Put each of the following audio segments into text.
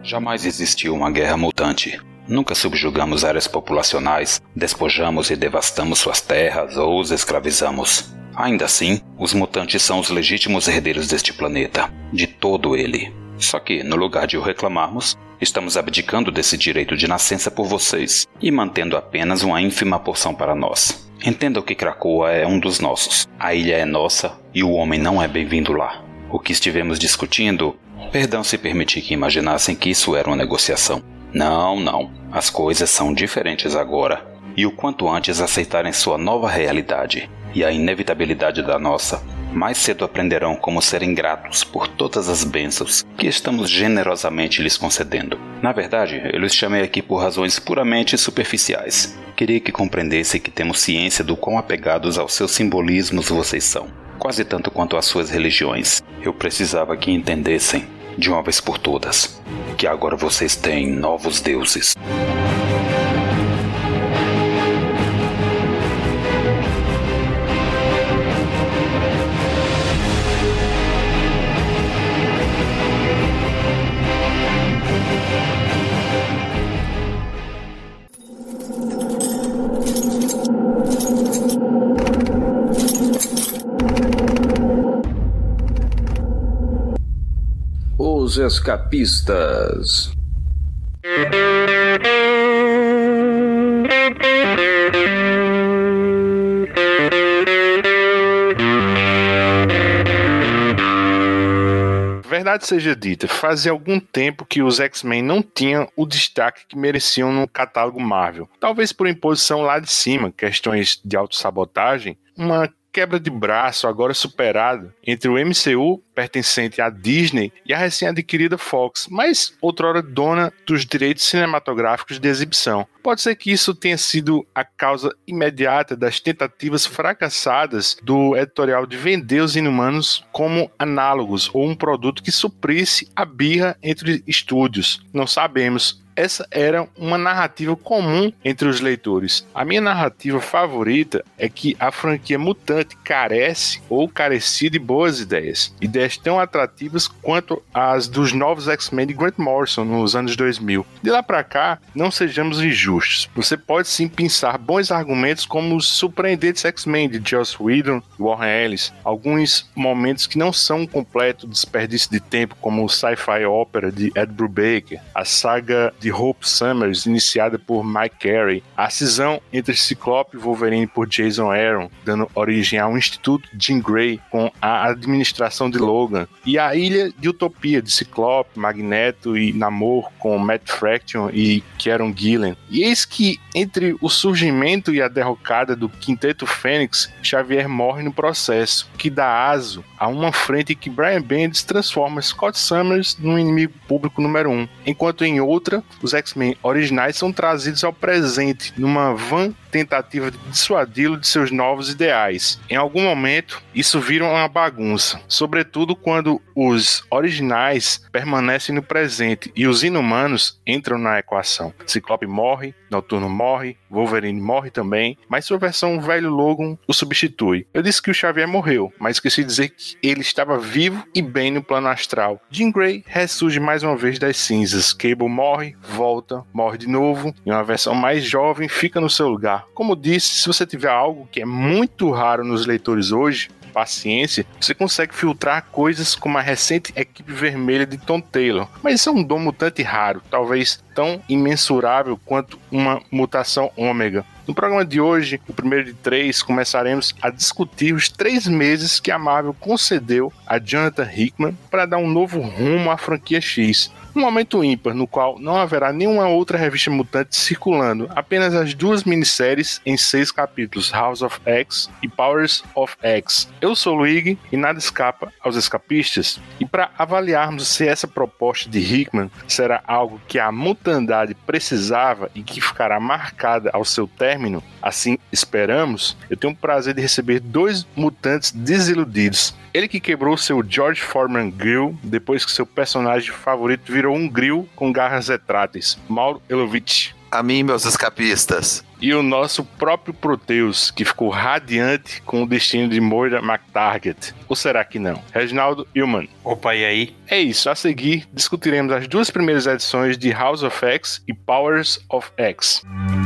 Jamais existiu uma guerra mutante. Nunca subjugamos áreas populacionais, despojamos e devastamos suas terras ou os escravizamos. Ainda assim, os mutantes são os legítimos herdeiros deste planeta, de todo ele. Só que, no lugar de o reclamarmos, estamos abdicando desse direito de nascença por vocês e mantendo apenas uma ínfima porção para nós. Entenda que Krakoa é um dos nossos, a ilha é nossa e o homem não é bem-vindo lá. O que estivemos discutindo... Perdão se permitir que imaginassem que isso era uma negociação. Não. As coisas são diferentes agora. E o quanto antes aceitarem sua nova realidade e a inevitabilidade da nossa, mais cedo aprenderão como serem gratos por todas as bênçãos que estamos generosamente lhes concedendo. Na verdade, eu lhes chamei aqui por razões puramente superficiais. Queria que compreendessem que temos ciência do quão apegados aos seus simbolismos vocês são, quase tanto quanto às suas religiões. Eu precisava que entendessem, de uma vez por todas, que agora vocês têm novos deuses. Os escapistas. Verdade seja dita, fazia algum tempo que os X-Men não tinham o destaque que mereciam no catálogo Marvel. Talvez por imposição lá de cima, questões de autossabotagem, uma quebra de braço agora superada entre o MCU, pertencente à Disney, e a recém-adquirida Fox, mas outrora dona dos direitos cinematográficos de exibição. Pode ser que isso tenha sido a causa imediata das tentativas fracassadas do editorial de vender os Inumanos como análogos ou um produto que suprisse a birra entre estúdios. Não sabemos. Essa era uma narrativa comum entre os leitores. A minha narrativa favorita é que a franquia mutante carece ou carecia de boas ideias tão atrativas quanto as dos novos X-Men de Grant Morrison nos anos 2000. De lá pra cá, não sejamos injustos. Você pode sim pensar bons argumentos como os surpreendentes X-Men de Joss Whedon e Warren Ellis, alguns momentos que não são um completo desperdício de tempo, como o sci-fi ópera de Ed Brubaker, a saga de Hope Summers, iniciada por Mike Carey, a cisão entre Ciclope e Wolverine por Jason Aaron, dando origem ao Instituto Jean Grey com a administração de Logan, e a Ilha de Utopia de Ciclope, Magneto e Namor com Matt Fraction e Kieron Gillen. E eis que, entre o surgimento e a derrocada do Quinteto Fênix, Xavier morre no processo, que dá aso a uma frente que Brian Bendis transforma Scott Summers num inimigo público número 1, enquanto em outra, os X-Men originais são trazidos ao presente numa vã tentativa de dissuadi-lo de seus novos ideais. Em algum momento, isso vira uma bagunça, sobretudo quando os originais permanecem no presente e os Inumanos entram na equação. Ciclope morre, Noturno morre, Wolverine morre também, mas sua versão velho Logan o substitui. Eu disse que o Xavier morreu, mas esqueci de dizer que ele estava vivo e bem no plano astral. Jean Grey ressurge mais uma vez das cinzas. Cable morre, volta, morre de novo, e uma versão mais jovem fica no seu lugar. Como disse, se você tiver algo que é muito raro nos leitores hoje, paciência, você consegue filtrar coisas como a recente equipe vermelha de Tom Taylor. Mas isso é um dom mutante raro, talvez tão imensurável quanto uma mutação ômega. No programa de hoje, o primeiro de 3, começaremos a discutir os 3 meses que a Marvel concedeu a Jonathan Hickman para dar um novo rumo à franquia X. Um momento ímpar no qual não haverá nenhuma outra revista mutante circulando, apenas as 2 minisséries em 6 capítulos, House of X e Powers of X. Eu sou o Luigi e nada escapa aos escapistas. E para avaliarmos se essa proposta de Hickman será algo que a mutandade precisava e que ficará marcada ao seu término, assim esperamos, eu tenho o prazer de receber 2 mutantes desiludidos. Ele que quebrou seu George Foreman grill depois que seu personagem favorito virou um grill com garras retráteis, Mauro Elovitch. a mim, meus escapistas. E o nosso próprio Proteus, que ficou radiante com o destino de Moira McTarget. Ou será que não? Reginaldo Hillman. Opa, e aí? É isso, a seguir discutiremos as duas primeiras edições de House of X e Powers of X.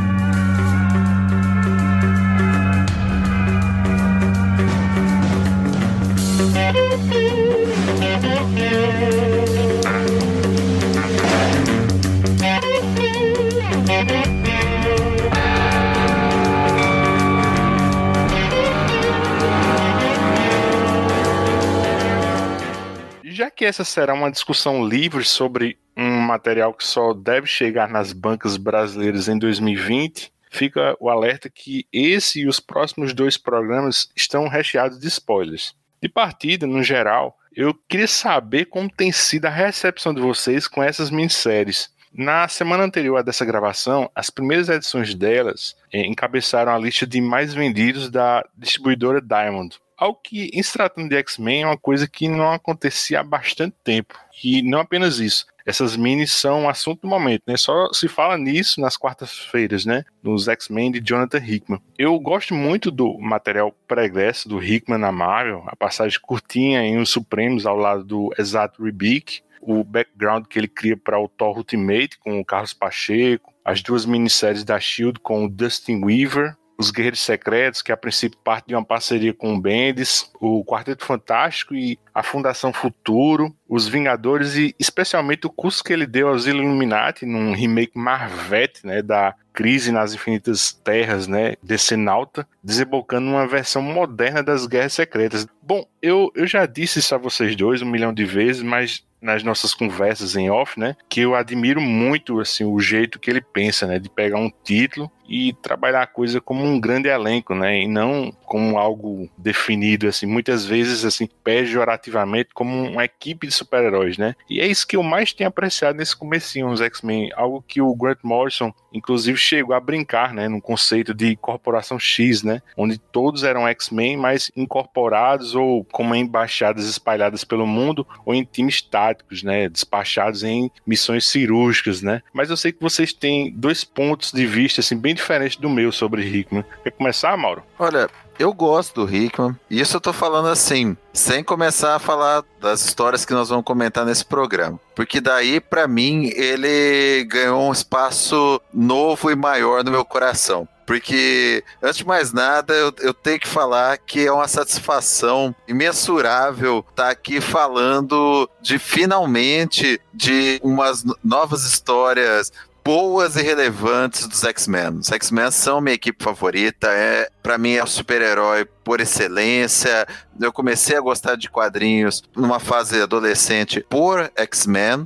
Já que essa será uma discussão livre sobre um material que só deve chegar nas bancas brasileiras em 2020, fica o alerta que esse e os próximos 2 programas estão recheados de spoilers. De partida, no geral, eu queria saber como tem sido a recepção de vocês com essas minisséries. Na semana anterior a dessa gravação, as primeiras edições delas encabeçaram a lista de mais vendidos da distribuidora Diamond. Algo que, em se tratando de X-Men, é uma coisa que não acontecia há bastante tempo. E não apenas isso. Essas minis são um assunto do momento, né? Só se fala nisso nas quartas-feiras, né? Nos X-Men de Jonathan Hickman. Eu gosto muito do material pregresso do Hickman na Marvel, a passagem curtinha em Os Supremos ao lado do Exato Ribic, o background que ele cria para o Thor Ultimate com o Carlos Pacheco, as 2 minisséries da S.H.I.E.L.D. com o Dustin Weaver, os Guerreiros Secretos, que a princípio parte de uma parceria com o Bendis, o Quarteto Fantástico e a Fundação Futuro, os Vingadores e especialmente o curso que ele deu aos Illuminati num remake Marvete, né, da Crise nas Infinitas Terras, né, Decenalta, desembocando numa versão moderna das Guerras Secretas. Bom, eu já disse isso a vocês dois 1 milhão de vezes, mas nas nossas conversas em off, né, que eu admiro muito assim o jeito que ele pensa, né, de pegar um título e trabalhar a coisa como um grande elenco, né, e não como algo definido assim, muitas vezes assim pejorativamente como uma equipe de super-heróis, né? E é isso que eu mais tenho apreciado nesse comecinho dos X-Men, algo que o Grant Morrison inclusive chegou a brincar, né, no conceito de Corporação X, né, onde todos eram X-Men, mas incorporados ou como embaixadas espalhadas pelo mundo ou em times táticos, né, despachados em missões cirúrgicas, né? Mas eu sei que vocês têm 2 pontos de vista assim bem diferentes do meu sobre Hickman. Quer começar, Mauro? Olha, eu gosto do Hickman, e isso eu tô falando assim, sem começar a falar das histórias que nós vamos comentar nesse programa. Porque daí, pra mim, ele ganhou um espaço novo e maior no meu coração. Porque, antes de mais nada, eu tenho que falar que é uma satisfação imensurável estar aqui falando de, finalmente, de umas novas histórias boas e relevantes dos X-Men. Os X-Men são minha equipe favorita, pra mim é o super-herói por excelência. Eu comecei a gostar de quadrinhos numa fase adolescente por X-Men,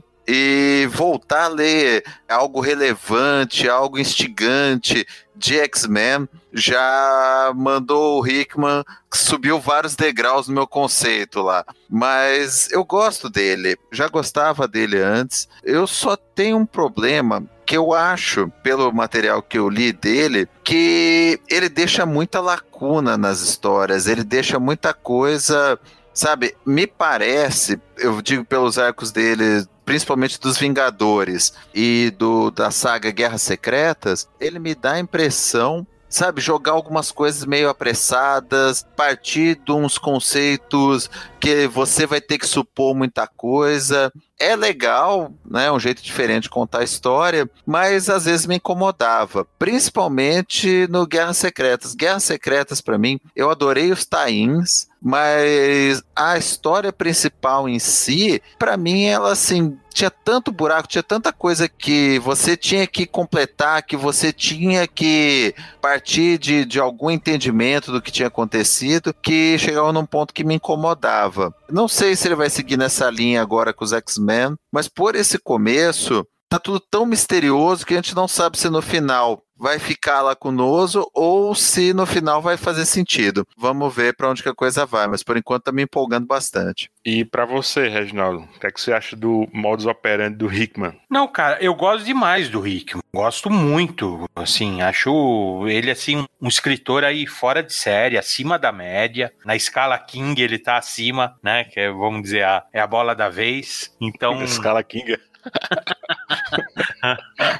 e voltar a ler algo relevante, algo instigante de X-Men já mandou o Hickman, subiu vários degraus no meu conceito lá. Mas eu gosto dele, já gostava dele antes. Eu só tenho um problema que eu acho, pelo material que eu li dele, que ele deixa muita lacuna nas histórias, ele deixa muita coisa, sabe, me parece, eu digo pelos arcos dele, principalmente dos Vingadores e da saga Guerras Secretas, ele me dá a impressão, sabe, jogar algumas coisas meio apressadas, partir de uns conceitos que você vai ter que supor muita coisa. É legal, né, um jeito diferente de contar a história, mas às vezes me incomodava, principalmente no Guerras Secretas. Guerras Secretas, pra mim, eu adorei os tie-ins, mas a história principal em si, pra mim, ela assim, tinha tanto buraco, tinha tanta coisa que você tinha que completar, que você tinha que partir de algum entendimento do que tinha acontecido, que chegava num ponto que me incomodava. Não sei se ele vai seguir nessa linha agora com os X-Men, mas por esse começo, tá tudo tão misterioso que a gente não sabe se no final vai ficar lacunoso ou se no final vai fazer sentido. Vamos ver para onde que a coisa vai, mas por enquanto tá me empolgando bastante. E para você, Reginaldo, o que é que você acha do modus operandi do Hickman? Não, cara, eu gosto demais do Hickman, gosto muito, assim, acho ele, assim, um escritor aí fora de série, acima da média, na escala King ele tá acima, né, que é, vamos dizer, é a bola da vez, então... Escala King.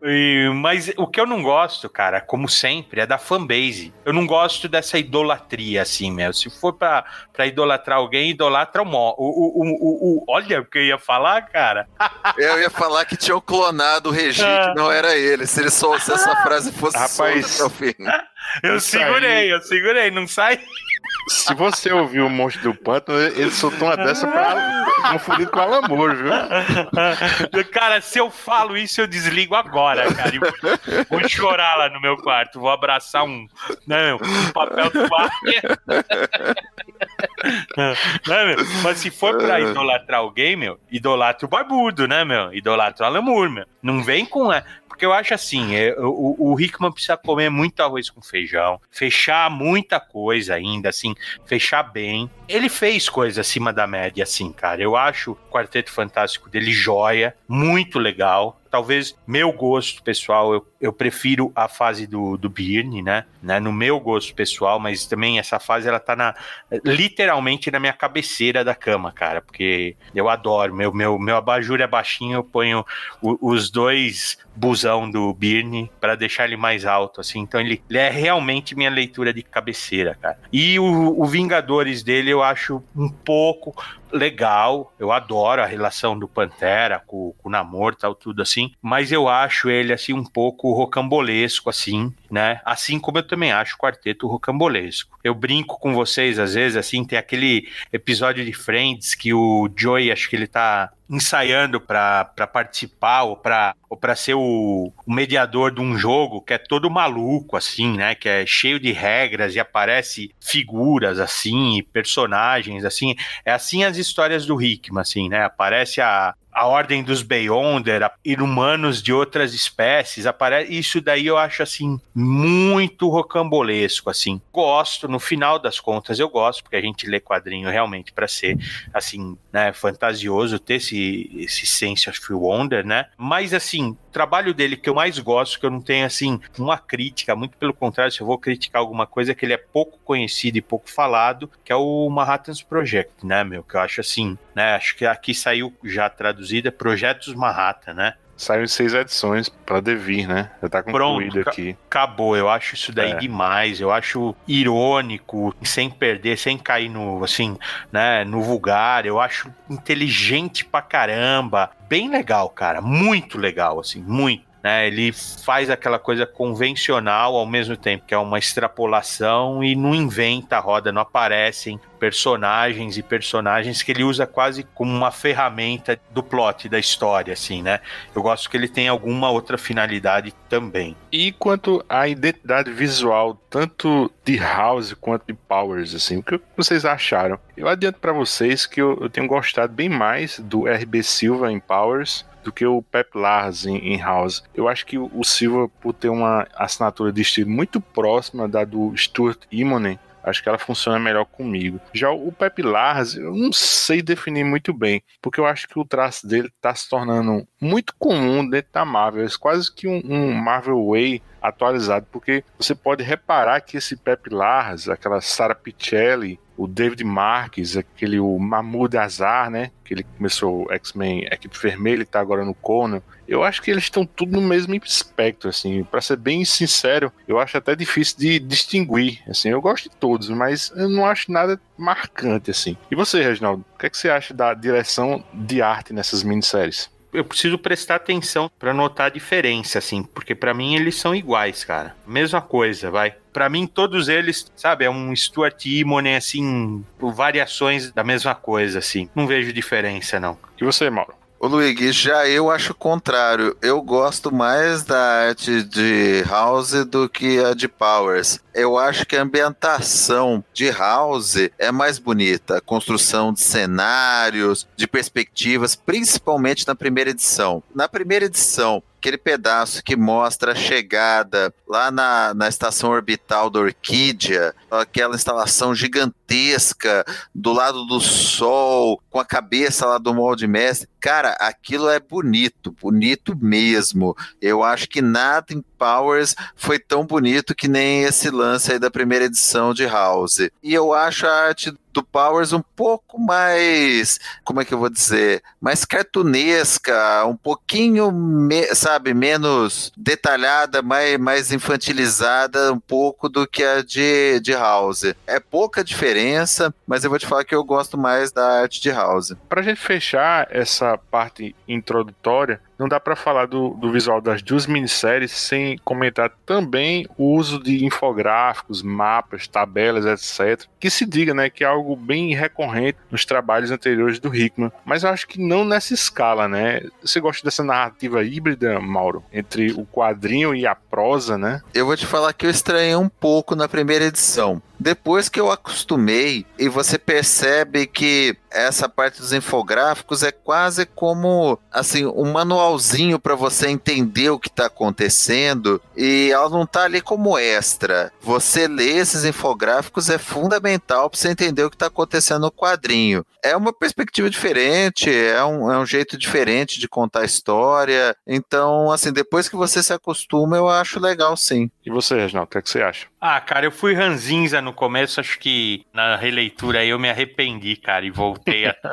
Mas o que eu não gosto, cara, como sempre, é da fanbase. Eu não gosto dessa idolatria, assim, meu. Se for pra idolatrar alguém, idolatra olha o que eu ia falar, cara. Eu ia falar que tinham clonado o Regi, que não era ele. Se essa frase fosse solta até o fim. Eu segurei, não sai. Se você ouviu o Monstro do Pântano, ele soltou uma dessa pra confundir com o Alan Moore, viu? Cara, se eu falo isso, eu desligo agora, cara. Vou chorar lá no meu quarto, vou abraçar um papel toalha. Mas se for pra idolatrar alguém, meu, idolatra o Barbudo, né, meu? Idolatra o Alan Moore, meu. Não vem com... Porque eu acho assim, o Hickman precisa comer muito arroz com feijão, fechar muita coisa ainda, assim, fechar bem. Ele fez coisa acima da média, assim, cara. Eu acho o Quarteto Fantástico dele joia, muito legal. Talvez meu gosto pessoal, eu prefiro a fase do Byrne, né? No meu gosto pessoal, mas também essa fase ela tá literalmente na minha cabeceira da cama, cara, porque eu adoro. Meu abajur é baixinho, eu ponho os dois busão do Byrne para deixar ele mais alto, assim. Então ele é realmente minha leitura de cabeceira, cara. E o Vingadores dele eu acho um pouco legal, eu adoro a relação do Pantera com o Namor, tal, tudo assim, mas eu acho ele, assim, um pouco rocambolesco, assim, né? Assim como eu também acho o Quarteto rocambolesco. Eu brinco com vocês, às vezes, assim, tem aquele episódio de Friends que o Joey, acho que ele tá ensaiando para participar ou para ser o mediador de um jogo que é todo maluco, assim, né? Que é cheio de regras e aparece figuras, assim, e personagens, assim. É assim as histórias do Hickman, assim, né? Aparece a Ordem dos Beyonder, inumanos de outras espécies, isso daí eu acho, assim, muito rocambolesco, assim. Gosto, no final das contas eu gosto, porque a gente lê quadrinho realmente para ser, assim, né, fantasioso, ter esse sense of wonder, né? Mas, assim, o trabalho dele que eu mais gosto, que eu não tenho, assim, uma crítica, muito pelo contrário, se eu vou criticar alguma coisa, que ele é pouco conhecido e pouco falado, que é o Manhattan's Project, né, meu? Que eu acho, assim, né, acho que aqui saiu já traduzido, é Projetos Manhattan, né? Saiu em 6 edições pra devir, né? Já tá concluído aqui. Acabou, eu acho isso daí demais, eu acho irônico, sem perder, sem cair no, assim, né, no vulgar, eu acho inteligente pra caramba, bem legal, cara, muito legal, assim, muito. Ele faz aquela coisa convencional ao mesmo tempo que é uma extrapolação e não inventa a roda, não aparecem personagens que ele usa quase como uma ferramenta do plot da história, assim, né? Eu gosto que ele tem alguma outra finalidade também. E quanto à identidade visual, tanto de House quanto de Powers, assim, o que vocês acharam? Eu adianto pra vocês que eu tenho gostado bem mais do R.B. Silva em Powers do que o Pep Lars em House. Eu acho que o Silva, por ter uma assinatura de estilo muito próxima da do Stuart Immonen, acho que ela funciona melhor comigo. Já o Pep Lars, eu não sei definir muito bem, porque eu acho que o traço dele está se tornando muito comum dentro da Marvel, é quase que um Marvel Way atualizado, porque você pode reparar que esse Pep Lars, aquela Sarah Pichelli, o David Marques, o Mahmoud Azar, né? Que ele começou o X-Men Equipe Vermelha e tá agora no Conan. Eu acho que eles estão tudo no mesmo espectro, assim. Pra ser bem sincero, eu acho até difícil de distinguir, assim. Eu gosto de todos, mas eu não acho nada marcante, assim. E você, Reginaldo? O que é que você acha da direção de arte nessas minisséries? Eu preciso prestar atenção pra notar a diferença, assim, porque pra mim eles são iguais, cara. Mesma coisa, vai. Pra mim, todos eles, sabe, é um Stuart Immonen, assim, variações da mesma coisa, assim. Não vejo diferença, não. E você, Mauro? Ô Luigi, já eu acho o contrário. Eu gosto mais da arte de House do que a de Powers. Eu acho que a ambientação de House é mais bonita. A construção de cenários, de perspectivas, principalmente na primeira edição. Na primeira edição, aquele pedaço que mostra a chegada lá na estação orbital da Orquídea, aquela instalação gigantesca gigantesca do lado do sol, com a cabeça lá do molde mestre. Cara, aquilo é bonito mesmo. Eu acho que nada em Powers foi tão bonito que nem esse lance aí da primeira edição de House. E eu acho a arte do Powers um pouco mais, como é que eu vou dizer, mais cartunesca, um pouquinho, sabe, menos detalhada, mais infantilizada um pouco do que a de House. É pouca diferença, mas eu vou te falar que eu gosto mais da arte de House. Pra gente fechar essa parte introdutória, não dá para falar do visual das duas minisséries sem comentar também o uso de infográficos, mapas, tabelas, etc. Que se diga, né, que é algo bem recorrente nos trabalhos anteriores do Hickman. Mas eu acho que não nessa escala, né? Você gosta dessa narrativa híbrida, Mauro? Entre o quadrinho e a prosa, né? Eu vou te falar que eu estranhei um pouco na primeira edição. Depois que eu acostumei, e você percebe que essa parte dos infográficos é quase como assim, um manualzinho para você entender o que está acontecendo, e ela não está ali como extra. Você ler esses infográficos é fundamental para você entender o que está acontecendo no quadrinho. É uma perspectiva diferente, é um jeito diferente de contar a história. Então, assim, depois que você se acostuma, eu acho legal, sim. E você, Reginaldo, o que é que você acha? Ah, cara, eu fui ranzinza no começo, acho que na releitura aí eu me arrependi, cara, e voltei a...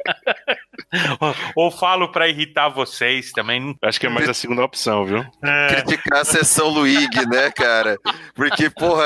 Ou falo pra irritar vocês também. Acho que é mais a segunda opção, viu? Criticar a sessão Luig, né, cara? Porque, porra,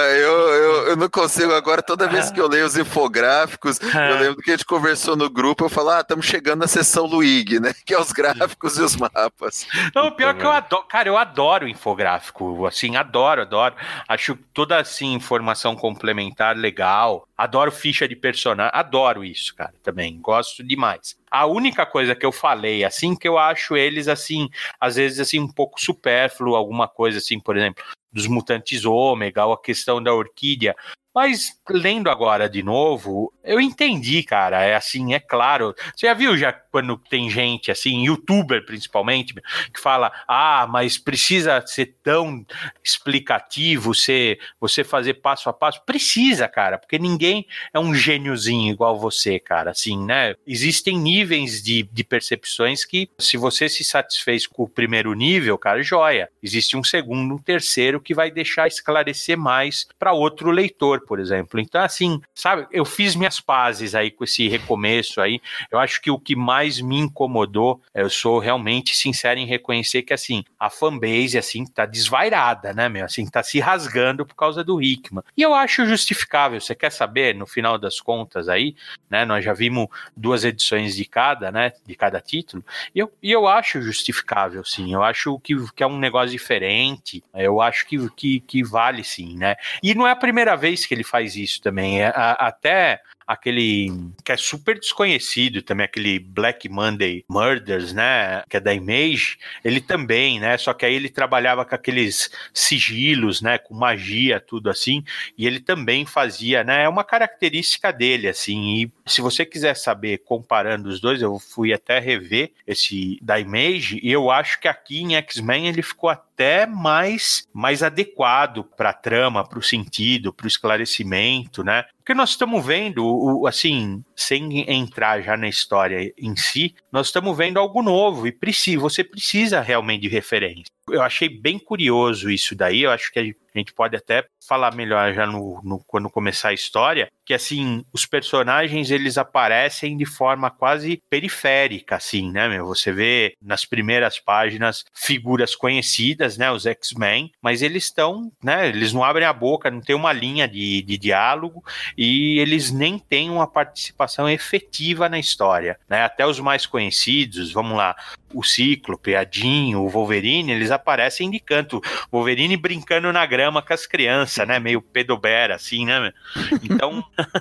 eu não consigo agora, toda vez que eu leio os infográficos, eu lembro que a gente conversou no grupo, eu falo, estamos chegando na sessão Luig, né? Que é os gráficos e os mapas. Não, pior que eu adoro, cara, eu adoro infográfico, assim, adoro. Acho toda, assim, informação complementar legal. Adoro ficha de personagem, adoro isso, cara, também, gosto demais. A única coisa que eu falei, assim, que eu acho eles, assim, às vezes, assim, um pouco supérfluo, alguma coisa, assim, por exemplo, dos mutantes ômega, ou a questão da orquídea. Mas, lendo agora de novo, eu entendi, cara, é assim, é claro. Você já viu quando tem gente, assim, youtuber principalmente, que fala, mas precisa ser tão explicativo, você fazer passo a passo? Precisa, cara, porque ninguém é um gêniozinho igual você, cara, assim, né? Existem níveis de percepções que, se você se satisfez com o primeiro nível, cara, joia. Existe um segundo, um terceiro que vai deixar esclarecer mais para outro leitor, por exemplo. Então, assim, sabe, eu fiz minhas pazes aí com esse recomeço aí. Eu acho que o que mais me incomodou, eu sou realmente sincero em reconhecer que, assim, a fanbase, assim, tá desvairada, né, meu? Assim, tá se rasgando por causa do Hickman. E eu acho justificável. Você quer saber, no final das contas aí, né, nós já vimos 2 edições de cada, né, de cada título, e eu acho justificável, sim. Eu acho que é um negócio diferente. Eu acho que vale, sim, né? E não é a primeira vez que ele faz isso também, até aquele que é super desconhecido também, aquele Black Monday Murders, né, que é da Image, ele também, né, só que aí ele trabalhava com aqueles sigilos, né, com magia, tudo assim, e ele também fazia, né, é uma característica dele, assim, e se você quiser saber, comparando os dois, eu fui até rever esse da Image, e eu acho que aqui em X-Men ele ficou até mais adequado para a trama, para o sentido, para o esclarecimento, né? Porque nós estamos vendo, assim, sem entrar já na história em si, nós estamos vendo algo novo e você precisa realmente de referência. Eu achei bem curioso isso daí, eu acho que a gente pode até falar melhor já quando começar a história, que assim, os personagens eles aparecem de forma quase periférica, assim, né, meu? Você vê nas primeiras páginas figuras conhecidas, né, os X-Men, mas eles estão, né, eles não abrem a boca, não tem uma linha de diálogo e eles nem têm uma participação efetiva na história, né? Até os mais conhecidos, vamos lá, o Cíclope, a Jean, o Wolverine, eles aparecem de canto. O Wolverine brincando na grama com as crianças, né? Meio pedobera, assim, né? Então,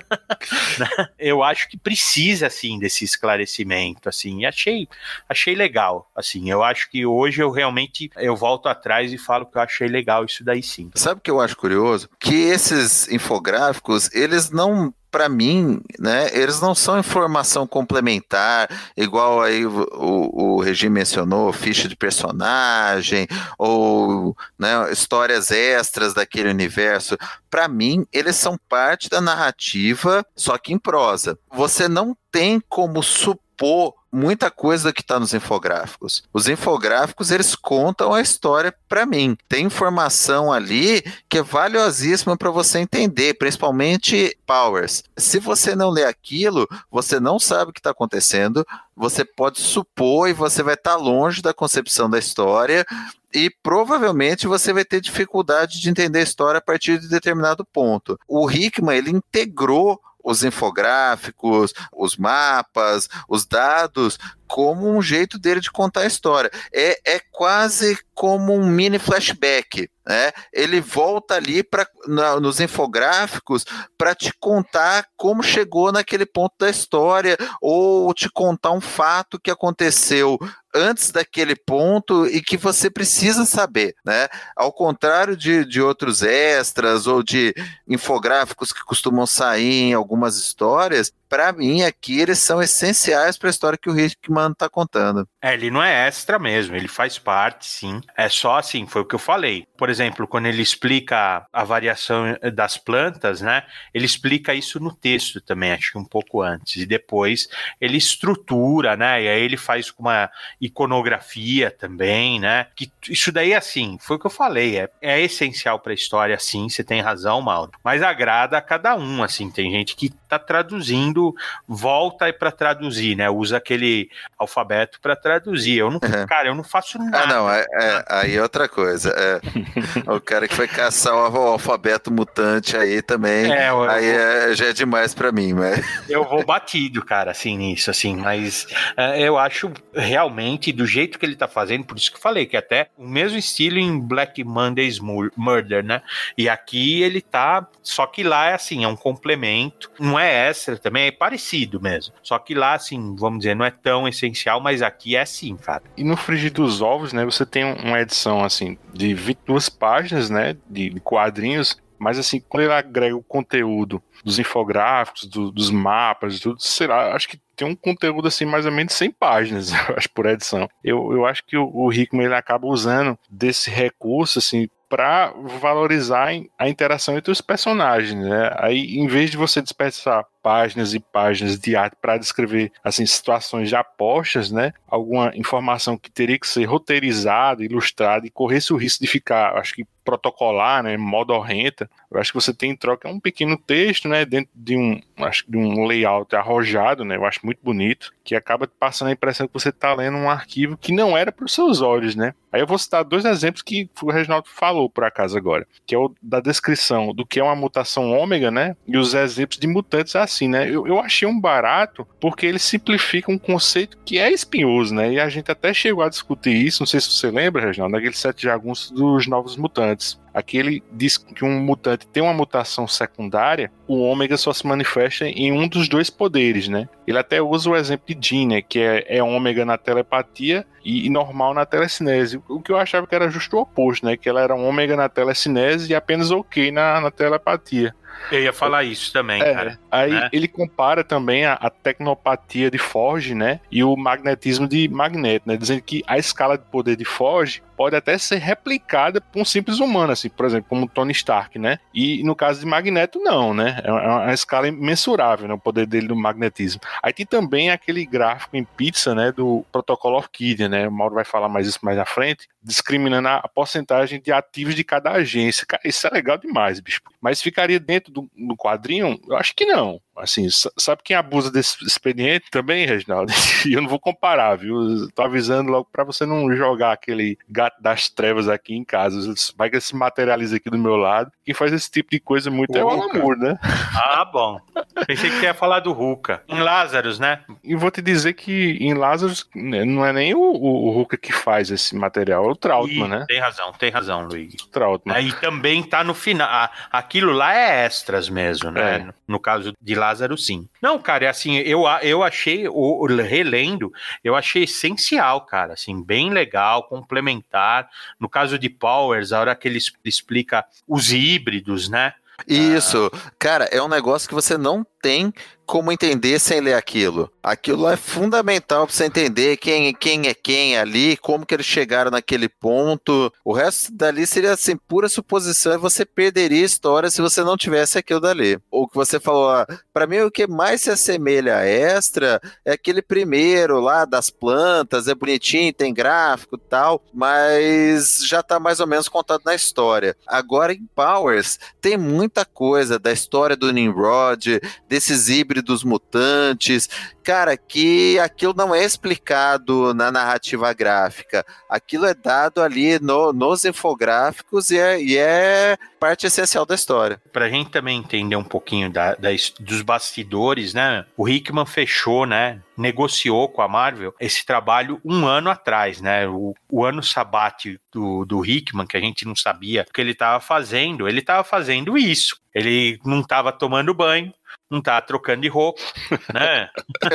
eu acho que precisa, assim, desse esclarecimento, assim. E achei legal, assim. Eu acho que hoje eu volto atrás e falo que eu achei legal isso daí, sim. Sabe o que eu acho curioso? Que esses infográficos, eles não... pra mim, né, eles não são informação complementar, igual aí o Regi mencionou, ficha de personagem, ou, né, histórias extras daquele universo. Pra mim, eles são parte da narrativa, só que em prosa. Você não tem como supor muita coisa que está nos infográficos. Os infográficos, eles contam a história para mim. Tem informação ali que é valiosíssima para você entender, principalmente Powers. Se você não lê aquilo, você não sabe o que está acontecendo, você pode supor e você vai estar longe da concepção da história e provavelmente você vai ter dificuldade de entender a história a partir de determinado ponto. O Hickman, ele integrou os infográficos, os mapas, os dados, como um jeito dele de contar a história. É quase como um mini flashback, né? Ele volta ali nos infográficos para te contar como chegou naquele ponto da história, ou te contar um fato que aconteceu antes daquele ponto e que você precisa saber, né? Ao contrário de outros extras ou de infográficos que costumam sair em algumas histórias, para mim aqui eles são essenciais para a história que o Hickman está contando. Ele não é extra mesmo, ele faz parte, sim. É só assim, foi o que eu falei. Por exemplo, quando ele explica a variação das plantas, né? Ele explica isso no texto também, acho que um pouco antes. E depois ele estrutura, né? E aí ele faz uma iconografia também, né? Que isso daí, assim, foi o que eu falei. É essencial para a história, sim, você tem razão, Mauro. Mas agrada a cada um, assim. Tem gente que tá traduzindo, volta para traduzir, né? Usa aquele alfabeto para traduzir. Eu não, cara, eu não faço nada. Não, aí é outra coisa. O cara que foi caçar o alfabeto mutante aí também, já é demais para mim, mas... Eu vou batido, cara, assim, nisso, assim, mas eu acho realmente, do jeito que ele tá fazendo, por isso que eu falei, que até o mesmo estilo em Black Monday's Murder, né? E aqui ele tá, só que lá é assim, é um complemento, não é extra também, é parecido mesmo. Só que lá, assim, vamos dizer, não é tão essencial, mas aqui é sim, cara. E no Frigir dos Ovos, né, você tem uma edição, assim, de 22 páginas, né, de quadrinhos, mas assim, quando ele agrega o conteúdo dos infográficos, dos mapas, tudo, sei lá, acho que tem um conteúdo assim, mais ou menos 100 páginas, eu acho, por edição. Eu acho que o Hickman, ele acaba usando desse recurso, assim, para valorizar a interação entre os personagens, né? Aí, em vez de você desperdiçar páginas e páginas de arte para descrever, assim, situações já postas, né? Alguma informação que teria que ser roteirizada, ilustrada e corresse o risco de ficar, acho que protocolar, né? Modorrenta. Eu acho que você tem em troca um pequeno texto, né? Dentro de um layout arrojado, né? Eu acho muito bonito, que acaba passando a impressão que você está lendo um arquivo que não era para os seus olhos, né? Aí eu vou citar 2 exemplos que o Reginaldo falou por acaso agora, que é o da descrição do que é uma mutação ômega, né? E os exemplos de mutantes assim, né? Eu achei um barato porque ele simplifica um conceito que é espinhoso, né? E a gente até chegou a discutir isso, não sei se você lembra, Reginaldo, naquele 7 jagunços dos Novos Mutantes. Aqui ele diz que um mutante tem uma mutação secundária, o ômega só se manifesta em um dos 2 poderes, né? Ele até usa o exemplo de Jean, né? Que é ômega na telepatia e normal na telecinese. O que eu achava que era justo o oposto, né? Que ela era um ômega na telecinese e apenas ok na telepatia. Eu ia falar isso também, cara. Aí ele compara também a tecnopatia de Forge, né? E o magnetismo de Magneto, né? Dizendo que a escala de poder de Forge pode até ser replicada por um simples humano, assim, por exemplo, como Tony Stark, né? E no caso de Magneto, não, né? É uma escala imensurável, né? O poder dele do magnetismo. Aí tem também aquele gráfico em pizza, né? Do protocolo Orquídea, né? O Mauro vai falar mais isso mais à frente, discriminando a porcentagem de ativos de cada agência. Cara, isso é legal demais, bicho. Mas ficaria dentro do quadrinho? Eu acho que não. Assim, sabe quem abusa desse expediente também, Reginaldo? E eu não vou comparar, viu? Tô avisando logo pra você não jogar aquele gato das trevas aqui em casa. Vai que ele se materializa aqui do meu lado. Quem faz esse tipo de coisa muito é o Alan Moore, né? Ah, bom. Pensei que você ia falar do Ruka. Em Lazarus, né? E vou te dizer que em Lazarus não é nem o Ruka que faz esse material, é o Trautmann, né? Tem razão, Luigi. Trautmann. Aí também tá no final. Aquilo lá é extras mesmo, né? No caso de Lázaro, sim. Não, cara, é assim, eu achei, relendo, eu achei essencial, cara, assim, bem legal, complementar. No caso de Powers, a hora que ele explica os híbridos, né? Isso, cara, é um negócio que você não tem como entender sem ler aquilo. Aquilo é fundamental para você entender quem é quem ali, como que eles chegaram naquele ponto. O resto dali seria assim, pura suposição e você perderia a história se você não tivesse aquilo dali. O que você falou lá, para mim o que mais se assemelha a Extra é aquele primeiro lá das plantas, é bonitinho, tem gráfico e tal, mas já tá mais ou menos contado na história. Agora em Powers tem muita coisa da história do Nimrod, desses híbridos mutantes, cara, que aquilo não é explicado na narrativa gráfica, aquilo é dado ali nos infográficos e é parte essencial da história. Pra gente também entender um pouquinho dos bastidores, né, o Hickman fechou, né, negociou com a Marvel esse trabalho 1 ano atrás, né, o ano sabático do Hickman, que a gente não sabia o que ele estava fazendo isso, ele não estava tomando banho, não tá trocando de roupa, né?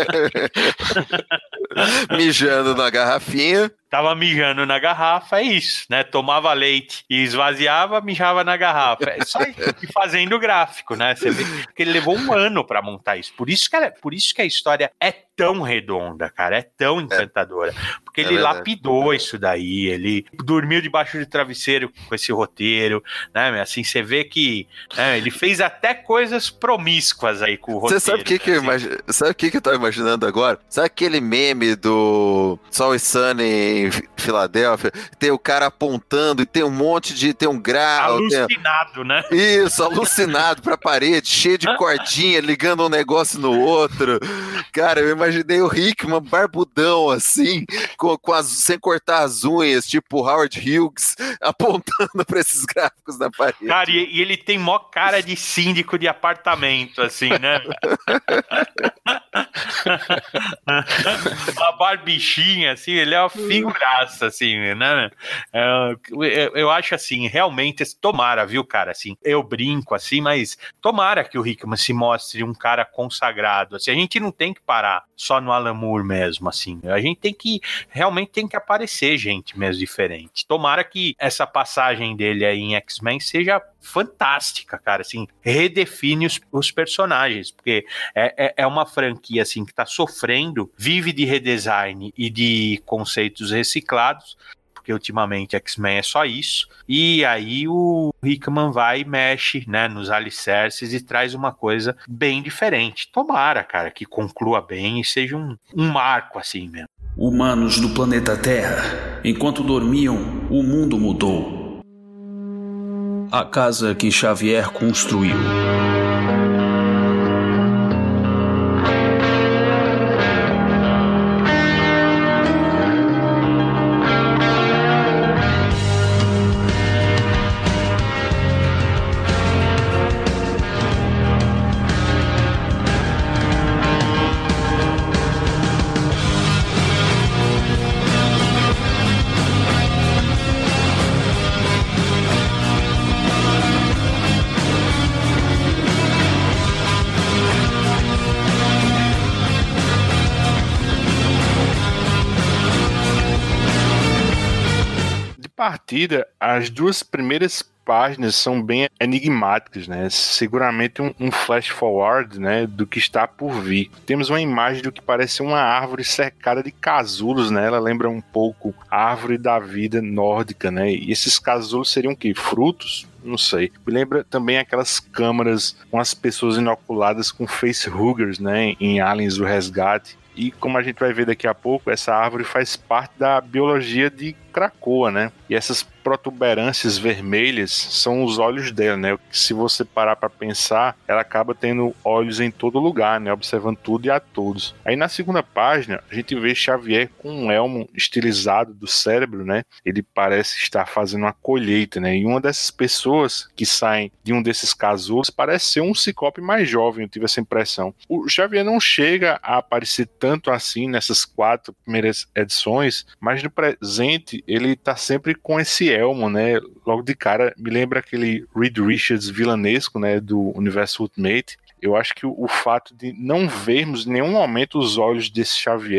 Mijando na garrafinha. Tava mijando na garrafa, é isso, né? Tomava leite e esvaziava, mijava na garrafa. É só ir fazendo gráfico, né? Você vê que ele levou 1 ano pra montar isso. Por isso que a história é tão redonda, cara, é tão encantadora. Porque ele lapidou isso daí, ele dormiu debaixo de travesseiro com esse roteiro, né? Assim, você vê que ele fez até coisas promíscuas aí com o roteiro. Você sabe o que eu tô imaginando agora? Sabe aquele meme do Sol e Sunny em Filadélfia? Tem o cara apontando e tem tem um grau. Alucinado, né? Isso, alucinado pra parede, cheio de cordinha, ligando um negócio no outro. Cara, eu imaginei o Hickman barbudão, assim, sem cortar as unhas, tipo Howard Hughes, apontando pra esses gráficos na parede. Cara, e ele tem mó cara de síndico de apartamento, assim, né? Uma barbichinha, assim, ele é uma figuraça, assim, né? Eu acho, assim, realmente, tomara, viu, cara, assim, eu brinco, assim, mas tomara que o Hickman se mostre um cara consagrado, assim, a gente não tem que parar só no Alan Moore mesmo, assim, a gente realmente tem que aparecer gente mesmo diferente. Tomara que essa passagem dele aí em X-Men seja fantástica, cara, assim, redefine os personagens, porque é uma franquia, assim, que tá sofrendo, vive de redesign e de conceitos reciclados, porque ultimamente X-Men é só isso, e aí o Hickman vai e mexe, né, nos alicerces e traz uma coisa bem diferente. Tomara, cara, que conclua bem e seja um marco, assim mesmo. Humanos do planeta Terra, enquanto dormiam, o mundo mudou. A casa que Xavier construiu. Partida, as 2 primeiras páginas são bem enigmáticas, né? Seguramente um flash forward, né, do que está por vir. Temos uma imagem do que parece uma árvore cercada de casulos, né? Ela lembra um pouco a árvore da vida nórdica, né? E esses casulos seriam o quê? Frutos? Não sei. Me lembra também aquelas câmaras com as pessoas inoculadas com facehuggers, né, em Aliens do Resgate. E como a gente vai ver daqui a pouco, essa árvore faz parte da biologia de Krakoa, né? E essas protuberâncias vermelhas são os olhos dela, né? Se você parar para pensar, ela acaba tendo olhos em todo lugar, né? Observando tudo e a todos. Aí na segunda página, a gente vê Xavier com um elmo estilizado do cérebro, né? Ele parece estar fazendo uma colheita, né? E uma dessas pessoas que saem de um desses casulos parece ser um Ciclope mais jovem, eu tive essa impressão. O Xavier não chega a aparecer tanto assim nessas 4 primeiras edições, mas no presente ele tá sempre com esse elmo, né? Logo de cara, me lembra aquele Reed Richards vilanesco, né? Do universo Ultimate. Eu acho que o fato de não vermos em nenhum momento os olhos desse Xavier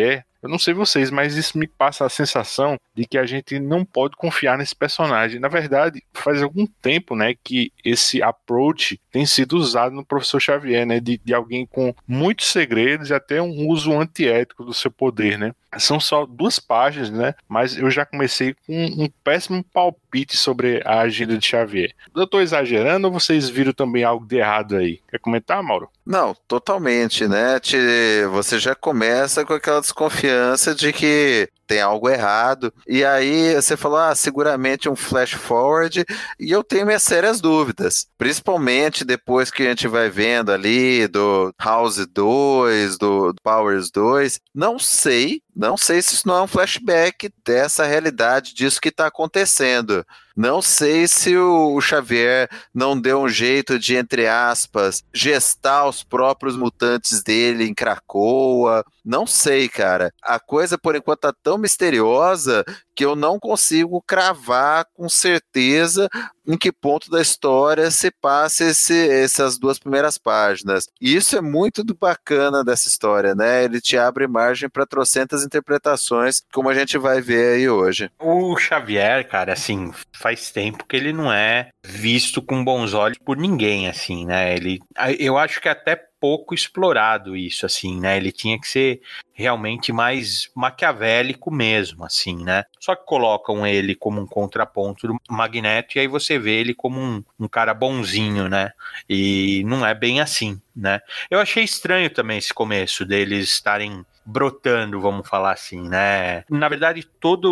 Eu não sei vocês, mas isso me passa a sensação de que a gente não pode confiar nesse personagem. Na verdade, faz algum tempo, né, que esse approach tem sido usado no Professor Xavier, né, de alguém com muitos segredos e até um uso antiético do seu poder, né. São só 2 páginas, né, mas eu já comecei com um péssimo palpite sobre a agenda de Xavier. Eu estou exagerando ou vocês viram também algo de errado aí? Quer comentar, Mauro? Não, totalmente, né? Você já começa com aquela desconfiança de que tem algo errado. E aí você falou, seguramente um flash forward. E eu tenho minhas sérias dúvidas. Principalmente depois que a gente vai vendo ali do House 2, do Powers 2. Não sei se isso não é um flashback dessa realidade, disso que está acontecendo. Não sei se o Xavier não deu um jeito de, entre aspas, gestar os próprios mutantes dele em Krakoa. Não sei, cara. A coisa, por enquanto, tá tão misteriosa que eu não consigo cravar com certeza em que ponto da história se passa essas 2 primeiras páginas. E isso é muito do bacana dessa história, né? Ele te abre margem para trocentas interpretações, como a gente vai ver aí hoje. O Xavier, cara, assim, faz tempo que ele não é visto com bons olhos por ninguém, assim, né? Eu acho que é até pouco explorado isso, assim, né? Ele tinha que ser realmente mais maquiavélico mesmo, assim, né? Só que colocam ele como um contraponto do Magneto e aí você vê ele como um cara bonzinho, né? E não é bem assim, né? Eu achei estranho também esse começo deles estarem brotando, vamos falar assim, né? Na verdade,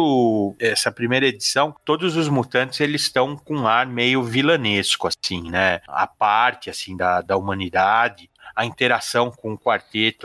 essa primeira edição, todos os mutantes, eles estão com um ar meio vilanesco, assim, né? A parte, assim, da humanidade, a interação com o quarteto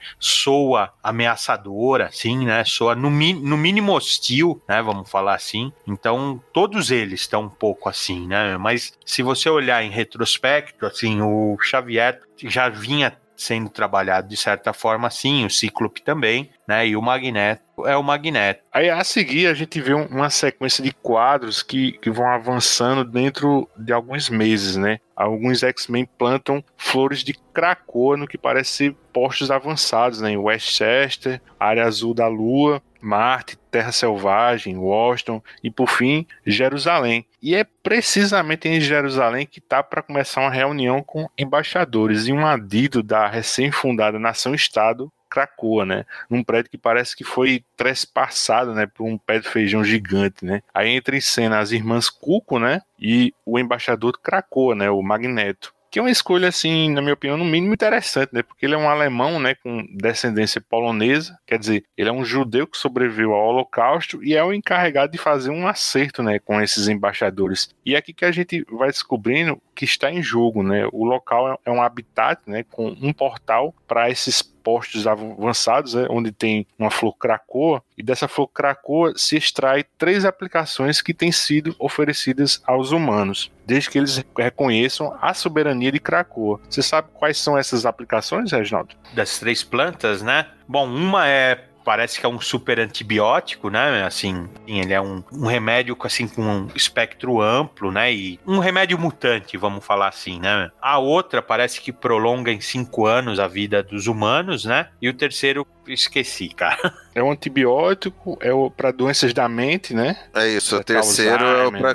soa ameaçadora, assim, né? Soa no mínimo hostil, né? Vamos falar assim. Então, todos eles estão um pouco assim, né? Mas se você olhar em retrospecto, assim, o Xavier já vinha sendo trabalhado de certa forma assim, o Cíclope também, né? E o Magneto é o Magneto. Aí a seguir a gente vê uma sequência de quadros que vão avançando dentro de alguns meses, né? Alguns X-Men plantam flores de Krakoa no que parece ser postos avançados, né? Em Westchester, Área Azul da Lua, Marte, Terra Selvagem, Washington e, por fim, Jerusalém. E é precisamente em Jerusalém que está para começar uma reunião com embaixadores e um adido da recém-fundada Nação-Estado Krakoa, né? Num prédio que parece que foi trespassado, né, por um pé de feijão gigante, né? Aí entra em cena as irmãs Cuco, né, e o embaixador de Krakoa, né, o Magneto. Que é uma escolha, assim, na minha opinião, no mínimo interessante, né? Porque ele é um alemão, né, com descendência polonesa, quer dizer, ele é um judeu que sobreviveu ao Holocausto e é o encarregado de fazer um acerto, né, com esses embaixadores. E é aqui que a gente vai descobrindo que está em jogo, né? O local é um habitat, né, com um portal para esses postos avançados, né, onde tem uma flor Krakoa, e dessa flor Krakoa se extrai 3 aplicações que têm sido oferecidas aos humanos, desde que eles reconheçam a soberania de Krakoa. Você sabe quais são essas aplicações, Reginaldo? Das 3 plantas, né? Bom, parece que é um super antibiótico, né? Assim, ele é um remédio assim, com um espectro amplo, né? E um remédio mutante, vamos falar assim, né? A outra parece que prolonga em 5 anos a vida dos humanos, né? E o terceiro, esqueci, cara. É um antibiótico, para doenças da mente, né? É isso, o terceiro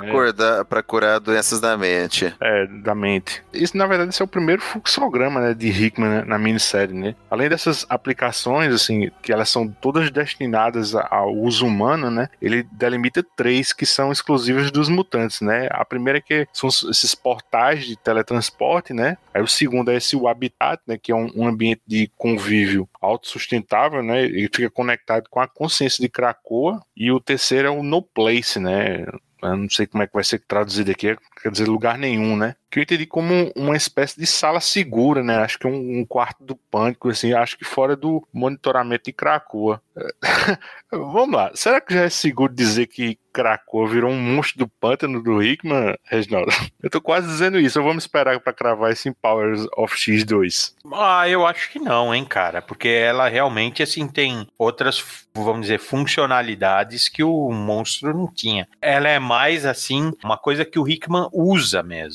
é para curar doenças da mente. É, da mente. Isso, na verdade, esse é o primeiro fluxograma, né, de Hickman, né, na minissérie, né? Além dessas aplicações, assim, que elas são todas destinadas ao uso humano, né? Ele delimita 3 que são exclusivas dos mutantes, né? A primeira é que são esses portais de teletransporte, né? Aí o segundo é esse o habitat, né, que é um ambiente de convívio autossustentável, né? Ele fica conectado com a consciência de Krakoa. E o terceiro é o No Place, né? Eu não sei como é que vai ser traduzido aqui, quer dizer lugar nenhum, né? Que eu entendi como uma espécie de sala segura, né? Acho que é um quarto do pânico, assim, acho que fora do monitoramento de Krakoa. Vamos lá, será que já é seguro dizer que Krakoa virou um monstro do pântano do Hickman, Reginaldo? Eu tô quase dizendo isso, vamos esperar pra cravar isso em Powers of X2. Eu acho que não, hein, cara, porque ela realmente, assim, tem outras, vamos dizer, funcionalidades que o monstro não tinha. Ela é mais, assim, uma coisa que o Hickman usa mesmo. Krakoa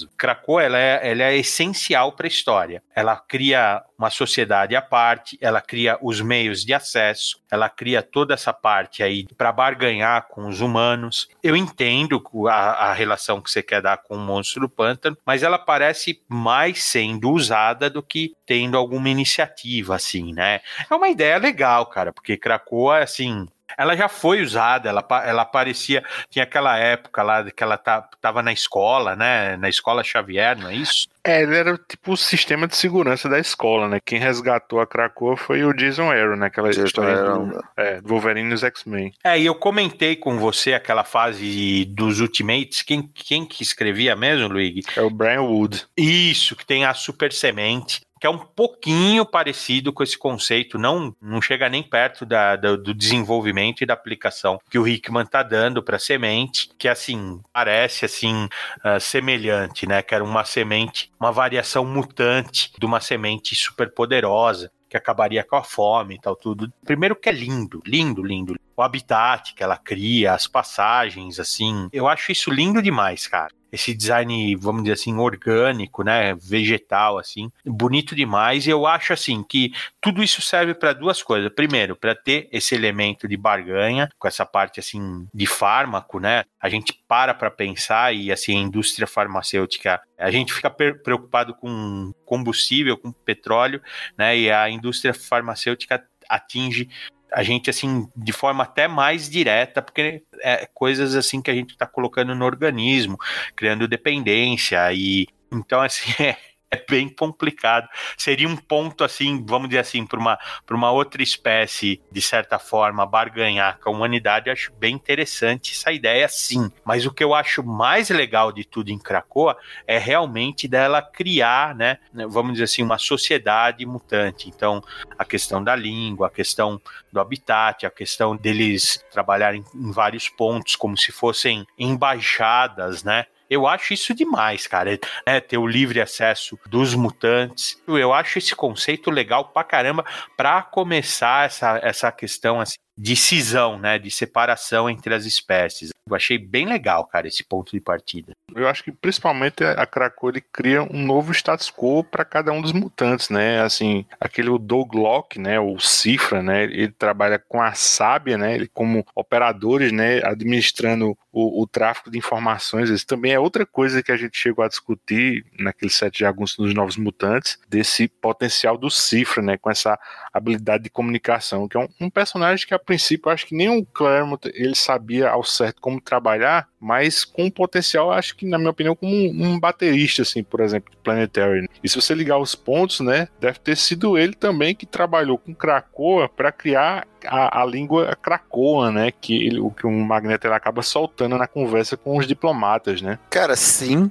Krakoa ela é essencial para a história. Ela cria uma sociedade à parte, ela cria os meios de acesso, ela cria toda essa parte aí para barganhar com os humanos. Eu entendo a relação que você quer dar com o monstro do pântano, mas ela parece mais sendo usada do que tendo alguma iniciativa, assim, né? É uma ideia legal, cara, porque Krakoa, assim, ela já foi usada, ela aparecia, tinha aquela época lá que ela tava na escola, né? Na escola Xavier, não é isso? Ele era tipo o sistema de segurança da escola, né? Quem resgatou a Krakoa foi o Jason Aaron, né? Aquela história do Wolverine e os X-Men. E eu comentei com você aquela fase dos Ultimates, quem que escrevia mesmo, Luigi? É o Brian Wood. Isso, que tem a super semente, que é um pouquinho parecido com esse conceito, não chega nem perto do desenvolvimento e da aplicação que o Hickman tá dando para a semente, que assim, parece assim, semelhante, né? Que era uma semente, uma variação mutante de uma semente super poderosa, que acabaria com a fome e tal, tudo. Primeiro que é lindo, lindo, lindo. O habitat que ela cria, as passagens, assim, eu acho isso lindo demais, cara. Esse design, vamos dizer assim, orgânico, né, vegetal, assim, bonito demais. E eu acho, assim, que tudo isso serve para duas coisas. Primeiro, para ter esse elemento de barganha, com essa parte, assim, de fármaco, né? A gente para pensar e, assim, a indústria farmacêutica, a gente fica preocupado com combustível, com petróleo, né? E a indústria farmacêutica atinge a gente, assim, de forma até mais direta, porque é coisas, assim, que a gente está colocando no organismo, criando dependência, e então, assim, é bem complicado. Seria um ponto, assim, vamos dizer assim, para uma outra espécie, de certa forma, barganhar com a humanidade. Eu acho bem interessante essa ideia, sim. Mas o que eu acho mais legal de tudo em Krakoa é realmente dela criar, né, vamos dizer assim, uma sociedade mutante. Então, a questão da língua, a questão do habitat, a questão deles trabalharem em vários pontos, como se fossem embaixadas, né? Eu acho isso demais, cara, né, ter o livre acesso dos mutantes. Eu acho esse conceito legal pra caramba pra começar essa questão assim, de cisão, né, de separação entre as espécies. Eu achei bem legal, cara, esse ponto de partida. Eu acho que principalmente a Krakoa ele cria um novo status quo para cada um dos mutantes, né? Assim, aquele Doug Locke, né, o Cifra, né, ele trabalha com a Sábia, né, ele como operadores, né, administrando o tráfico de informações. Isso também é outra coisa que a gente chegou a discutir naquele set de Agosto dos Novos Mutantes, desse potencial do Cifra, né, com essa habilidade de comunicação, que é um personagem que a princípio eu acho que nem o Claremont ele sabia ao certo como trabalhar, mas com potencial, acho que, na minha opinião, como um baterista, assim, por exemplo, de Planetary. E se você ligar os pontos, né, deve ter sido ele também que trabalhou com Krakoa para criar a língua Krakoa, né, o que um Magneto acaba soltando na conversa com os diplomatas, né. Cara, sim,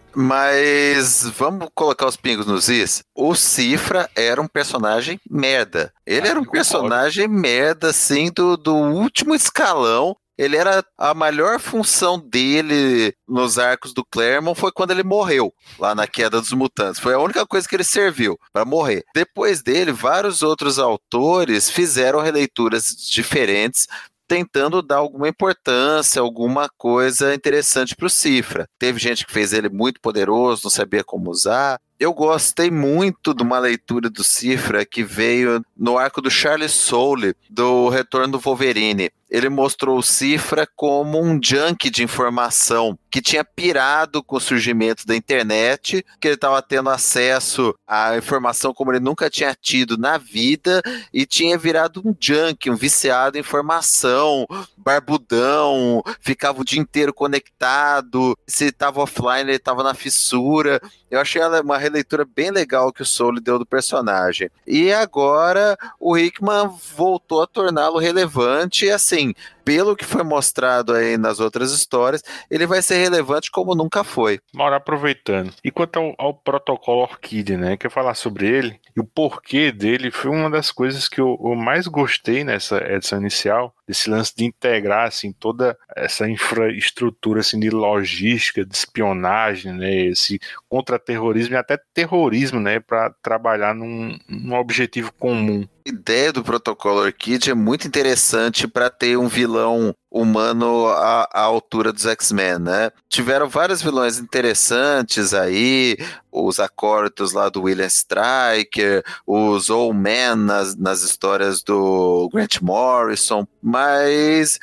mas vamos colocar os pingos nos is. O Cifra era um personagem merda. Ele era um personagem merda, assim, do último escalão. Ele era a melhor função dele nos arcos do Claremont foi quando ele morreu, lá na Queda dos Mutantes. Foi a única coisa que ele serviu para morrer. Depois dele, vários outros autores fizeram releituras diferentes, tentando dar alguma importância, alguma coisa interessante para o Cifra. Teve gente que fez ele muito poderoso, não sabia como usar. Eu gostei muito de uma leitura do Cifra que veio no arco do Charles Soule, do Retorno do Wolverine. Ele mostrou o Cifra como um junkie de informação, que tinha pirado com o surgimento da internet, que ele estava tendo acesso à informação como ele nunca tinha tido na vida, e tinha virado um junkie, um viciado em informação, barbudão, ficava o dia inteiro conectado, se estava offline ele estava na fissura. Eu achei ela uma releitura bem legal que o Soule deu do personagem. E agora o Hickman voltou a torná-lo relevante, e assim, pelo que foi mostrado aí nas outras histórias, ele vai ser relevante como nunca foi. Mauro, aproveitando. E quanto ao protocolo Orquídea, né? Quer falar sobre ele? E o porquê dele foi uma das coisas que eu mais gostei nessa edição inicial, desse lance de integrar, assim, toda essa infraestrutura, assim, de logística, de espionagem, né? Esse contra-terrorismo e até terrorismo, né? Para trabalhar num objetivo comum. A ideia do protocolo Orquídea é muito interessante para ter um vilão humano à altura dos X-Men, né? Tiveram vários vilões interessantes aí, os acólitos lá do William Stryker, os Old Men nas histórias do Grant Morrison, mas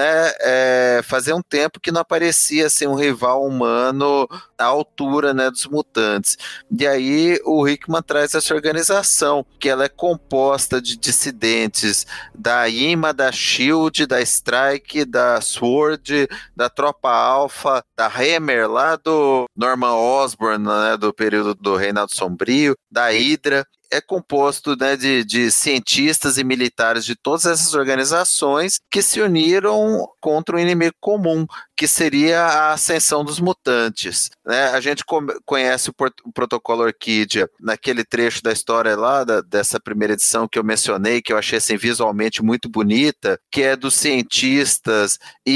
né, fazia um tempo que não aparecia assim, um rival humano à altura, né, dos mutantes. E aí o Hickman traz essa organização, que ela é composta de dissidentes da IMA, da SHIELD, da Strike, da SWORD, da Tropa Alpha, da Hammer, lá do Norman Osborn, né, do período do Reinado Sombrio, da Hydra. É composto, né, de cientistas e militares de todas essas organizações que se uniram contra um inimigo comum, que seria a ascensão dos mutantes. Né? A gente conhece o protocolo Orquídea naquele trecho da história lá, dessa primeira edição que eu mencionei, que eu achei assim, visualmente muito bonita, que é dos cientistas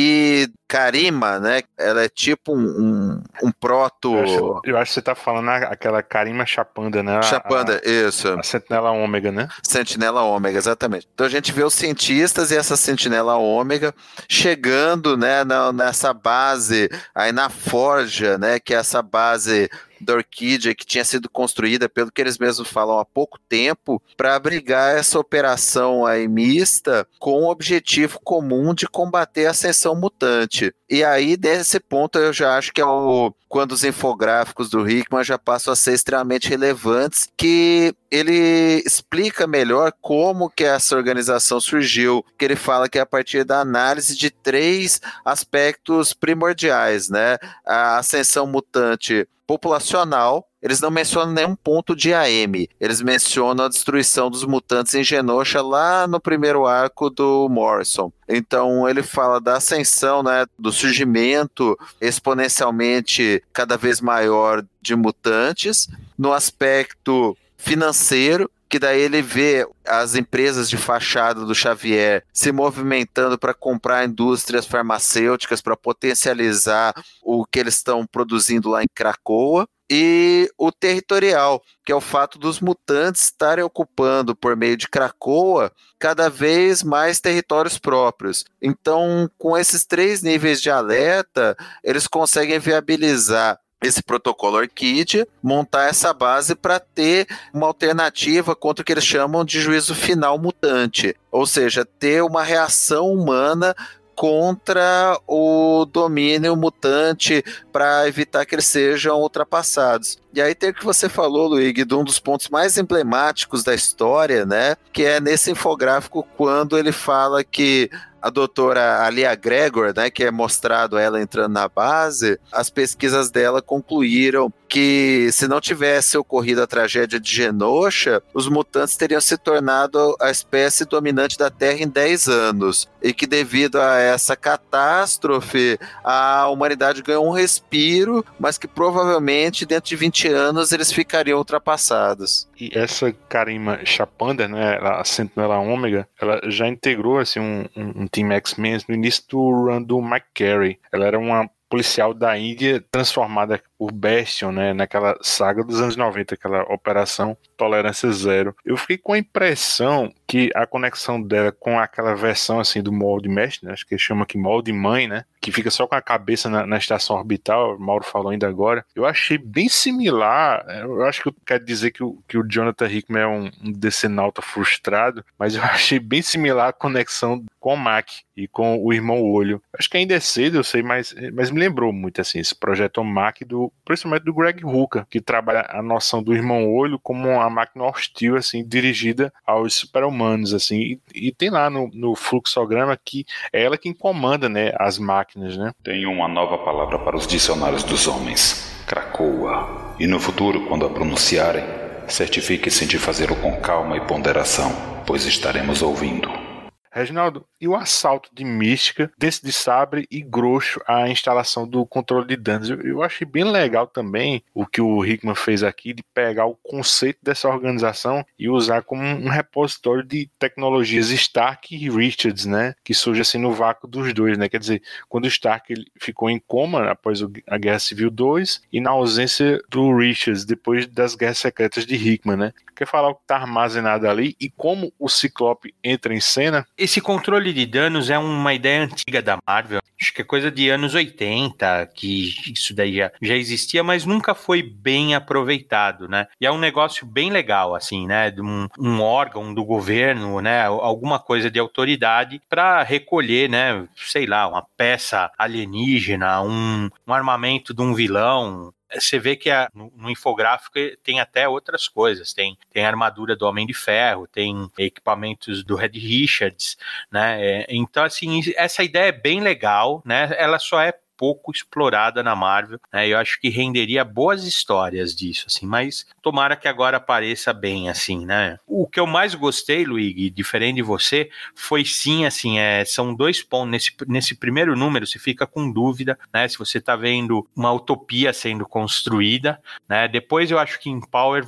e Karima, né? Ela é tipo um proto... Eu acho que você tá falando aquela Karima Chapanda, né? Chapanda, isso. A Sentinela Ômega, né? Sentinela Ômega, exatamente. Então a gente vê os cientistas e essa Sentinela Ômega chegando, né, nessa base, aí na Forja, né, que é essa base da Orquídea, que tinha sido construída, pelo que eles mesmos falam, há pouco tempo, para abrigar essa operação aí mista com o objetivo comum de combater a ascensão mutante. E aí, desse ponto, eu já acho que é quando os infográficos do Hickman já passam a ser extremamente relevantes, que ele explica melhor como que essa organização surgiu, que ele fala que é a partir da análise de 3 aspectos primordiais, né? A ascensão mutante populacional, eles não mencionam nenhum ponto de AM, eles mencionam a destruição dos mutantes em Genosha lá no primeiro arco do Morrison. Então ele fala da ascensão, né, do surgimento exponencialmente cada vez maior de mutantes, no aspecto financeiro, que daí ele vê as empresas de fachada do Xavier se movimentando para comprar indústrias farmacêuticas para potencializar o que eles estão produzindo lá em Krakoa, e o territorial, que é o fato dos mutantes estarem ocupando, por meio de Krakoa, cada vez mais territórios próprios. Então, com esses 3 níveis de alerta, eles conseguem viabilizar esse protocolo Orquídea, montar essa base para ter uma alternativa contra o que eles chamam de juízo final mutante, ou seja, ter uma reação humana contra o domínio mutante para evitar que eles sejam ultrapassados. E aí tem o que você falou, Luigi, de um dos pontos mais emblemáticos da história, né? Que é nesse infográfico quando ele fala que a doutora Alia Gregor, né, que é mostrado ela entrando na base, as pesquisas dela concluíram que se não tivesse ocorrido a tragédia de Genosha, os mutantes teriam se tornado a espécie dominante da Terra em 10 anos. E que devido a essa catástrofe, a humanidade ganhou um respiro, mas que provavelmente dentro de 20 anos eles ficariam ultrapassados. E essa Karima Chapanda, né, a Sentinela Ômega, ela já integrou assim, um time X-Men no início do run do McCary. Ela era uma policial da Índia transformada por Bastion, né, naquela saga dos anos 90, aquela Operação Tolerância Zero. Eu fiquei com a impressão que a conexão dela com aquela versão assim do molde mestre, né, acho que ele chama aqui molde mãe, né, que fica só com a cabeça na estação orbital, o Mauro falou ainda agora, eu achei bem similar. Eu acho que eu quero dizer que o Jonathan Hickman é um decenalta frustrado, mas eu achei bem similar a conexão com o Mac e com o Irmão Olho. Acho que ainda é cedo, eu sei, mas me lembrou muito assim, esse projeto Mac, principalmente do Greg Rucka, que trabalha a noção do Irmão Olho como uma máquina hostil, assim, dirigida aos super-humanos, assim, e tem lá no fluxograma que é ela quem comanda, né, as máquinas, né? Tenho uma nova palavra para os dicionários dos homens, Krakoa, e no futuro, quando a pronunciarem, certifique-se de fazê-lo com calma e ponderação, pois estaremos ouvindo. Reginaldo, e o assalto de Mística, Dente de Sabre e Groxo, a instalação do controle de danos? Eu achei bem legal também o que o Hickman fez aqui, de pegar o conceito dessa organização e usar como um repositório de tecnologias Stark e Richards, né? Que surge assim no vácuo dos dois, né? Quer dizer, quando o Stark ele ficou em coma após a Guerra Civil 2 e na ausência do Richards depois das Guerras Secretas de Hickman, né? Quer falar o que está armazenado ali e como o Ciclope entra em cena? esse controle de danos é uma ideia antiga da Marvel. Acho que é coisa de anos 80, que isso daí já existia, mas nunca foi bem aproveitado, né? E é um negócio bem legal, assim, né? De um órgão do governo, né? Alguma coisa de autoridade para recolher, né? Sei lá, uma peça alienígena, um armamento de um vilão. Você vê que no infográfico tem até outras coisas, tem a armadura do Homem de Ferro, tem equipamentos do Reed Richards, né? Então, assim, essa ideia é bem legal, né? Ela só é pouco explorada na Marvel, né? Eu acho que renderia boas histórias disso, assim, mas tomara que agora apareça bem, assim, né? O que eu mais gostei, Luigi, diferente de você, foi sim, assim, são 2 pontos, nesse primeiro número você fica com dúvida, né? Se você tá vendo uma utopia sendo construída, né? Depois eu acho que em Power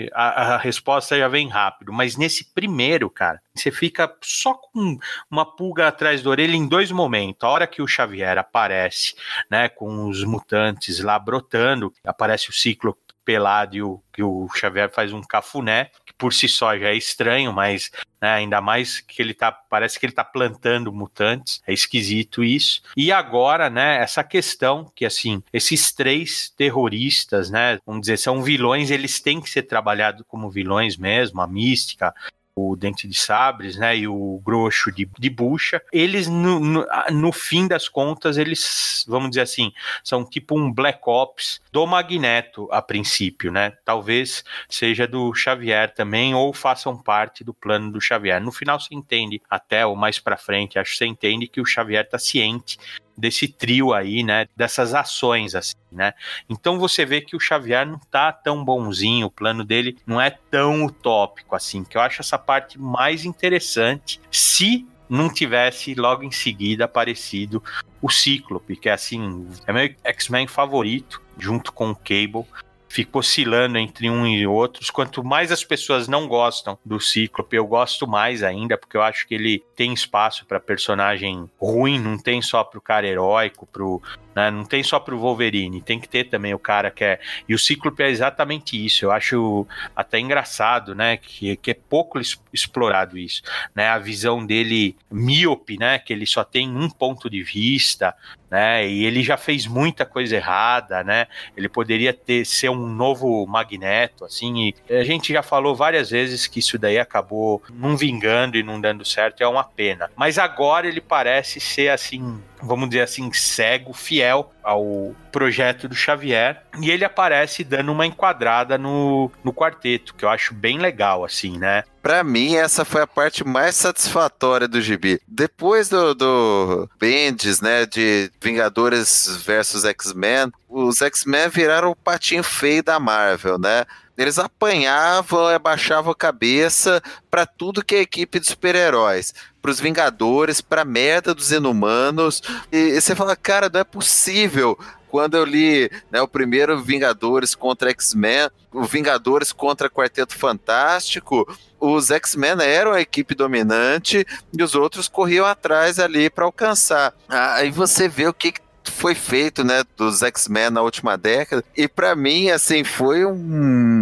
a resposta já vem rápido, mas nesse primeiro, cara, você fica só com uma pulga atrás da orelha em 2 momentos. A hora que o Xavier aparece, né, com os mutantes lá brotando, aparece o Cíclope pelado e o Xavier faz um cafuné, que por si só já é estranho, mas né, ainda mais que parece que ele tá plantando mutantes, é esquisito isso. E agora, né, essa questão que, assim, esses 3 terroristas, né, vamos dizer, são vilões, eles têm que ser trabalhados como vilões mesmo, a Mística, o Dente de Sabres, né, e o Groxo de Bucha, eles, no fim das contas, eles, vamos dizer assim, são tipo um Black Ops do Magneto, a princípio, né, talvez seja do Xavier também, ou façam parte do plano do Xavier. No final você entende, até ou mais pra frente, acho que você entende que o Xavier tá ciente desse trio aí, né, dessas ações, assim, né, então você vê que o Xavier não tá tão bonzinho, o plano dele não é tão utópico, assim, que eu acho essa parte mais interessante, se não tivesse logo em seguida aparecido o Cíclope, que é assim, é meu X-Men favorito, junto com o Cable, fica oscilando entre um e outros. Quanto mais as pessoas não gostam do Cíclope, eu gosto mais ainda, porque eu acho que ele tem espaço para personagem ruim, não tem só pro cara heróico, né, não tem só pro Wolverine, tem que ter também o cara que é... E o Cíclope é exatamente isso, eu acho até engraçado, né, que é pouco explorado isso, né, a visão dele míope, né, que ele só tem um ponto de vista, né, e ele já fez muita coisa errada, né, ele poderia ser um novo Magneto, assim, e a gente já falou várias vezes que isso daí acabou não vingando e não dando certo, é uma pena, mas agora ele parece ser assim, vamos dizer assim, cego, fiel ao projeto do Xavier, e ele aparece dando uma enquadrada no quarteto, que eu acho bem legal, assim, né? Pra mim, essa foi a parte mais satisfatória do gibi. Depois do Bendis, né, de Vingadores versus X-Men, os X-Men viraram o patinho feio da Marvel, né? Eles apanhavam, abaixavam a cabeça pra tudo que é equipe de super-heróis. Pros Vingadores, pra merda dos Inumanos. E você fala, cara, não é possível. Quando eu li, né, o primeiro Vingadores contra X-Men, o Vingadores contra Quarteto Fantástico, os X-Men eram a equipe dominante e os outros corriam atrás ali para alcançar. Aí você vê o que foi feito, né, dos X-Men na última década, e para mim, assim, foi um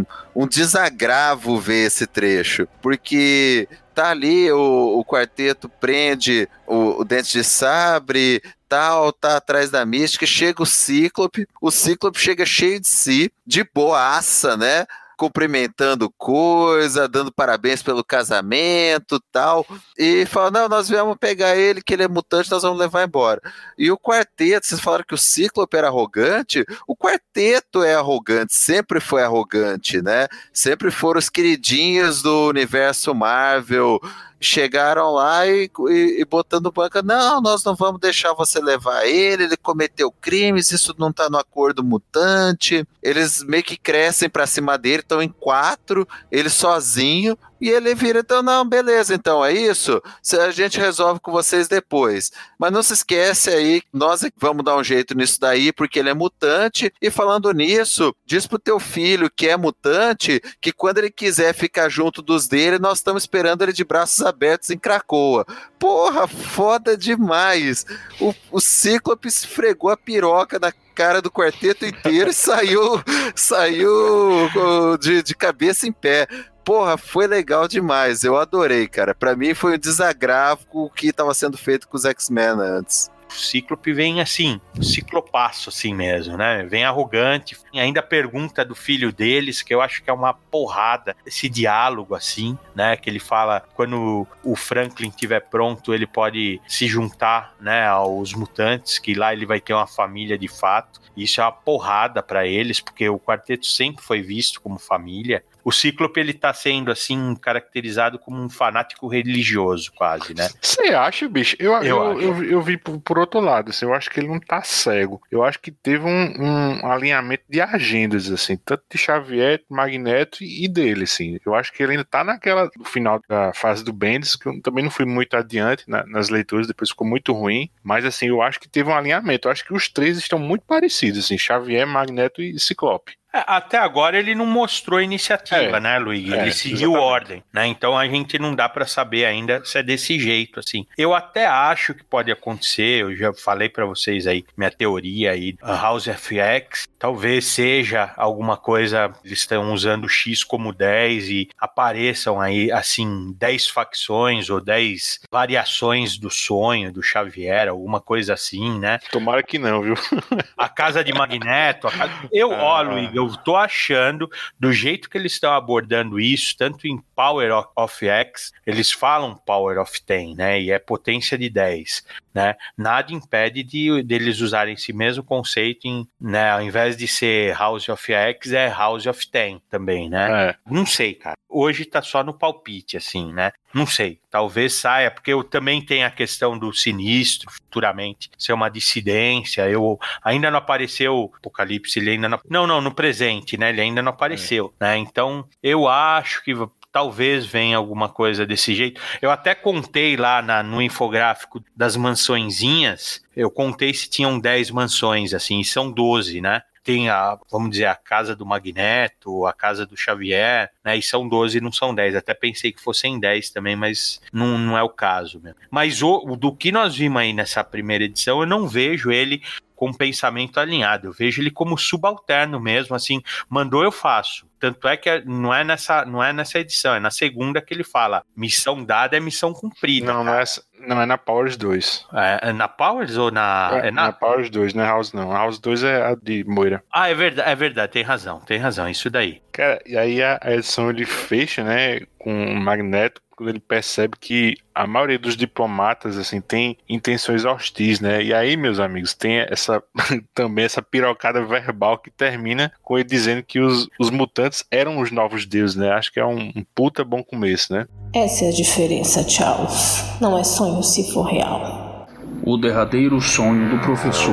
desagravo ver esse trecho, porque tá ali, o quarteto prende o Dente de Sabre, tal, tá atrás da Mística, chega o Cíclope chega cheio de si, de boaça, né, cumprimentando coisa, dando parabéns pelo casamento, tal, e fala, não, nós viemos pegar ele, que ele é mutante, nós vamos levar embora. E o quarteto, vocês falaram que o Cíclope era arrogante, o quarteto é arrogante, sempre foi arrogante, né? Sempre foram os queridinhos do universo Marvel, chegaram lá e botando banca, não, nós não vamos deixar você levar ele cometeu crimes, isso não tá no acordo mutante, eles meio que crescem pra cima dele, estão em 4, ele sozinho, e ele vira, então, não, beleza, então, é isso, a gente resolve com vocês depois, mas não se esquece aí, nós vamos dar um jeito nisso daí, porque ele é mutante, e falando nisso, diz pro teu filho que é mutante, que quando ele quiser ficar junto dos dele, nós estamos esperando ele de braços abertos em Cracoa. Porra, foda demais. O Cíclope esfregou a piroca na cara do quarteto inteiro e saiu de cabeça em pé. porra, foi legal demais. Eu adorei, cara. Pra mim foi um desagravo o que tava sendo feito com os X-Men antes. O Cíclope vem assim, ciclopaço assim mesmo, né? Vem arrogante, e ainda pergunta do filho deles, que eu acho que é uma porrada, esse diálogo assim, né? Que ele fala, quando o Franklin estiver pronto, ele pode se juntar, né, aos mutantes, que lá ele vai ter uma família de fato. Isso é uma porrada pra eles, porque o quarteto sempre foi visto como família. O Cíclope, ele tá sendo, assim, caracterizado como um fanático religioso, quase, né? Você acha, bicho? Eu vi por outro lado, assim, eu acho que ele não tá cego. Eu acho que teve um alinhamento de agendas, assim, tanto de Xavier, Magneto e dele, assim. Eu acho que ele ainda tá no final da fase do Bendis, que eu também não fui muito adiante nas leituras, depois ficou muito ruim. Mas, assim, eu acho que teve um alinhamento. Eu acho que os três estão muito parecidos, assim, Xavier, Magneto e Ciclope. Até agora ele não mostrou iniciativa, né, Luigi? Ele seguiu ordem, né? Então a gente não dá pra saber ainda se é desse jeito, assim. Eu até acho que pode acontecer, eu já falei pra vocês aí, minha teoria aí, a House of X, talvez seja alguma coisa, eles estão usando o X como 10 e apareçam aí, assim, 10 facções ou 10 variações do sonho do Xavier, alguma coisa assim, né? Tomara que não, viu? A casa de Magneto, Luigi, eu tô achando, do jeito que eles estão abordando isso, tanto em Power of X, eles falam Power of 10, né, e é potência de 10, né, nada impede deles usarem esse mesmo conceito em, né, ao invés de ser House of X, é House of 10 também, né, Não sei, cara, hoje tá só no palpite, assim, né, não sei, talvez saia, porque eu também tenho a questão do Sinistro, futuramente, ser uma dissidência, ainda não apareceu o Apocalipse, ele ainda não, no presente, né, ele ainda não apareceu, né, então eu acho que talvez venha alguma coisa desse jeito. Eu até contei lá no infográfico das mansõezinhas, eu contei se tinham 10 mansões, assim, e são 12, né? Tem vamos dizer, a casa do Magneto, a casa do Xavier, né? E são 12, não são 10. Até pensei que fossem 10 também, mas não é o caso mesmo. Mas do que nós vimos aí nessa primeira edição, eu não vejo ele com pensamento alinhado. Eu vejo ele como subalterno mesmo, assim, mandou eu faço. Tanto é que não é nessa edição, é na segunda que ele fala, missão dada é missão cumprida. Não é na Powers 2. É na Powers ou na... na Powers 2, não é House não. A House 2 é a de Moira. Ah, é verdade, tem razão, isso daí. Cara, e aí a edição ele fecha, né, com o Magneto, quando ele percebe que a maioria dos diplomatas, assim, tem intenções hostis, né? E aí, meus amigos, tem também essa pirocada verbal que termina com ele dizendo que os mutantes eram os novos deuses, né? Acho que é um puta bom começo, né? Essa é a diferença, Charles. Não é sonho se for real. O derradeiro sonho do professor.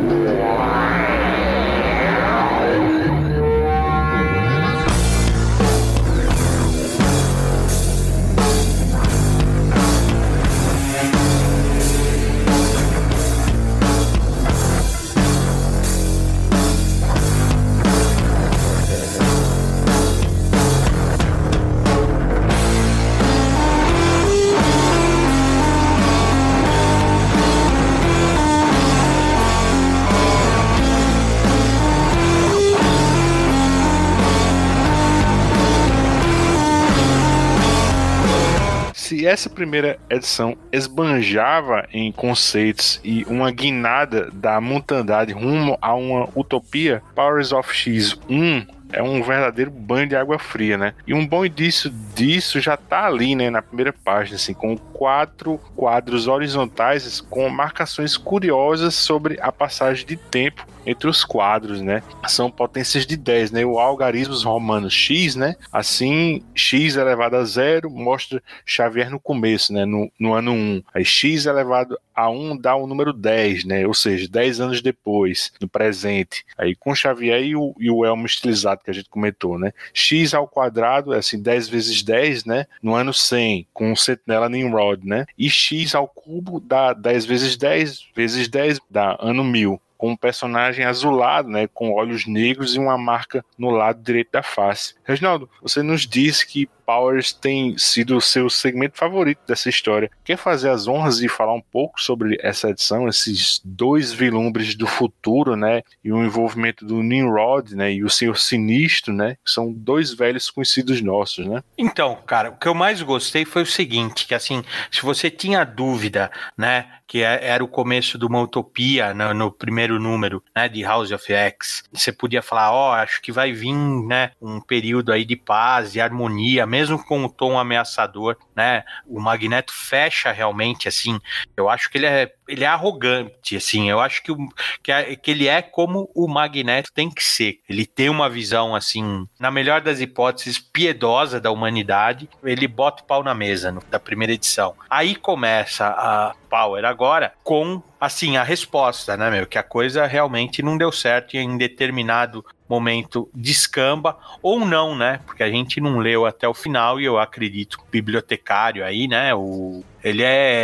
Se essa primeira edição esbanjava em conceitos e uma guinada da mutandade rumo a uma utopia, Powers of X1 é um verdadeiro banho de água fria, né? E um bom indício disso já tá ali, né, na primeira página, assim, com 4 quadros horizontais com marcações curiosas sobre a passagem de tempo entre os quadros, né? São potências de 10, né? O algarismos romanos X, né? Assim, X elevado a 0 mostra Xavier no começo, né? No ano 1. Aí X elevado a 1 dá o número 10, né? Ou seja, 10 anos depois, no presente. Aí com Xavier e o elmo estilizado que a gente comentou, né? X ao quadrado é assim, 10 vezes 10, né? No ano 100, com o Sentinela Nimrod, né? E X ao cubo dá 10 vezes 10 vezes 10 dá ano 1000. Com um personagem azulado, né, com olhos negros e uma marca no lado direito da face. Reginaldo, você nos disse que Powers tem sido o seu segmento favorito dessa história. Quer fazer as honras e falar um pouco sobre essa edição, esses dois vilumbres do futuro, né? E o envolvimento do Nimrod, né? E o Senhor Sinistro, né? Que são dois velhos conhecidos nossos, né? Então, cara, o que eu mais gostei foi o seguinte, que assim, se você tinha dúvida, né, que era o começo de uma utopia no primeiro número, né, de House of X, você podia falar, acho que vai vir, né, um período aí de paz, de harmonia, mesmo com o tom ameaçador, né, o Magneto fecha realmente, assim, eu acho que ele é arrogante, assim, eu acho que ele é como o Magneto tem que ser, ele tem uma visão, assim, na melhor das hipóteses, piedosa da humanidade, ele bota o pau na mesa da primeira edição. Aí começa a Power agora com, assim, a resposta, né, que a coisa realmente não deu certo e em determinado momento descamba, ou não, né, porque a gente não leu até o final e eu acredito que o bibliotecário aí, né, ele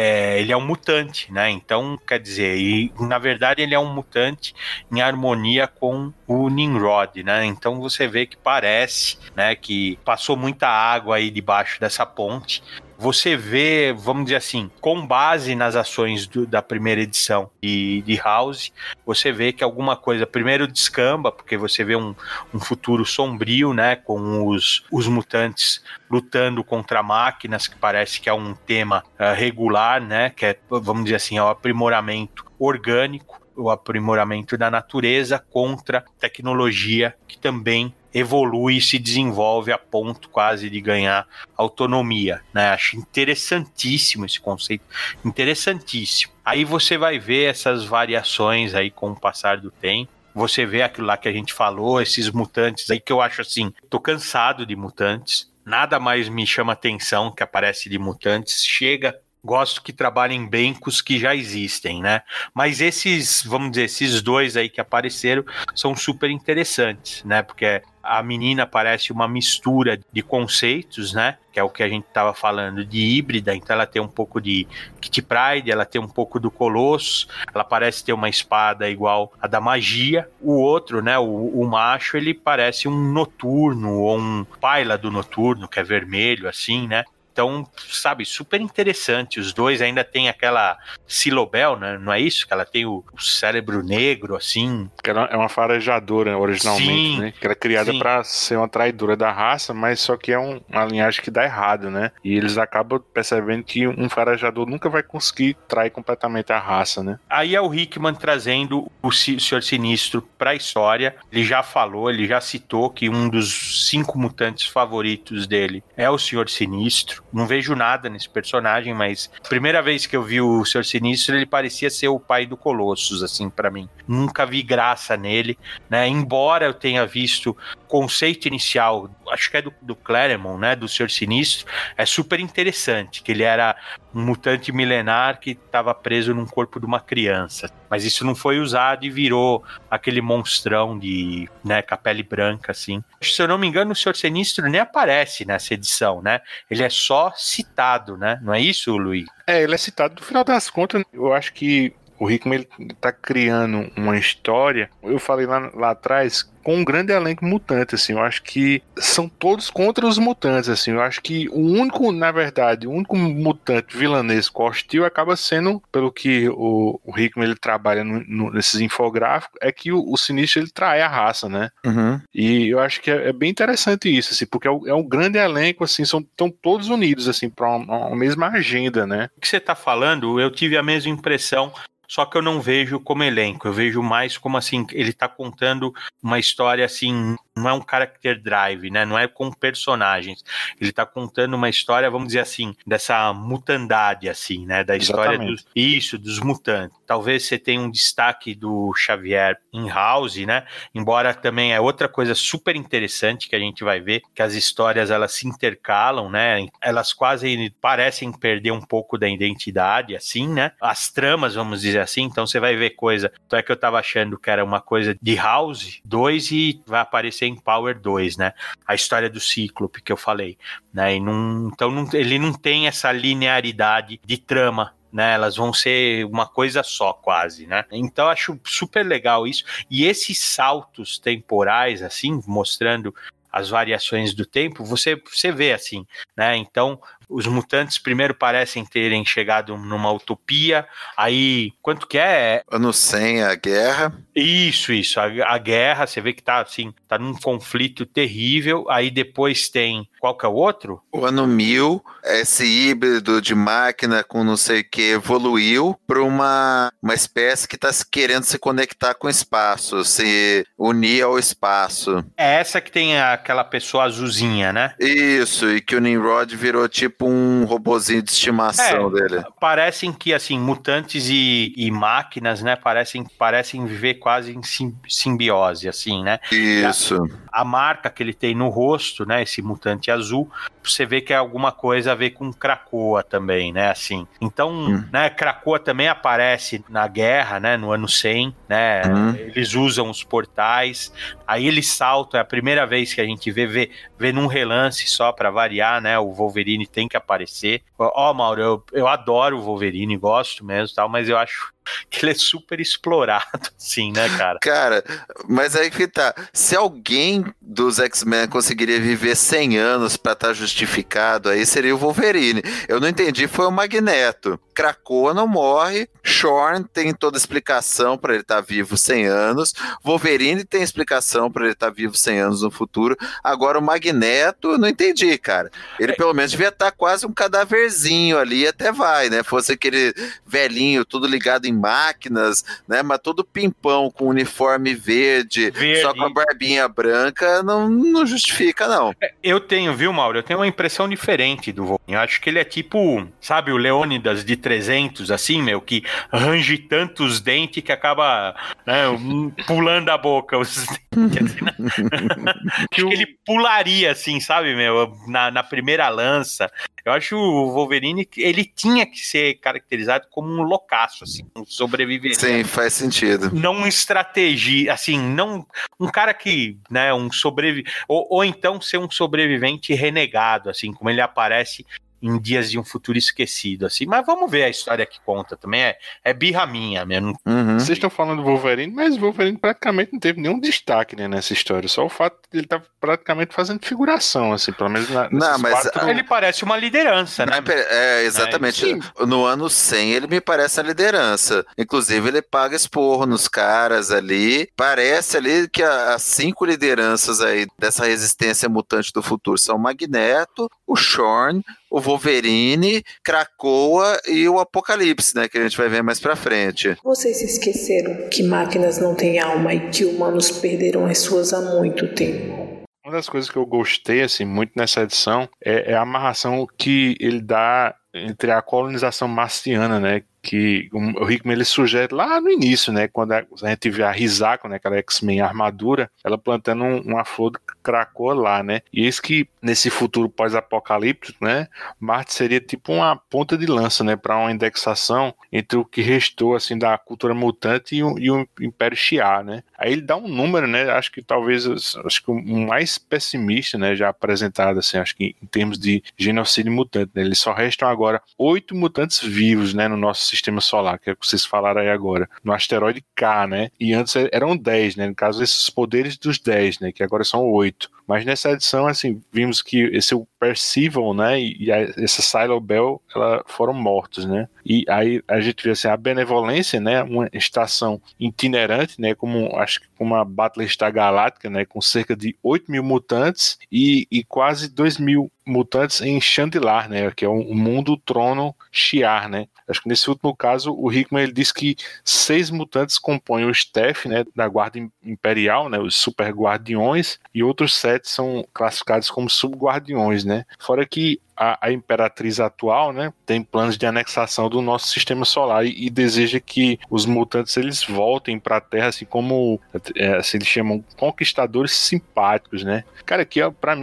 é um mutante, né, então, quer dizer, e na verdade ele é um mutante em harmonia com o Nimrod, né, então você vê que parece, né, que passou muita água aí debaixo dessa ponte. Você vê, vamos dizer assim, com base nas ações da primeira edição de House, você vê que alguma coisa primeiro descamba, porque você vê um futuro sombrio, né, com os mutantes lutando contra máquinas, que parece que é um tema regular, né, que é, vamos dizer assim, é o aprimoramento orgânico, o aprimoramento da natureza contra tecnologia que também evolui e se desenvolve a ponto quase de ganhar autonomia, né? Acho interessantíssimo esse conceito, interessantíssimo. Aí você vai ver essas variações aí com o passar do tempo, você vê aquilo lá que a gente falou, esses mutantes aí que eu acho assim, tô cansado de mutantes, nada mais me chama atenção que aparece de mutantes, chega... Gosto que trabalhem bem com os que já existem, né? Mas esses, vamos dizer, esses dois aí que apareceram são super interessantes, né? Porque a menina parece uma mistura de conceitos, né? Que é o que a gente estava falando de híbrida, então ela tem um pouco de Kitty Pryde, ela tem um pouco do Colossus, ela parece ter uma espada igual a da magia. O outro, né? O macho, ele parece um noturno ou um Paila do noturno, que é vermelho, assim, né? Então, sabe, super interessante. Os dois ainda tem aquela Silobel, né? Não é isso? Que ela tem o cérebro negro, assim. Ela é uma farejadora originalmente, sim, né? Que ela é criada para ser uma traidora da raça, mas só que é uma linhagem que dá errado, né? E eles acabam percebendo que um farejador nunca vai conseguir trair completamente a raça, né? Aí é o Hickman trazendo o Senhor Sinistro para a história. Ele já falou, ele já citou que um dos 5 mutantes favoritos dele é o Senhor Sinistro. Não vejo nada nesse personagem, mas primeira vez que eu vi o Senhor Sinistro, ele parecia ser o pai do Colossus, assim, para mim. Nunca vi graça nele, né? Embora eu tenha visto o conceito inicial, acho que é do Claremont, né? Do Senhor Sinistro, é super interessante, que ele era um mutante milenar que estava preso num corpo de uma criança. Mas isso não foi usado e virou aquele monstrão de, né, com a pele branca, assim. Se eu não me engano, o Senhor Sinistro nem aparece nessa edição, né? Ele é só citado, né? Não é isso, Luiz? Ele é citado. No final das contas, eu acho que o Hickman ele tá criando uma história, eu falei lá atrás, com um grande elenco mutante, assim, eu acho que são todos contra os mutantes, assim, eu acho que o único mutante vilanesco hostil acaba sendo, pelo que o Hickman ele trabalha nesses infográficos, é que o Sinistro ele trai a raça, né? Uhum. E eu acho que é bem interessante isso, assim, porque é um grande elenco, assim, estão todos unidos, assim, para uma mesma agenda, né? O que você tá falando, eu tive a mesma impressão, só que eu não vejo como elenco, eu vejo mais como assim, ele tá contando uma história assim, não é um character drive, né? Não é com personagens. Ele tá contando uma história, vamos dizer assim, dessa mutandade, assim, né? Da história dos mutantes. Talvez você tenha um destaque do Xavier em House, né? Embora também é outra coisa super interessante que a gente vai ver, que as histórias elas se intercalam, né? Elas quase parecem perder um pouco da identidade, assim, né? As tramas, vamos dizer assim, então você vai ver coisa. Então é que eu tava achando que era uma coisa de House 2 e vai aparecer em Power 2, né? A história do Cíclope que eu falei, né? Então ele não tem essa linearidade de trama, né? Elas vão ser uma coisa só quase, né? Então acho super legal isso. E esses saltos temporais, assim, mostrando as variações do tempo, você vê assim, né? Então, os mutantes primeiro parecem terem chegado numa utopia, aí, quanto que é? Ano 100, a guerra. Isso, a guerra, você vê que tá assim, tá num conflito terrível, aí depois tem, qual que é o outro? O ano 1000, esse híbrido de máquina com não sei o que evoluiu para uma espécie que está querendo se conectar com o espaço, se unir ao espaço. É essa que tem aquela pessoa azulzinha, né? Isso, e que o Nimrod virou tipo um robozinho de estimação dele. Parecem que, assim, mutantes e máquinas, né, parecem viver quase em simbiose, assim, né? Isso. A marca que ele tem no rosto, né, esse mutante azul, você vê que é alguma coisa a ver com Krakoa também, né, assim. Então, né, Krakoa também aparece na guerra, né, no ano 100, né, eles usam os portais, aí eles saltam, é a primeira vez que a gente vê num relance só pra variar, né, o Wolverine tem que aparecer. Mauro, eu adoro o Wolverine, gosto mesmo, tal, mas eu acho que ele é super explorado, assim, né, cara? Cara, mas aí que tá. Se alguém dos X-Men conseguiria viver 100 anos pra estar justificado, aí seria o Wolverine. Eu não entendi, foi o Magneto. Krakoa não morre, Shorn tem toda a explicação pra ele estar vivo 100 anos, Wolverine tem explicação pra ele estar vivo 100 anos no futuro. Agora o Magneto, eu não entendi, cara. Ele pelo menos devia estar quase um cadáverzinho ali, até vai, né? Fosse aquele velhinho, tudo ligado em máquinas, né? Mas todo pimpão com uniforme verde. Só com a barbinha branca, não justifica, não. Eu tenho, viu, Mauro? Eu tenho uma impressão diferente do Wolverine. Eu acho que ele é tipo, sabe, o Leônidas de 300, assim, meu, que range tantos dentes que acaba, né, pulando a boca. Os dentes, assim, né? Acho que ele pularia, assim, sabe, meu, na primeira lança. Eu acho o Wolverine, ele tinha que ser caracterizado como um loucaço, assim, um sobrevivente. Sim, faz sentido. Não um estratégia, assim, não um cara que, né, ou então ser um sobrevivente renegado, assim, como ele aparece em Dias de um Futuro Esquecido, assim. Mas vamos ver a história que conta também. É birra minha mesmo. Vocês estão falando do Wolverine, mas o Wolverine praticamente não teve nenhum destaque, né, nessa história. Só o fato de ele estar praticamente fazendo figuração, assim, pelo menos Ele parece uma liderança, né? Exatamente. No ano 100 ele me parece a liderança. Inclusive ele paga esporro nos caras ali. Parece ali que as 5 lideranças aí dessa resistência mutante do futuro são o Magneto, o Shorn, o Wolverine, Krakoa e o Apocalipse, né, que a gente vai ver mais pra frente. Vocês se esqueceram que máquinas não têm alma e que humanos perderam as suas há muito tempo. Uma das coisas que eu gostei, assim, muito nessa edição é a amarração que ele dá entre a colonização marciana, né, que o Hickman ele sugere lá no início, né, quando a gente vê a Rizako, né, aquela X-Men armadura, ela plantando uma flor de Krakoa lá, né, e eis que nesse futuro pós-apocalíptico, né, Marte seria tipo uma ponta de lança, né, para uma indexação entre o que restou, assim, da cultura mutante e o Império Shi'ar, né. Aí ele dá um número, né, acho que o mais pessimista, né, já apresentado, assim, acho que em termos de genocídio mutante, né, eles só restam agora 8 mutantes vivos, né, no nosso sistema solar, que é o que vocês falaram aí agora, no asteroide K, né, e antes eram 10, né, no caso esses poderes dos 10, né, que agora são 8, mas nessa edição, assim, vimos que esse o Percival, né, e essa Silo Bell, foram mortos, né, e aí a gente vê, assim, a Benevolência, né, uma estação itinerante, né, acho que como a Battlestar Galáctica, né, com cerca de 8.000 mutantes e quase 2.000 mutantes em Chandilar, né, que é o mundo trono Shi'ar, né. Acho que nesse último caso o Hickman ele diz que 6 mutantes compõem o staff, né, da Guarda Imperial, né, os Super Guardiões, e outros 7 são classificados como subguardiões, né. Fora que a Imperatriz atual, né, tem planos de anexação do nosso sistema solar e deseja que os mutantes eles voltem para a Terra, assim como assim, eles chamam conquistadores simpáticos, né. Cara, aqui para mim é uma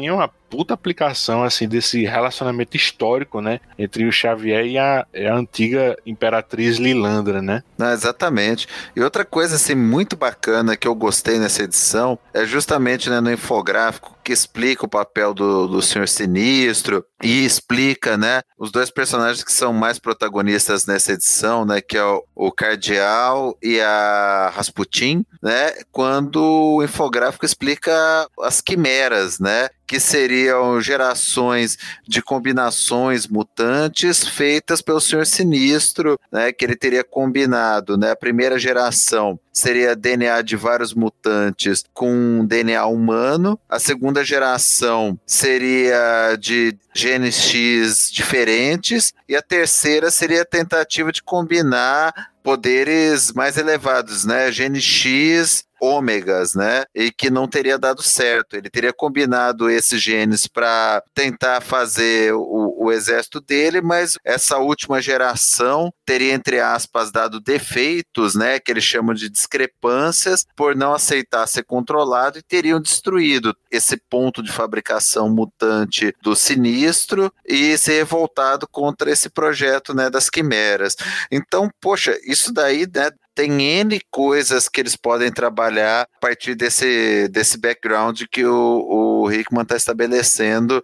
puta aplicação, assim, desse relacionamento histórico, né, entre o Xavier e a antiga Imperatriz Lilandra, né? Não, exatamente. E outra coisa, assim, muito bacana que eu gostei nessa edição é justamente, né, no infográfico que explica o papel do Senhor Sinistro e explica, né, os dois personagens que são mais protagonistas nessa edição, né, que é o Cardeal e a Rasputin, né, quando o infográfico explica as quimeras, né, que seriam gerações de combinações mutantes feitas pelo Senhor Sinistro, né, que ele teria combinado, né, a primeira geração seria DNA de vários mutantes com DNA humano, a segunda geração seria de genes X diferentes e a terceira seria a tentativa de combinar poderes mais elevados, né, genes X ômegas, né, e que não teria dado certo. Ele teria combinado esses genes para tentar fazer o exército dele, mas essa última geração teria, entre aspas, dado defeitos, né, que eles chamam de discrepâncias, por não aceitar ser controlado e teriam destruído esse ponto de fabricação mutante do Sinistro e se revoltado contra esse projeto, né, das quimeras. Então, poxa, isso daí, né, tem N coisas que eles podem trabalhar a partir desse background que o Hickman está estabelecendo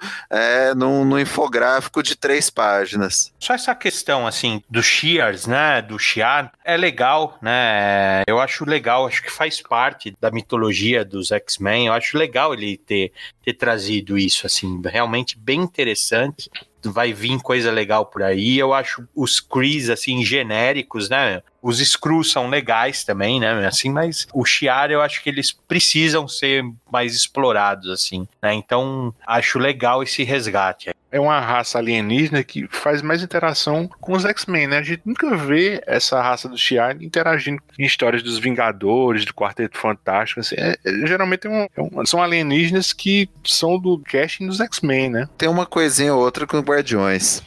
num infográfico de 3 páginas. Só essa questão, assim, do Shears, né, do Shi'ar, é legal, né, eu acho legal, acho que faz parte da mitologia dos X-Men, eu acho legal ele ter trazido isso, assim, realmente bem interessante. Vai vir coisa legal por aí. Eu acho os Krees, assim, genéricos, né? Os Skrulls são legais também, né? Assim, mas o Shi'ar, eu acho que eles precisam ser mais explorados, assim, né? Então, acho legal esse resgate. É uma raça alienígena que faz mais interação com os X-Men, né? A gente nunca vê essa raça do Shi'ar interagindo em histórias dos Vingadores, do Quarteto Fantástico, assim. Geralmente são alienígenas que são do casting dos X-Men, né? Tem uma coisinha ou outra com Guardiões,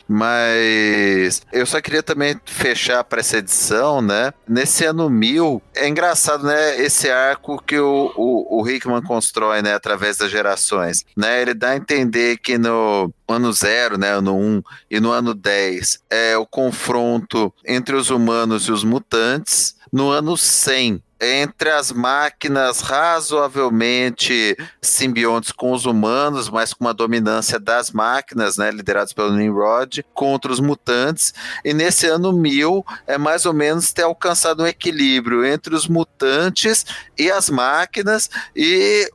mas eu só queria também fechar para essa edição, né? Nesse ano 1000, é engraçado, né? Esse arco que o Hickman constrói, né? Através das gerações, né? Ele dá a entender que no ano 0, né, ano 1 e no ano 10 é o confronto entre os humanos e os mutantes. No ano 100, entre as máquinas razoavelmente simbiontes com os humanos, mas com uma dominância das máquinas, né, lideradas pelo Nimrod, contra os mutantes. E nesse ano 1000 é mais ou menos ter alcançado um equilíbrio entre os mutantes e as máquinas e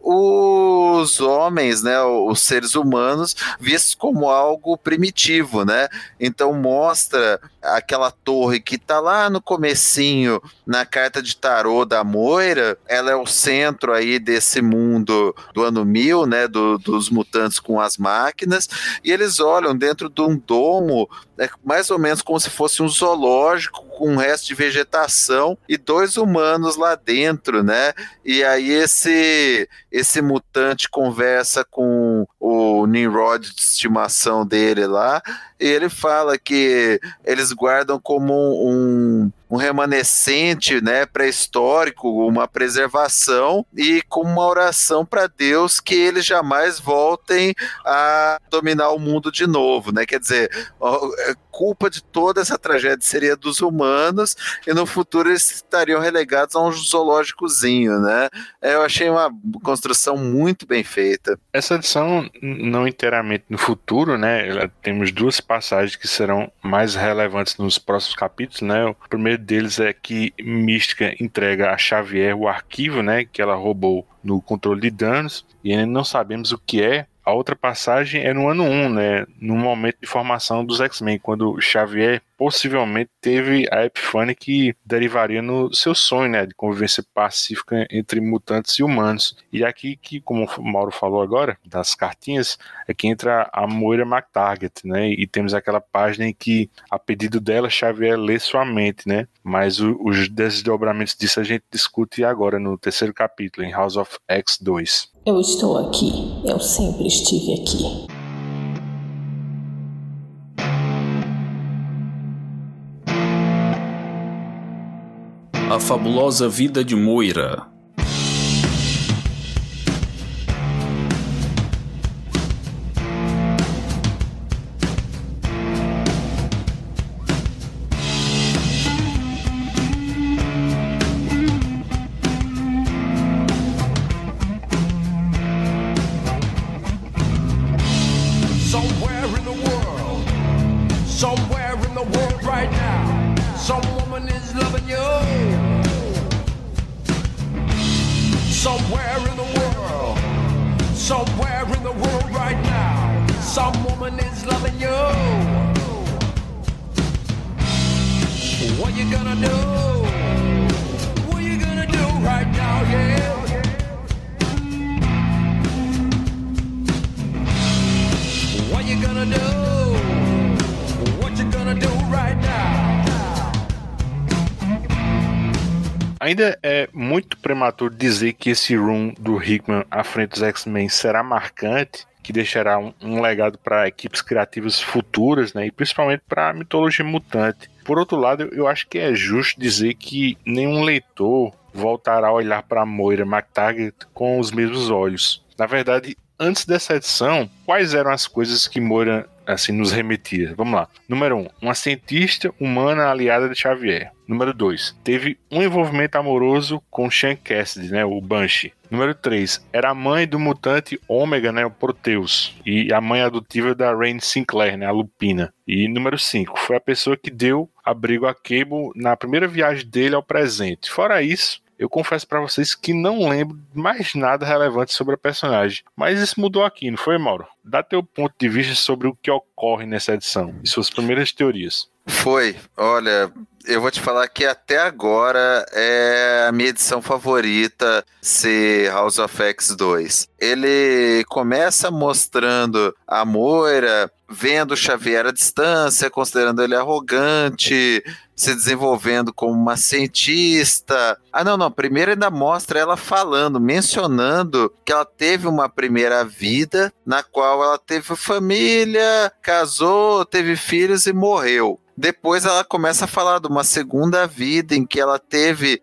os homens, né, os seres humanos, vistos como algo primitivo, né? Então mostra aquela torre que está lá no comecinho, na carta de tarô da Moira, ela é o centro aí desse mundo do ano 1000, né, dos mutantes com as máquinas, e eles olham dentro de um domo, mais ou menos como se fosse um zoológico com um resto de vegetação e 2 humanos lá dentro, né? E aí esse mutante conversa com o Nimrod de estimação dele lá, e ele fala que eles guardam como um remanescente, né, pré-histórico, uma preservação e com uma oração para Deus que eles jamais voltem a dominar o mundo de novo, né? Quer dizer, a culpa de toda essa tragédia seria dos humanos e no futuro eles estariam relegados a um zoológicozinho, né? Eu achei uma construção muito bem feita. Essa edição, não inteiramente no futuro, né? Temos 2 passagens que serão mais relevantes nos próximos capítulos, né? O primeiro deles é que Mística entrega a Xavier o arquivo, né, que ela roubou no controle de danos, e ainda não sabemos o que é. A outra passagem é no ano 1, né, no momento de formação dos X-Men, quando Xavier possivelmente teve a epifânia que derivaria no seu sonho, né, de convivência pacífica entre mutantes e humanos. E aqui, que, como o Mauro falou agora, das cartinhas, é que entra a Moira McTaggart, né, e temos aquela página em que, a pedido dela, Xavier lê sua mente, né, mas os desdobramentos disso a gente discute agora no 3º capítulo, em House of X 2. Eu estou aqui. Eu sempre estive aqui. A Fabulosa Vida de Moira. Somewhere in the world, somewhere in the world right now, some woman is loving you. What you gonna do? What you gonna do right now, yeah? What you gonna do? What you gonna do right now? Ainda é muito prematuro dizer que esse run do Hickman à frente dos X-Men será marcante, que deixará um legado para equipes criativas futuras, né, e principalmente para a mitologia mutante. Por outro lado, eu acho que é justo dizer que nenhum leitor voltará a olhar para Moira MacTaggert com os mesmos olhos. Na verdade, antes dessa edição, quais eram as coisas que Moira assim, nos remetia? Vamos lá. Número 1, uma cientista humana aliada de Xavier. Número 2, teve um envolvimento amoroso com Sean Cassidy, né, o Banshee. Número 3, era a mãe do mutante Ômega, né, o Proteus, e a mãe adotiva da Rain Sinclair, né, a Lupina. E número 5, foi a pessoa que deu abrigo a Cable na primeira viagem dele ao presente. Fora isso, eu confesso pra vocês que não lembro mais nada relevante sobre a personagem. Mas isso mudou aqui, não foi, Mauro? Dá teu ponto de vista sobre o que ocorre nessa edição e suas primeiras teorias. Foi, olha, eu vou te falar que até agora é a minha edição favorita ser House of X 2. Ele começa mostrando a Moira vendo o Xavier à distância, considerando ele arrogante, se desenvolvendo como uma cientista. Primeiro ainda mostra ela falando, mencionando que ela teve uma primeira vida na qual ela teve família, casou, teve filhos e morreu. Depois ela começa a falar de uma segunda vida em que ela teve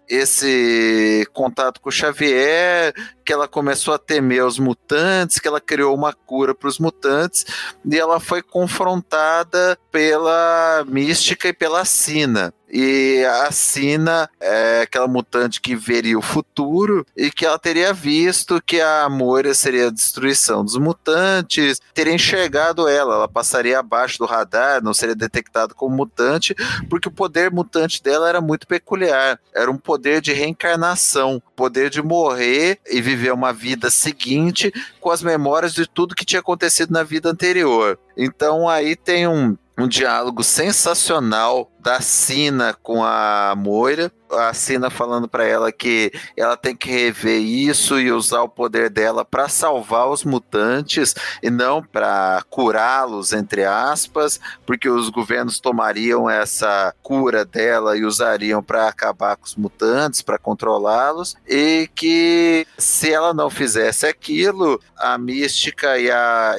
esse contato com o Xavier, que ela começou a temer os mutantes, que ela criou uma cura para os mutantes, e ela foi confrontada pela Mística e pela Sina. E a Sina é aquela mutante que veria o futuro e que ela teria visto que a Moira seria a destruição dos mutantes, teria enxergado ela passaria abaixo do radar, não seria detectada como mutante, porque o poder mutante dela era muito peculiar, era um poder de reencarnação, poder de morrer e viver uma vida seguinte com as memórias de tudo que tinha acontecido na vida anterior. Então aí tem um diálogo sensacional da Sina com a Moira, a Sina falando para ela que ela tem que rever isso e usar o poder dela para salvar os mutantes e não para curá-los, entre aspas, porque os governos tomariam essa cura dela e usariam para acabar com os mutantes, para controlá-los, e que se ela não fizesse aquilo, a Mística e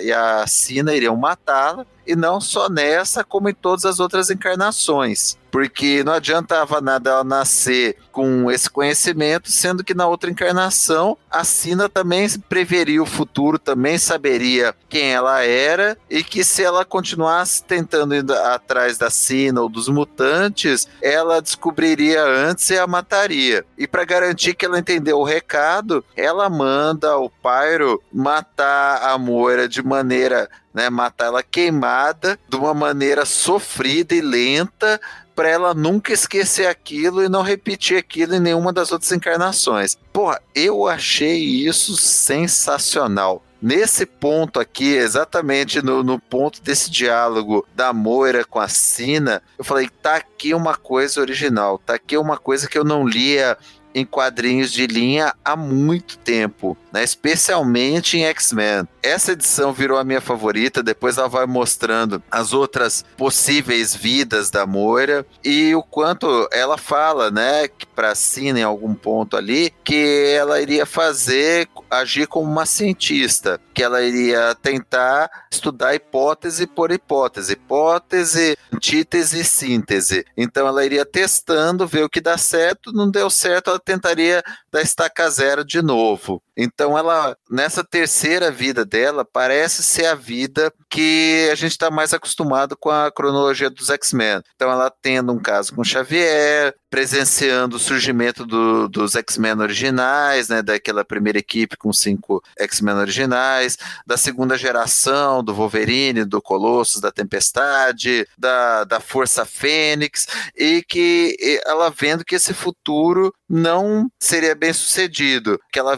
a Sina iriam matá-la. E não só nessa, como em todas as outras encarnações. Porque não adiantava nada ela nascer com esse conhecimento, sendo que na outra encarnação a Sina também preveria o futuro, também saberia quem ela era, e que se ela continuasse tentando ir atrás da Sina ou dos mutantes, ela descobriria antes e a mataria. E para garantir que ela entendeu o recado, ela manda o Pyro matar a Moira de maneira, matar ela queimada, de uma maneira sofrida e lenta, para ela nunca esquecer aquilo e não repetir aquilo em nenhuma das outras encarnações. Porra, eu achei isso sensacional. Nesse ponto aqui, exatamente no ponto desse diálogo da Moira com a Sina, eu falei, tá aqui uma coisa original, tá aqui uma coisa que eu não lia em quadrinhos de linha há muito tempo, especialmente em X-Men. Essa edição virou a minha favorita, depois ela vai mostrando as outras possíveis vidas da Moira e o quanto ela fala, que pra Sina em algum ponto ali, que ela iria agir como uma cientista, que ela iria tentar estudar hipótese por hipótese, antítese e síntese. Então ela iria testando, ver o que dá certo, não deu certo, ela tentaria dar estaca zero de novo. Então ela, nessa terceira vida dela, parece ser a vida que a gente está mais acostumado com a cronologia dos X-Men. Então ela tendo um caso com Xavier, presenciando o surgimento dos X-Men originais, daquela primeira equipe com 5 X-Men originais, da segunda geração, do Wolverine, do Colossus, da Tempestade, da Força Fênix, e que ela vendo que esse futuro não seria bem sucedido, que ela vê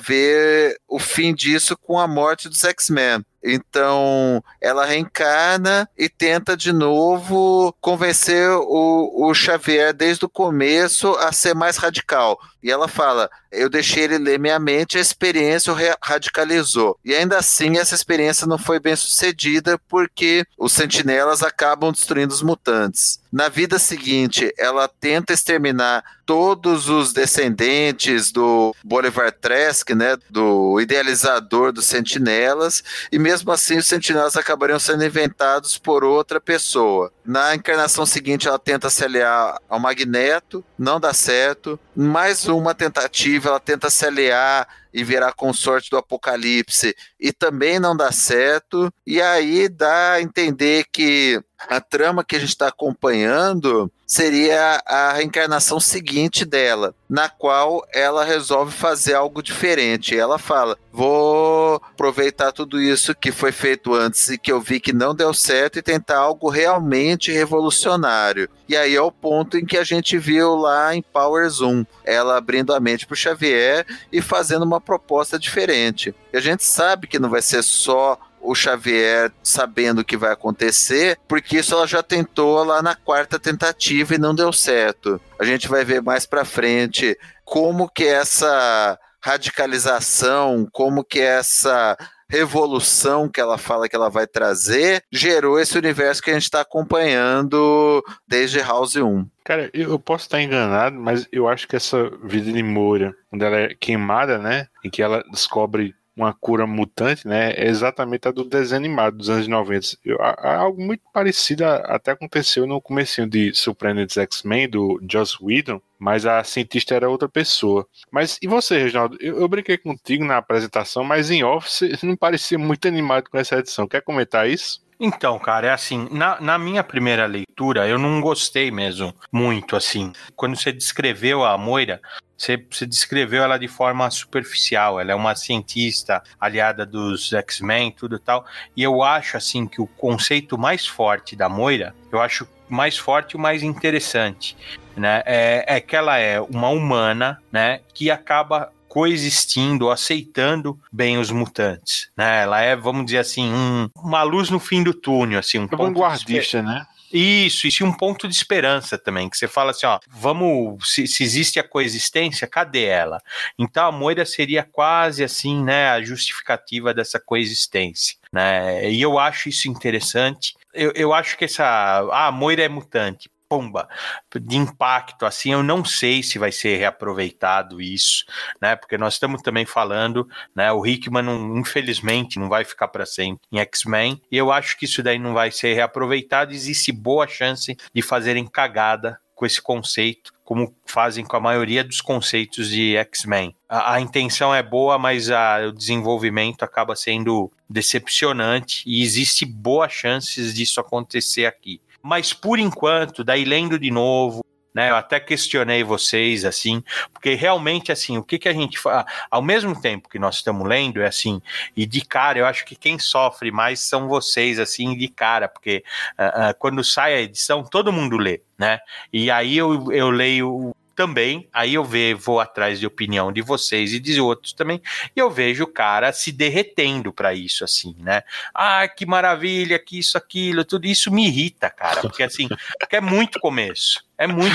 ver o fim disso com a morte dos X-Men. Então, ela reencarna e tenta de novo convencer o Xavier desde o começo a ser mais radical. E ela fala, eu deixei ele ler minha mente, a experiência o radicalizou. E ainda assim, essa experiência não foi bem sucedida porque os sentinelas acabam destruindo os mutantes. Na vida seguinte, ela tenta exterminar todos os descendentes do Bolivar Trask, né, do idealizador dos sentinelas, e mesmo assim os sentinelas acabariam sendo inventados por outra pessoa. Na encarnação seguinte, ela tenta se aliar ao Magneto, não dá certo. Mais uma tentativa, ela tenta se aliar e virar consorte do Apocalipse, e também não dá certo. E aí dá a entender que a trama que a gente está acompanhando seria a reencarnação seguinte dela, na qual ela resolve fazer algo diferente. Ela fala, vou aproveitar tudo isso que foi feito antes e que eu vi que não deu certo e tentar algo realmente revolucionário. E aí é o ponto em que a gente viu lá em Powers 1, ela abrindo a mente para o Xavier e fazendo uma proposta diferente. E a gente sabe que não vai ser só o Xavier sabendo o que vai acontecer, porque isso ela já tentou lá na 4ª tentativa e não deu certo. A gente vai ver mais pra frente como que essa radicalização, como que essa revolução que ela fala que ela vai trazer, gerou esse universo que a gente está acompanhando desde House 1. Cara, eu posso estar enganado, mas eu acho que essa vida de Moira, quando ela é queimada, né, em que ela descobre uma cura mutante, né, é exatamente a do desenho animado dos anos 90. Algo muito parecido até aconteceu no comecinho de Surpreendentes X-Men, do Joss Whedon, mas a cientista era outra pessoa. Mas e você, Reginaldo? Eu brinquei contigo na apresentação, mas em off você não parecia muito animado com essa edição. Quer comentar isso? Então, cara, é assim, na minha primeira leitura, eu não gostei mesmo muito, assim. Quando você descreveu a Moira, você descreveu ela de forma superficial. Ela é uma cientista aliada dos X-Men, tudo tal. E eu acho, assim, que o conceito mais forte da Moira, eu acho mais forte e o mais interessante, né? É que ela é uma humana, né, que acaba coexistindo, aceitando bem os mutantes, né? Ela é, vamos dizer assim, uma luz no fim do túnel, assim, um vanguardista, né? Isso, e um ponto de esperança também, que você fala assim, ó, vamos, se existe a coexistência, cadê ela? Então a Moira seria quase assim, né, a justificativa dessa coexistência, né? E eu acho isso interessante. Eu acho que a Moira é mutante. Pomba, de impacto, assim, eu não sei se vai ser reaproveitado isso, né, porque nós estamos também falando, né, o Hickman, infelizmente, não vai ficar para sempre em X-Men, e eu acho que isso daí não vai ser reaproveitado, existe boa chance de fazerem cagada com esse conceito, como fazem com a maioria dos conceitos de X-Men. A intenção é boa, mas o desenvolvimento acaba sendo decepcionante, e existe boas chances disso acontecer aqui. Mas por enquanto, daí lendo de novo, né, eu até questionei vocês, assim, porque realmente, assim, o que a gente faz, ao mesmo tempo que nós estamos lendo, é assim, e de cara, eu acho que quem sofre mais são vocês, assim, de cara, porque quando sai a edição, todo mundo lê, né, e aí eu leio também, aí eu vou atrás de opinião de vocês e de outros também, e eu vejo o cara se derretendo para isso, assim, né? Ah, que maravilha, que isso, aquilo, tudo isso me irrita, cara, porque assim, porque é muito começo,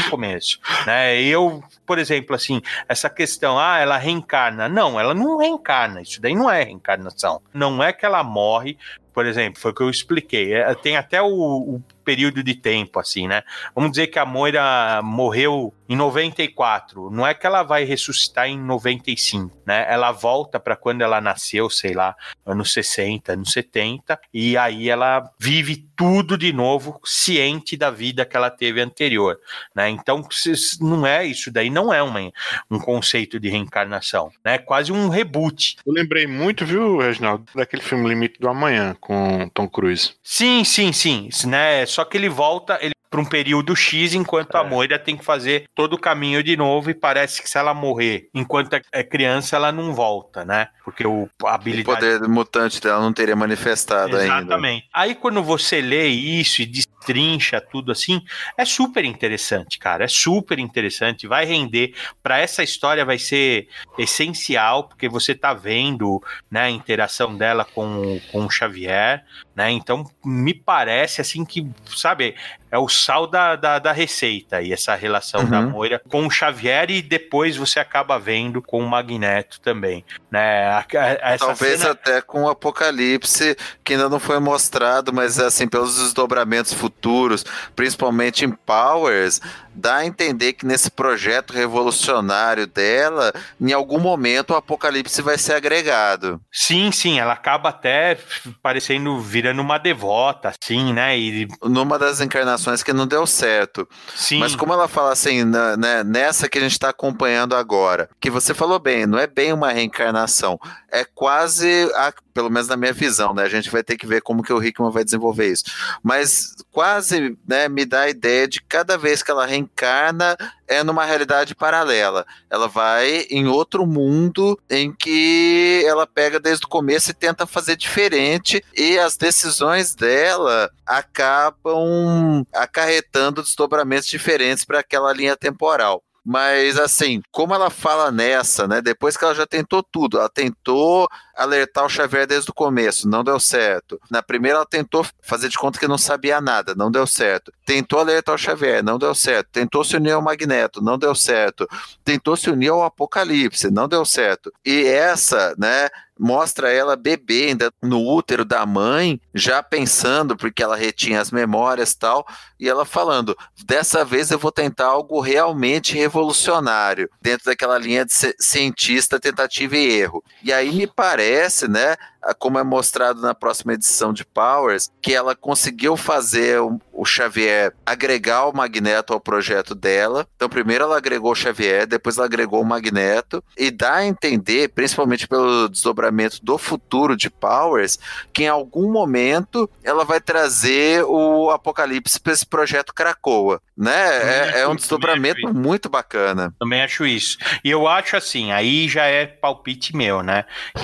né? Eu, por exemplo, assim, essa questão, ela reencarna. Não, ela não reencarna, isso daí não é reencarnação. Não é que ela morre, por exemplo, foi o que eu expliquei, tem até o período de tempo, assim, né? Vamos dizer que a Moira morreu em 94, não é que ela vai ressuscitar em 95, né? Ela volta para quando ela nasceu, sei lá, anos 60, anos 70, e aí ela vive tudo de novo, ciente da vida que ela teve anterior, né? Então, não é isso daí, não é um conceito de reencarnação, né? É quase um reboot. Eu lembrei muito, viu, Reginaldo, daquele filme Limite do Amanhã, com Tom Cruise. Sim, né? Só que ele volta para um período X, enquanto a Moira tem que fazer todo o caminho de novo, e parece que se ela morrer enquanto é criança, ela não volta, né? Porque a habilidade... O poder mutante dela não teria manifestado ainda. Exatamente. Aí quando você lê isso e destrincha tudo assim, é super interessante, cara, é super interessante, vai render, para essa história vai ser essencial, porque você tá vendo, né, a interação dela com o Xavier, né, então me parece assim que, sabe, é o sal da receita, e essa relação da Moira com o Xavier, e depois você acaba vendo com o Magneto também, né? Talvez cena... até com o Apocalipse, que ainda não foi mostrado, mas assim, pelos desdobramentos futuros, principalmente em Powers, dá a entender que nesse projeto revolucionário dela, em algum momento o Apocalipse vai ser agregado. Sim, ela acaba até virando uma devota, assim, né? E... numa das encarnações que não deu certo. Sim. Mas como ela fala assim, nessa que a gente está acompanhando agora, que você falou bem, não é bem uma reencarnação, é quase, pelo menos na minha visão, né? A gente vai ter que ver como que o Hickman vai desenvolver isso. Mas quase, né, me dá a ideia de cada vez que ela reencarna é numa realidade paralela. Ela vai em outro mundo em que ela pega desde o começo e tenta fazer diferente, e as decisões dela acabam acarretando desdobramentos diferentes para aquela linha temporal. Mas assim, como ela fala nessa, né? Depois que ela já tentou tudo, ela tentou alertar o Xavier desde o começo, não deu certo. Na primeira ela tentou fazer de conta que não sabia nada, não deu certo. Tentou alertar o Xavier, não deu certo. Tentou se unir ao Magneto, não deu certo. Tentou se unir ao Apocalipse, não deu certo. E essa, né, mostra ela bebê ainda no útero da mãe, já pensando, porque ela retinha as memórias e tal, e ela falando, dessa vez eu vou tentar algo realmente revolucionário, dentro daquela linha de cientista, tentativa e erro. E aí me parece, né, como é mostrado na próxima edição de Powers, que ela conseguiu fazer o Xavier agregar o Magneto ao projeto dela. Então primeiro ela agregou o Xavier, depois ela agregou o Magneto, e dá a entender, principalmente pelo desdobramento do futuro de Powers, que em algum momento ela vai trazer o Apocalipse para esse projeto Krakoa, né? É um desdobramento muito bacana. Também acho isso. E eu acho assim, aí já é palpite meu, né? Que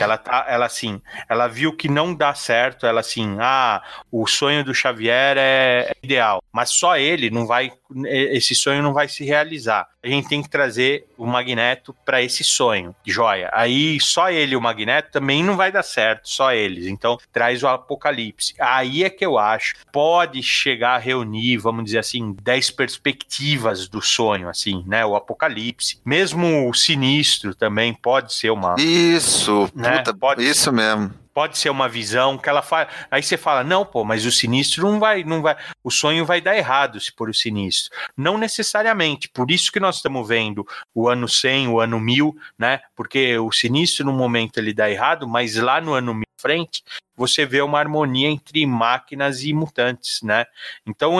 ela viu que não dá certo, ela assim, o sonho do Xavier é ideal, mas só ele não vai, esse sonho não vai se realizar. A gente tem que trazer o Magneto para esse sonho, joia. Aí só ele e o Magneto também não vai dar certo, só eles. Então traz o Apocalipse. Aí é que eu acho, pode chegar a reunir, vamos dizer assim, 10 perspectivas do sonho, assim, né? O Apocalipse, mesmo o Sinistro também pode ser uma... Isso, né? puta, isso mesmo. Pode ser uma visão que ela faz. Aí você fala, não, pô, mas o Sinistro não vai. O sonho vai dar errado se for o Sinistro. Não necessariamente. Por isso que nós estamos vendo o ano 100, o ano 1000, né? Porque o Sinistro, no momento, ele dá errado, mas lá no ano 1000 frente, você vê uma harmonia entre máquinas e mutantes, né? Então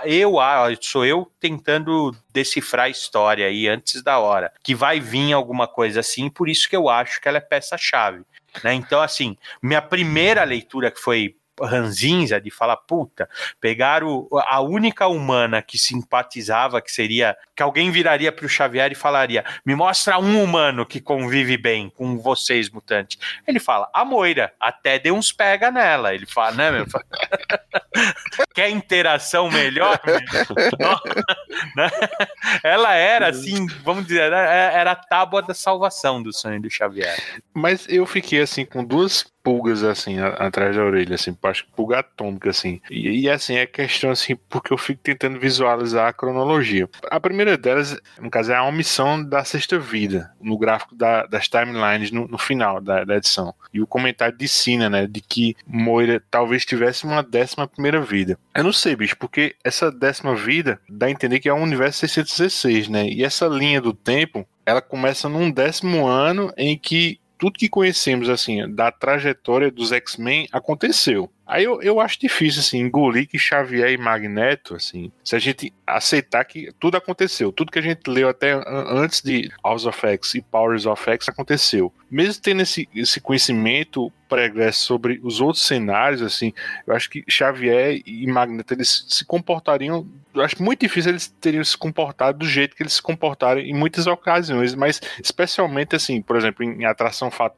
sou eu tentando decifrar a história aí antes da hora, que vai vir alguma coisa assim, por isso que eu acho que ela é peça-chave, né? Então, assim, minha primeira leitura, que foi ranzinza, de falar, puta, pegaram a única humana que simpatizava, que alguém viraria pro Xavier e falaria, me mostra um humano que convive bem com vocês, mutantes. Ele fala, a Moira, até deu uns pega nela. Ele fala, né, meu? Quer interação melhor? Né? Ela era, assim, vamos dizer, era a tábua da salvação do sonho do Xavier. Mas eu fiquei, assim, com duas pulgas, assim, atrás da orelha, assim, acho que pulga atômica, assim. E assim, é questão, assim, porque eu fico tentando visualizar a cronologia. A primeira delas, no caso, é a omissão da Sexta Vida, no gráfico das timelines no final da edição. E o comentário de Sina, né, de que Moira talvez tivesse uma 11ª vida. Eu não sei, bicho, porque essa 10ª vida dá a entender que é um universo 616, né, e essa linha do tempo, ela começa num 10º ano em que tudo que conhecemos, assim, da trajetória dos X-Men aconteceu. Aí eu acho difícil, assim, engolir que Xavier e Magneto, assim, se a gente aceitar que tudo aconteceu, tudo que a gente leu até antes de House of X e Powers of X aconteceu. Mesmo tendo esse conhecimento pregresso sobre os outros cenários, assim, eu acho que Xavier e Magneto, eles se comportariam, eu acho muito difícil eles teriam se comportado do jeito que eles se comportaram em muitas ocasiões, mas especialmente, assim, por exemplo, em Atração Fatal,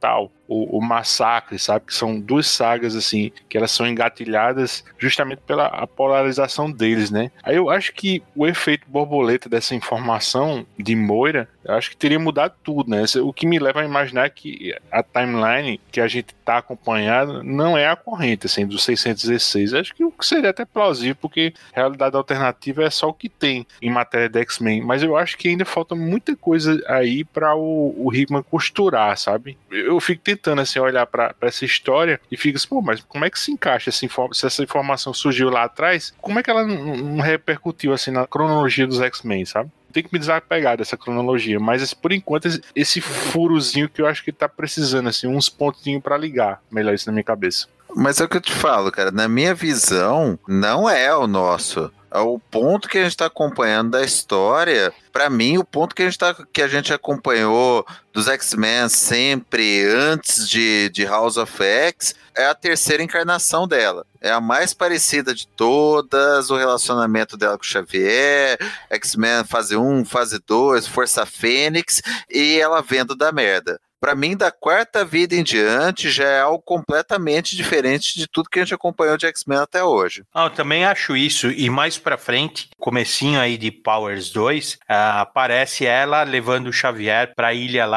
o Massacre, sabe? Que são duas sagas, assim, que elas são engatilhadas justamente pela a polarização deles, né? Aí eu acho que o efeito borboleta dessa informação de Moira, eu acho que teria mudado tudo, né? O que me leva a imaginar que a timeline que a gente tá acompanhando não é a corrente, assim, do 616. Eu acho que o que seria até plausível, porque realidade alternativa é só o que tem em matéria de X-Men. Mas eu acho que ainda falta muita coisa aí para o Hickman costurar, sabe? Eu fico tentando, assim, olhar para essa história e fico assim, pô, mas como é que se encaixa se essa informação surgiu lá atrás, como é que ela não repercutiu, assim, na cronologia dos X-Men, sabe? Tem que me desapegar dessa cronologia, mas por enquanto esse furozinho que eu acho que tá precisando, assim, uns pontinhos para ligar, melhor isso na minha cabeça. Mas é o que eu te falo, cara, na minha visão, não é o nosso. O ponto que a gente está acompanhando da história, para mim, o ponto que a gente acompanhou dos X-Men sempre antes de House of X é a terceira encarnação dela. É a mais parecida de todas, o relacionamento dela com o Xavier, X-Men fase 1, fase 2, Força Fênix e ela vendo da merda. Pra mim, da quarta vida em diante, já é algo completamente diferente de tudo que a gente acompanhou de X-Men até hoje. Eu também acho isso, e mais pra frente, comecinho aí de Powers 2, aparece ela levando o Xavier pra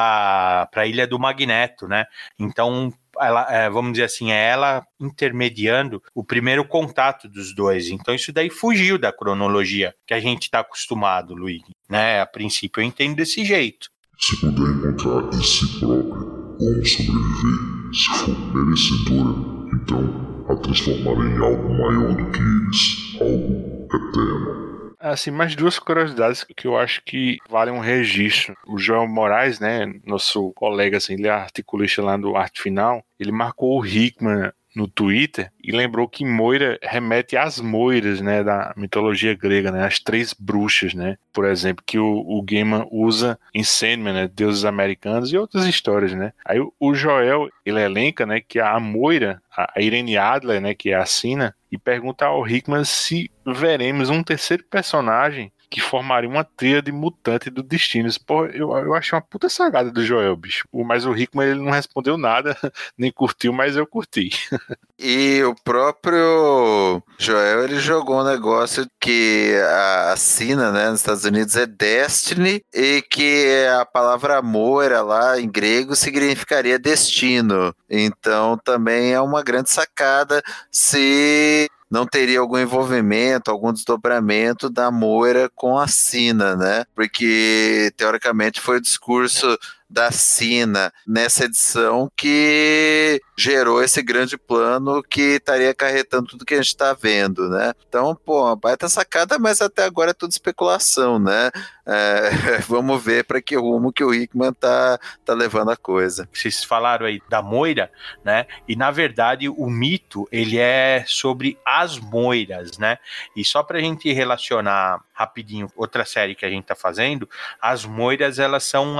ilha do Magneto, né? Então, ela, vamos dizer assim, é ela intermediando o primeiro contato dos dois. Então, isso daí fugiu da cronologia que a gente tá acostumado, Luigi, né? A princípio, eu entendo desse jeito. Se puder encontrar em si próprio como sobreviver, se for merecedora, então a transformará em algo maior do que eles, algo eterno. Assim, mais duas curiosidades que eu acho que valem um registro. O Joel Moraes, né, nosso colega, assim, ele é articulista lá do Arte Final, ele marcou o Hickman no Twitter e lembrou que Moira remete às Moiras, né, da mitologia grega, né, as três bruxas, né, por exemplo, que o Gaiman usa em Sandman, né, deuses americanos e outras histórias, né. Aí o Joel, ele elenca, né, que a Moira, a Irene Adler, né, que é a Sina, e pergunta ao Hickman se veremos um terceiro personagem que formaria uma tríade mutante do Destinos. Pô, eu achei uma puta sagada do Joel, bicho. Mas o Hickman, ele não respondeu nada, nem curtiu, mas eu curti. E o próprio Joel, ele jogou um negócio que a Sina, né, nos Estados Unidos é Destiny, e que a palavra Moira lá em grego significaria destino. Então também é uma grande sacada se não teria algum envolvimento, algum desdobramento da Moira com a Sina, né? Porque, teoricamente, foi o discurso da Sina nessa edição que gerou esse grande plano que estaria acarretando tudo que a gente está vendo, né? Então, pô, uma baita sacada, mas até agora é tudo especulação, né? Vamos ver para que rumo que o Hickman tá levando a coisa. Vocês falaram aí da Moira, né? E na verdade o mito, ele é sobre as Moiras, né? E só pra gente relacionar rapidinho outra série que a gente tá fazendo, as Moiras, elas são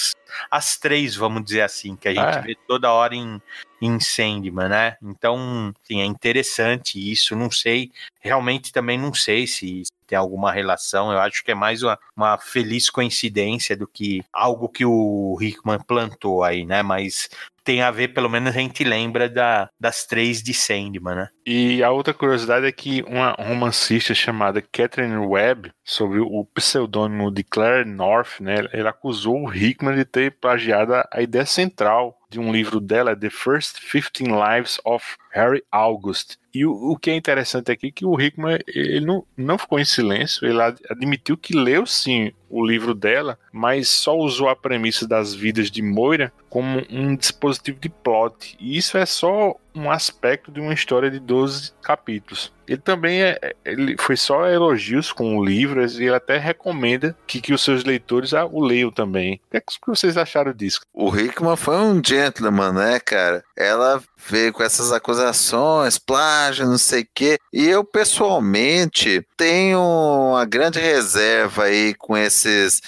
as três, vamos dizer assim, que a gente vê toda hora em Sandman, né? Então, sim, é interessante isso, não sei, realmente também não sei se tem alguma relação, eu acho que é mais uma feliz coincidência do que algo que o Hickman plantou aí, né? Mas tem a ver, pelo menos a gente lembra das três de Sandman, né? E a outra curiosidade é que uma romancista chamada Catherine Webb, sobre o pseudônimo de Claire North, né, ela acusou o Hickman de ter plagiado a ideia central de um livro dela, The First 15 Lives of Harry August. E o que é interessante aqui é que o Hickman, ele não ficou em silêncio, ele admitiu que leu sim o livro dela, mas só usou a premissa das vidas de Moira como um dispositivo de plot. E isso é só um aspecto de uma história de 12 capítulos. Ele também ele foi só elogios com o livro, e ele até recomenda que os seus leitores o leiam também. O que vocês acharam disso? O Hickman foi um gentleman, né, cara? Ela veio com essas acusações, plágio, não sei o quê. E eu, pessoalmente, tenho uma grande reserva aí com esses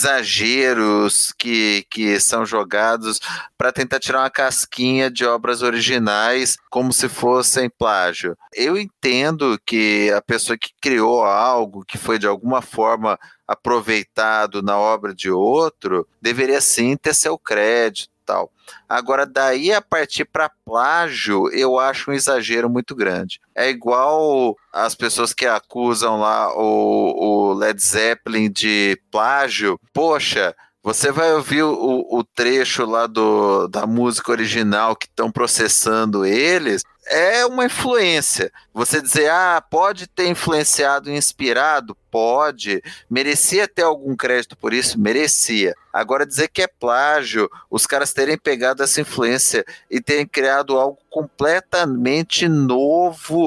exageros que são jogados para tentar tirar uma casquinha de obras originais como se fossem plágio. Eu entendo que a pessoa que criou algo que foi de alguma forma aproveitado na obra de outro, deveria sim ter seu crédito, tal. Agora, daí a partir para plágio, eu acho um exagero muito grande. É igual as pessoas que acusam lá o Led Zeppelin de plágio. Poxa, você vai ouvir o trecho lá da música original que estão processando eles, é uma influência. Você dizer, pode ter influenciado e inspirado? Pode. Merecia ter algum crédito por isso? Merecia. Agora dizer que é plágio, os caras terem pegado essa influência e terem criado algo completamente novo,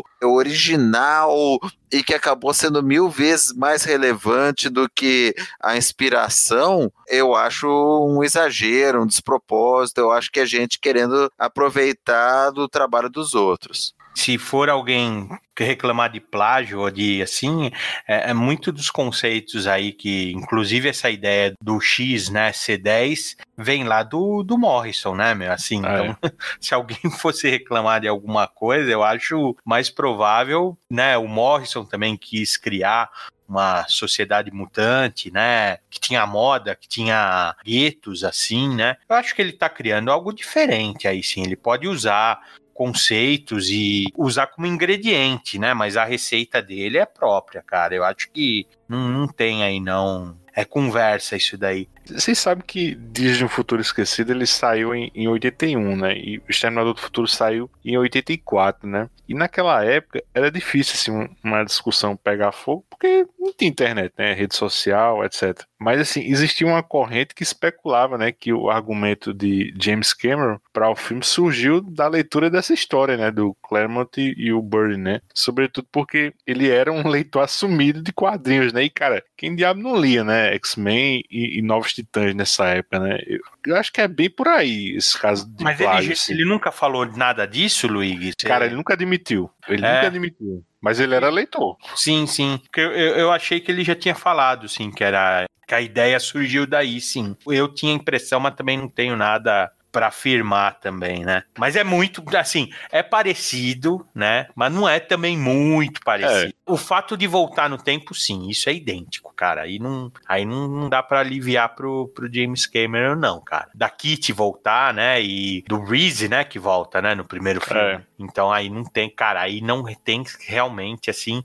original, e que acabou sendo 1000 vezes mais relevante do que a inspiração, eu acho um exagero, um despropósito. Eu acho que é gente querendo aproveitar do trabalho dos outros. Se for alguém reclamar de plágio ou de assim, é muito dos conceitos aí que, inclusive essa ideia do X, né, C10, vem lá do Morrison, né, meu? Assim, então, se alguém fosse reclamar de alguma coisa, eu acho mais provável, né, o Morrison também quis criar uma sociedade mutante, né, que tinha moda, que tinha guetos, assim, né? Eu acho que ele tá criando algo diferente aí, sim. Ele pode usar conceitos e usar como ingrediente, né? Mas a receita dele é própria, cara. Eu acho que não tem aí, não. É conversa isso daí. Vocês sabem que Dias de um Futuro Esquecido ele saiu em 81, né? E o Exterminador do Futuro saiu em 84, né? E naquela época era difícil assim, uma discussão pegar fogo, porque não tinha internet, né? Rede social, etc. Mas assim, existia uma corrente que especulava, né? Que o argumento de James Cameron para o filme surgiu da leitura dessa história, né? Do Claremont e o Byrne, né? Sobretudo porque ele era um leitor assumido de quadrinhos, né? E cara, quem diabo não lia, né? X-Men e Novos Titãs nessa época, né? Eu acho que é bem por aí esse caso de Mas plágio, ele nunca falou nada disso, Luigi? Cara, ele nunca admitiu. Nunca admitiu. Mas ele era leitor. Sim, sim. Porque eu achei que ele já tinha falado, sim, que a ideia surgiu daí, sim. Eu tinha impressão, mas também não tenho nada para afirmar também, né? Mas é muito, assim, é parecido, né? Mas não é também muito parecido. O fato de voltar no tempo, sim, isso é idêntico, cara. Aí não dá para aliviar pro James Cameron, não, cara. Da Kitty voltar, né? E do Reese, né? Que volta, né? No primeiro filme. Então aí não tem, cara, aí não tem realmente, assim...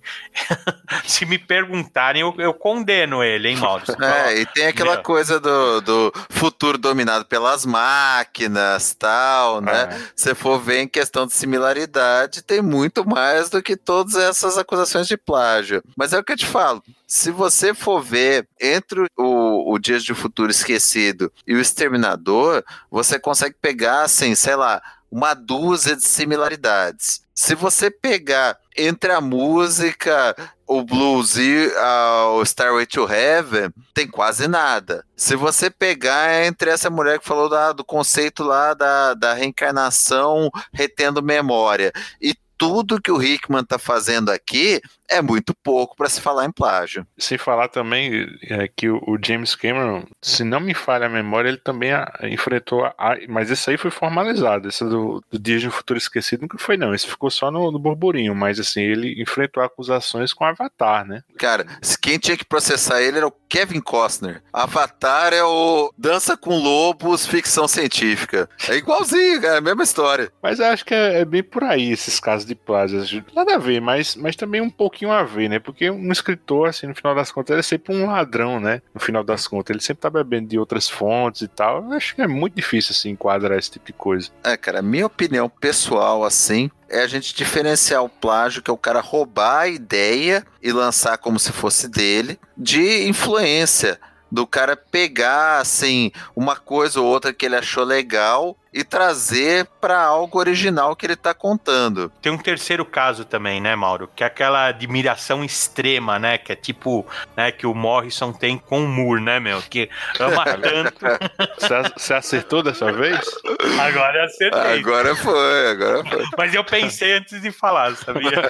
Se me perguntarem, eu condeno ele, hein, Maurício? E tem aquela coisa do futuro dominado pelas máquinas, tal, né? Se for ver em questão de similaridade, tem muito mais do que todas essas acusações de plágio. Mas é o que eu te falo, se você for ver entre o Dias de um Futuro Esquecido e o Exterminador, você consegue pegar, assim, sei lá, uma dúzia de similaridades. Se você pegar entre a música, o blues e o Stairway to Heaven, tem quase nada. Se você pegar entre essa mulher que falou do conceito lá da reencarnação retendo memória e tudo que o Hickman tá fazendo aqui, é muito pouco para se falar em plágio. Sem falar também que o James Cameron, se não me falha a memória, ele também enfrentou mas isso aí foi formalizado, esse do Dias de um Futuro Esquecido nunca foi não, esse ficou só no burburinho, mas assim, ele enfrentou acusações com Avatar, né? Cara, quem tinha que processar ele era o Kevin Costner. Avatar é o Dança com Lobos, ficção científica. É igualzinho, cara, a mesma história. Mas eu acho que é bem por aí esses casos de plágio. Nada a ver, mas também um pouquinho a ver, né? Porque um escritor, assim, no final das contas, ele é sempre um ladrão, né? No final das contas, ele sempre tá bebendo de outras fontes e tal. Eu acho que é muito difícil, assim, enquadrar esse tipo de coisa. Cara, minha opinião pessoal, assim, é a gente diferenciar o plágio, que é o cara roubar a ideia e lançar como se fosse dele, de influência. Do cara pegar, assim, uma coisa ou outra que ele achou legal e trazer para algo original que ele tá contando. Tem um terceiro caso também, né, Mauro? Que é aquela admiração extrema, né? Que é tipo, né, que o Morrison tem com o Moore, né, meu? Que ama tanto. Você acertou dessa vez? Agora eu acertei. Agora foi. Mas eu pensei antes de falar, sabia?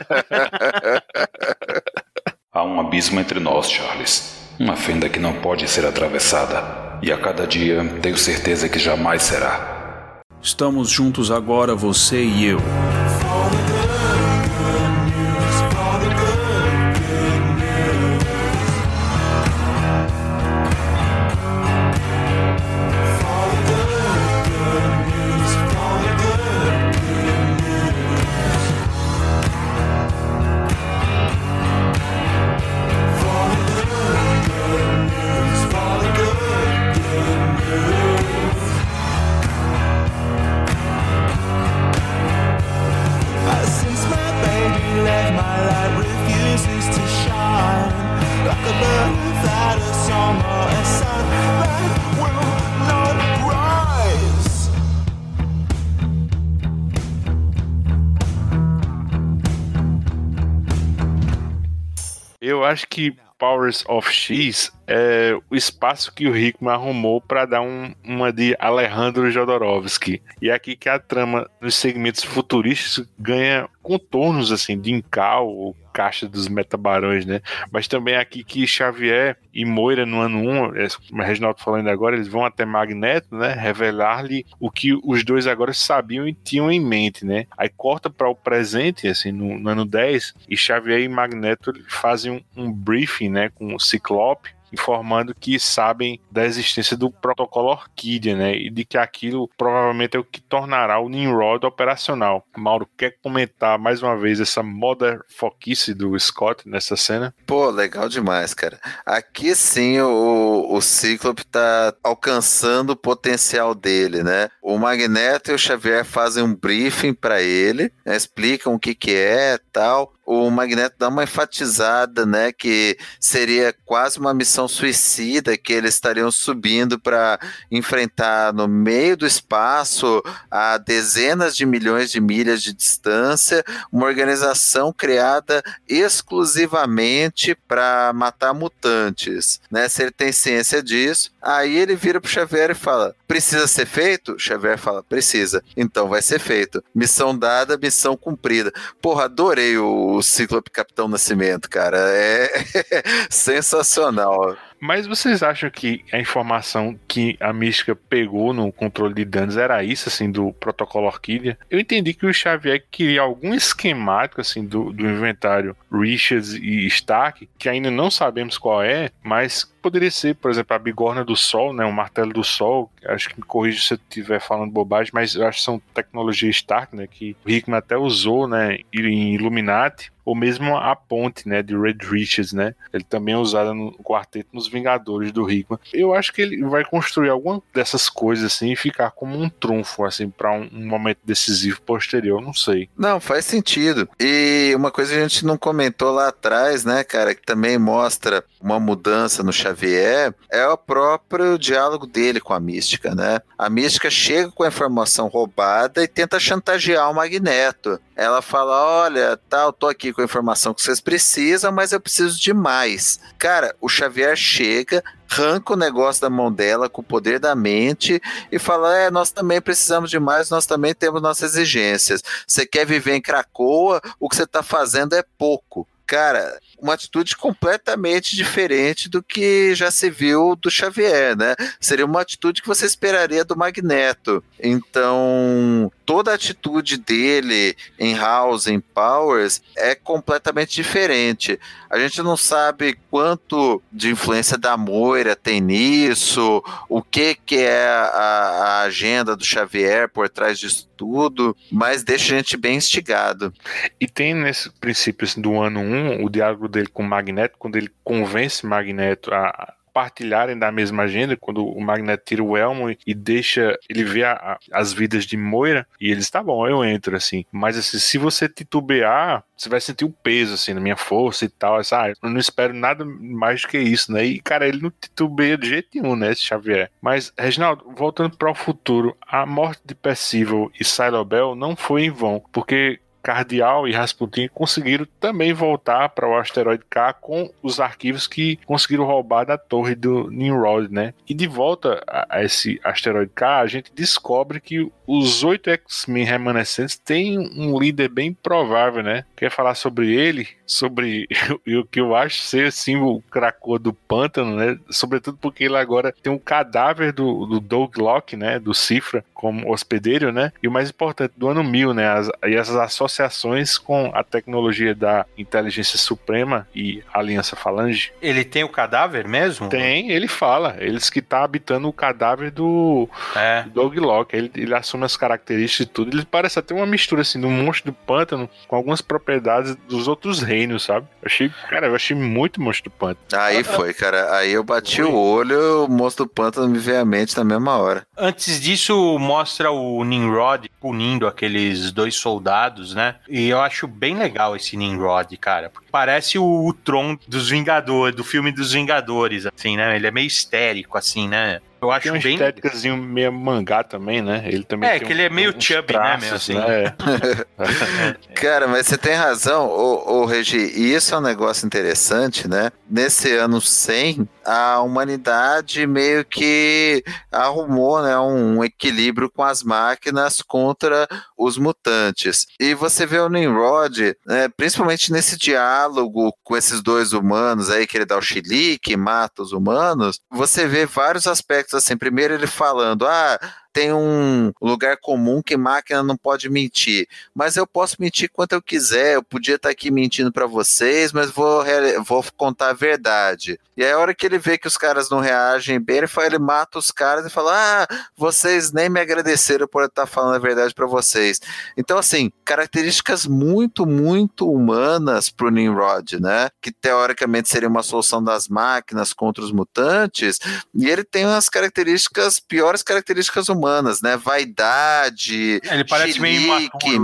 Há um abismo entre nós, Charles. Uma fenda que não pode ser atravessada. E a cada dia tenho certeza que jamais será. Estamos juntos agora, você e eu. eu acho que Powers of X é o espaço que o Hickman arrumou para dar uma de Alejandro Jodorowsky. E é aqui que a trama nos segmentos futurísticos ganha contornos assim de Incal ou Caixa dos Metabarões, né? Mas também é aqui que Xavier e Moira no ano 1, como o Reginaldo falando agora, eles vão até Magneto, né? Revelar-lhe o que os dois agora sabiam e tinham em mente, né? Aí corta para o presente, assim, no ano 10, e Xavier e Magneto fazem um briefing, né? Com o Ciclope, informando que sabem da existência do protocolo Orquídea, né? E de que aquilo provavelmente é o que tornará o Nimrod operacional. Mauro, quer comentar mais uma vez essa motherfuckice do Scott nessa cena? Pô, legal demais, cara. Aqui sim o Cíclope tá alcançando o potencial dele, né? O Magneto e o Xavier fazem um briefing para ele, né? Explicam o que é tal. O Magneto dá uma enfatizada, né, que seria quase uma missão suicida que eles estariam subindo para enfrentar no meio do espaço, a dezenas de milhões de milhas de distância, uma organização criada exclusivamente para matar mutantes, né? Se ele tem ciência disso, aí ele vira pro Xavier e fala: precisa ser feito? Xavier fala: precisa. Então vai ser feito. Missão dada, missão cumprida. Porra, adorei o Cíclope Capitão Nascimento, cara. É sensacional. Mas vocês acham que a informação que a Mística pegou no controle de danos era isso, assim, do protocolo Orquídea? Eu entendi que o Xavier queria algum esquemático, assim, do inventário Richards e Stark, que ainda não sabemos qual é, mas poderia ser, por exemplo, a bigorna do Sol, né, o martelo do Sol. Acho que me corrija se eu estiver falando bobagem, mas eu acho que são tecnologias Stark, né, que o Hickman até usou, né, em Illuminati, ou mesmo a ponte, né, de Reed Richards, né, ele também é usado no quarteto nos Vingadores do Hickman. Eu acho que ele vai construir alguma dessas coisas assim e ficar como um trunfo, assim, para um momento decisivo posterior, não sei. Não, faz sentido. E uma coisa que a gente não comentou lá atrás, né, cara, que também mostra uma mudança no Xavier, é o próprio diálogo dele com a Mística, né? A Mística chega com a informação roubada e tenta chantagear o Magneto. Ela fala: olha, eu tô aqui com a informação que vocês precisam, mas eu preciso de mais. Cara, o Xavier chega, arranca o negócio da mão dela com o poder da mente e fala: nós também precisamos de mais, nós também temos nossas exigências. Você quer viver em Cracoa, o que você tá fazendo é pouco. Cara, uma atitude completamente diferente do que já se viu do Xavier, né? Seria uma atitude que você esperaria do Magneto. Então, toda a atitude dele em House, em Powers, é completamente diferente. A gente não sabe quanto de influência da Moira tem nisso, o que é a agenda do Xavier por trás disso tudo, mas deixa a gente bem instigado. E tem nesse princípio assim, do ano 1, o diálogo dele com o Magneto, quando ele convence Magneto a partilharem da mesma agenda, quando o Magneto tira o elmo e deixa ele ver as vidas de Moira, e eles: tá bom, eu entro, assim, mas assim, se você titubear, você vai sentir o peso, assim, na minha força e tal, assim, eu não espero nada mais do que isso, né, e cara, ele não titubeia de jeito nenhum, né, esse Xavier. Mas, Reginaldo, voltando para o futuro, a morte de Percival e Silo Bell não foi em vão, porque Cardial e Rasputin conseguiram também voltar para o asteroide K com os arquivos que conseguiram roubar da torre do Nimrod, né? E de volta a esse asteroide K, a gente descobre que os 8 X-Men remanescentes têm um líder bem provável, né? Quer falar sobre ele? Sobre o que eu acho ser, assim, o Krakoa do pântano, né? Sobretudo porque ele agora tem um cadáver do Doug Locke, né? Do Cifra, como hospedeiro, né? E o mais importante, do ano 1000, né? E essas associações com a tecnologia da Inteligência Suprema e Aliança Falange. Ele tem o cadáver mesmo? Tem, ele fala. Eles que tá habitando o cadáver do Doug Locke. Ele assume as características e tudo. Ele parece até uma mistura, assim, do monstro do pântano com algumas propriedades dos outros reinos, sabe? Eu achei muito monstro do pântano. Aí foi, cara. Aí eu bati o olho, o monstro do pântano me veio à mente na mesma hora. Antes disso, mostra o Nimrod punindo aqueles 2 soldados, né? E eu acho bem legal esse Nimrod, cara. Parece o Tron dos Vingadores, do filme dos Vingadores, assim, né? Ele é meio histérico, assim, né? Eu acho Tem uma bem... estéticazinho meio mangá também, né? Ele também tem que ele é meio uns chubby, traços, né, meu, assim. Né? Cara, mas você tem razão, ô Regi, e isso é um negócio interessante, né? Nesse ano 100, a humanidade meio que arrumou, né, um equilíbrio com as máquinas contra os mutantes. E você vê o Nimrod, né, principalmente nesse diálogo com esses dois humanos aí, que ele dá o chilique, mata os humanos, você vê vários aspectos assim. Primeiro ele falando, tem um lugar comum que máquina não pode mentir, mas eu posso mentir quanto eu quiser, eu podia estar aqui mentindo para vocês, mas vou contar a verdade. E aí a hora que ele vê que os caras não reagem bem, ele mata os caras e fala, vocês nem me agradeceram por eu estar falando a verdade para vocês. Então assim, características muito, muito humanas pro Nimrod, né, que teoricamente seria uma solução das máquinas contra os mutantes, e ele tem umas piores características humanas, né? Vaidade, Ele parece meio imaturo,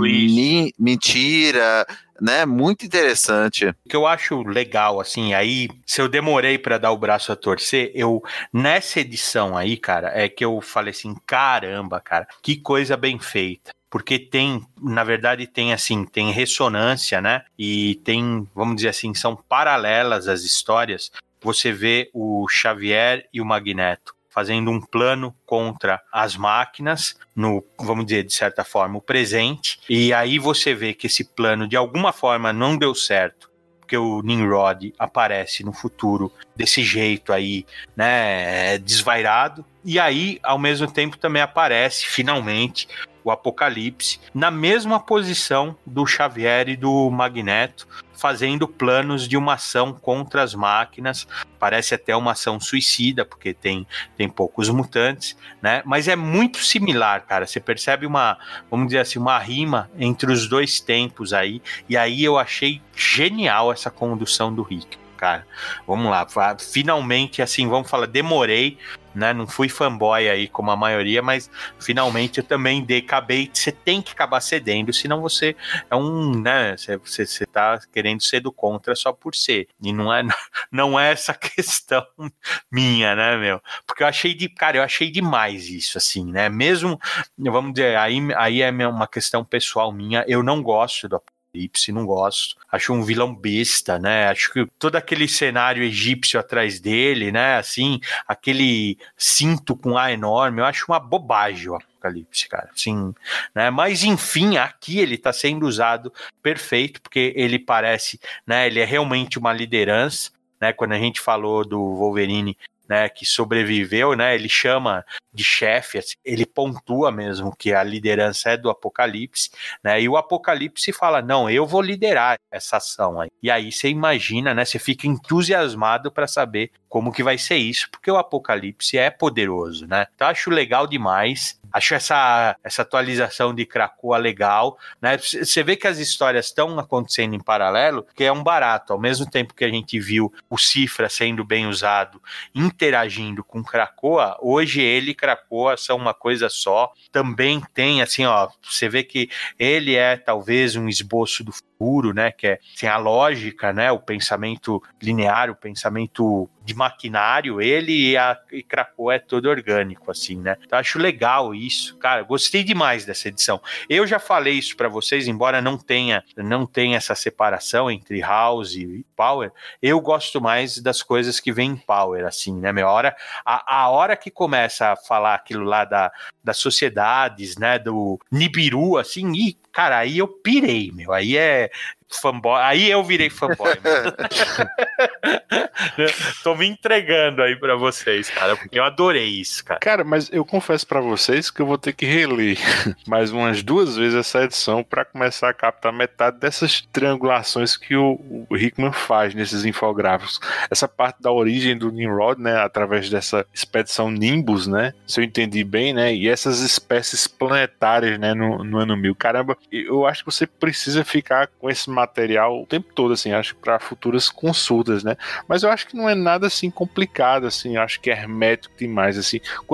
mentira, né? Muito interessante. O que eu acho legal, assim, aí, se eu demorei pra dar o braço a torcer, nessa edição aí, cara, é que eu falei assim, caramba, cara, que coisa bem feita. Porque na verdade tem ressonância, né? E tem, vamos dizer assim, são paralelas as histórias. Você vê o Xavier e o Magneto fazendo um plano contra as máquinas, vamos dizer, de certa forma, o presente, e aí você vê que esse plano, de alguma forma, não deu certo, porque o Nimrod aparece no futuro desse jeito aí, né, desvairado, e aí, ao mesmo tempo, também aparece, finalmente, o Apocalipse, na mesma posição do Xavier e do Magneto, fazendo planos de uma ação contra as máquinas. Parece até uma ação suicida, porque tem poucos mutantes, né? Mas é muito similar, cara. Você percebe vamos dizer assim, uma rima entre os dois tempos aí, e aí eu achei genial essa condução do Rick, cara. Vamos lá, finalmente, assim, vamos falar, demorei, né? Não fui fanboy aí como a maioria, mas finalmente eu também você tem que acabar cedendo, senão você é né? Você tá querendo ser do contra só por ser, e não é essa questão minha, né, meu? Porque eu achei demais isso, assim, né? Mesmo, vamos dizer, aí é uma questão pessoal minha, eu não gosto do Apocalipse, não gosto. Acho um vilão besta, né? Acho que todo aquele cenário egípcio atrás dele, né? Assim, aquele cinto com A enorme, eu acho uma bobagem o Apocalipse, cara. Assim, né? Mas, enfim, aqui ele tá sendo usado perfeito, porque ele parece, né? Ele é realmente uma liderança, né? Quando a gente falou do Wolverine, né, que sobreviveu, né, ele chama de chefe, assim, ele pontua mesmo que a liderança é do Apocalipse, né, e o Apocalipse fala, não, eu vou liderar essa ação aí. E aí você imagina, né, você fica entusiasmado para saber como que vai ser isso, porque o Apocalipse é poderoso, né. Então acho legal demais, acho essa atualização de Krakoa legal, né, você vê que as histórias estão acontecendo em paralelo, que é um barato, ao mesmo tempo que a gente viu o Cifra sendo bem usado, interagindo com Krakoa, hoje ele e Krakoa são uma coisa só. Também tem, assim, ó, você vê que ele é talvez um esboço do futuro, né, que é assim, a lógica, né, o pensamento linear, o pensamento de maquinário, ele e Krakoa é todo orgânico, assim, né. Então acho legal isso, cara, gostei demais dessa edição. Eu já falei isso pra vocês, embora não tenha essa separação entre House e Power, eu gosto mais das coisas que vêm em Power, assim, né, a hora que começa a falar aquilo lá das sociedades, né, do Nibiru, assim, e, cara, aí eu pirei, meu, aí é fanboy, aí eu virei fanboy. Tô me entregando aí pra vocês, cara, porque eu adorei isso, cara. Cara, mas eu confesso pra vocês que eu vou ter que reler mais umas 2 vezes essa edição pra começar a captar metade dessas triangulações que o Hickman faz nesses infográficos. Essa parte da origem do Nimrod, né, através dessa expedição Nimbus, né, se eu entendi bem, né, e essas espécies planetárias, né, no ano 1000. Caramba, eu acho que você precisa ficar com esse material o tempo todo, assim, acho que para futuras consultas, né? Mas eu acho que não é nada assim complicado, assim, eu acho que é hermético demais, assim. Quanto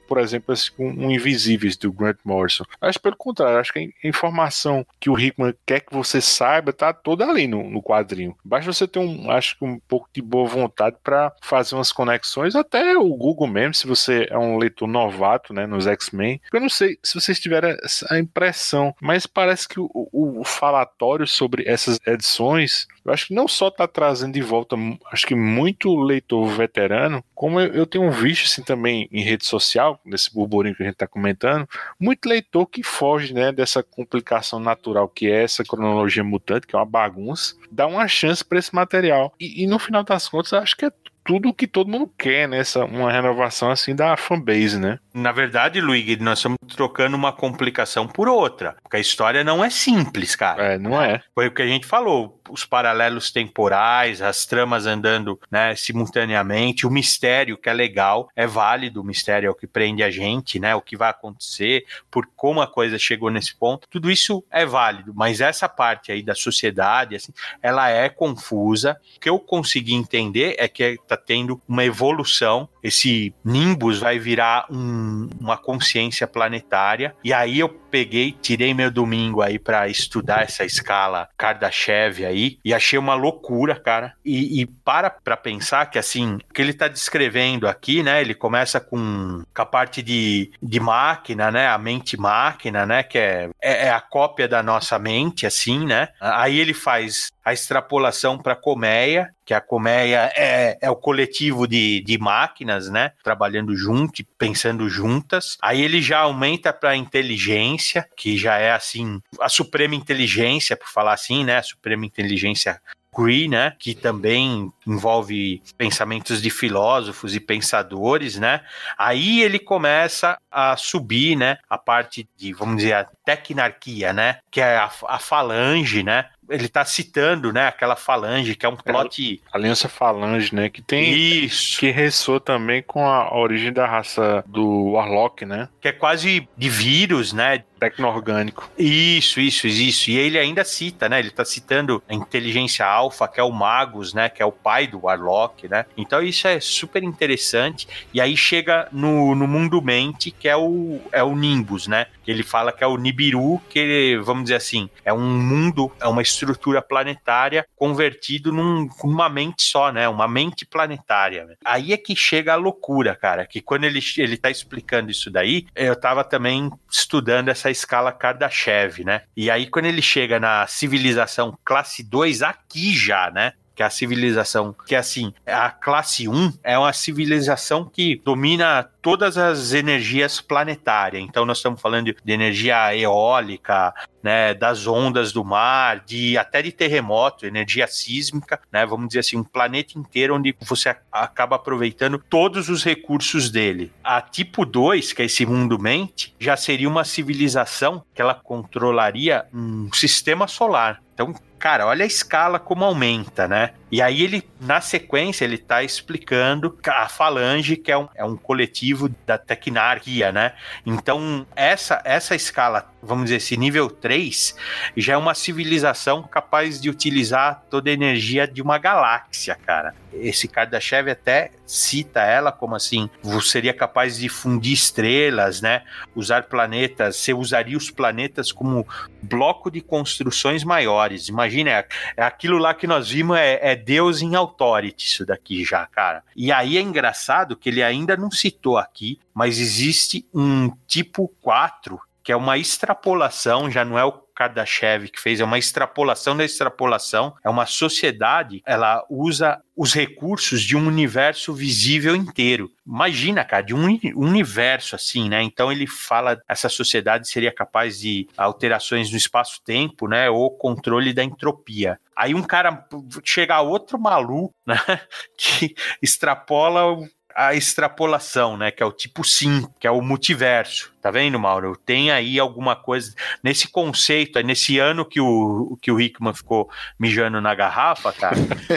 por exemplo, um Invisíveis do Grant Morrison. Acho pelo contrário, acho que a informação que o Hickman quer que você saiba tá toda ali no quadrinho. Basta você ter um pouco de boa vontade para fazer umas conexões, até o Google mesmo, se você é um leitor novato, né, nos X-Men. Eu não sei se vocês tiveram a impressão, mas parece que o falatório sobre essas edições, eu acho que não só tá trazendo de volta, acho que muito leitor veterano, como eu tenho visto assim também em rede social, nesse burburinho que a gente tá comentando, muito leitor que foge, né, dessa complicação natural que é essa cronologia mutante, que é uma bagunça, dá uma chance para esse material. E no final das contas, acho que é tudo o que todo mundo quer, né? Uma renovação assim da fanbase, né? Na verdade, Luigi, nós estamos trocando uma complicação por outra, porque a história não é simples, cara. Não é. Foi o que a gente falou, os paralelos temporais, as tramas andando, né, simultaneamente, o mistério que é legal, é válido, o mistério é o que prende a gente, né, o que vai acontecer, por como a coisa chegou nesse ponto, tudo isso é válido, mas essa parte aí da sociedade, assim, ela é confusa. O que eu consegui entender é que tá tendo uma evolução, esse Nimbus vai virar uma consciência planetária, e aí eu tirei meu domingo aí pra estudar essa escala Kardashev aí, e achei uma loucura, cara, e pra pensar que assim, o que ele tá descrevendo aqui, né, ele começa com a parte de máquina, né, a mente-máquina, né, que é a cópia da nossa mente, assim, né, aí ele faz a extrapolação para a colmeia, que a colmeia é o coletivo de máquinas, né, trabalhando junto e pensando juntas. Aí ele já aumenta para a inteligência, que já é assim, a suprema inteligência, por falar assim, né, a suprema inteligência Kree, né, que também envolve pensamentos de filósofos e pensadores, né, aí ele começa a subir, né, a parte de, vamos dizer, a tecnarquia, né, que é a falange, né, ele tá citando, né, aquela falange, que é um plot... Aliança Falange, né, que tem... Isso. Que ressoa também com a origem da raça do Warlock, né? Que é quase de vírus, né? Tecno-orgânico. Isso. E ele ainda cita, né? Ele tá citando a inteligência alfa, que é o Magus, né? Que é o pai do Warlock, né? Então isso é super interessante. E aí chega no mundo mente, que é o Nimbus, né? Que ele fala que é o Nibiru, que, vamos dizer assim, é um mundo, é uma estrutura planetária convertido numa mente só, né? Uma mente planetária. Né? Aí é que chega a loucura, cara. Que quando ele tá explicando isso daí, eu tava também estudando essa escala Kardashev, né? E aí quando ele chega na civilização classe 2, aqui já, né? Que é a civilização, que assim, a classe 1 é uma civilização que domina todas as energias planetárias. Então nós estamos falando de energia eólica, né, das ondas do mar, até de terremoto, energia sísmica, né, vamos dizer assim, um planeta inteiro onde você acaba aproveitando todos os recursos dele. A tipo 2, que é esse mundo mente, já seria uma civilização que ela controlaria um sistema solar. Então, cara, olha a escala como aumenta, né? E aí ele, na sequência, ele tá explicando a falange, que é um coletivo da tecnarquia, né? Então, essa escala, vamos dizer, esse nível 3, já é uma civilização capaz de utilizar toda a energia de uma galáxia, cara. Esse Kardashev até cita ela como assim, você seria capaz de fundir estrelas, né? Usar planetas, você usaria os planetas como bloco de construções maiores. Imagina, é aquilo lá que nós vimos, é Deus em Authority, isso daqui já, cara. E aí é engraçado que ele ainda não citou aqui, mas existe um tipo 4, que é uma extrapolação, já não é o Kardashev que fez, é uma extrapolação da extrapolação, é uma sociedade, ela usa os recursos de um universo visível inteiro. Imagina, cara, de um universo assim, né? Então ele fala, essa sociedade seria capaz de alterações no espaço-tempo, né? Ou controle da entropia. Aí um cara, chega outro maluco, né? Que extrapola a extrapolação, né, que é o tipo 5, que é o multiverso. Tá vendo, Mauro? Tem aí alguma coisa nesse conceito, nesse ano que o Hickman ficou mijando na garrafa, cara.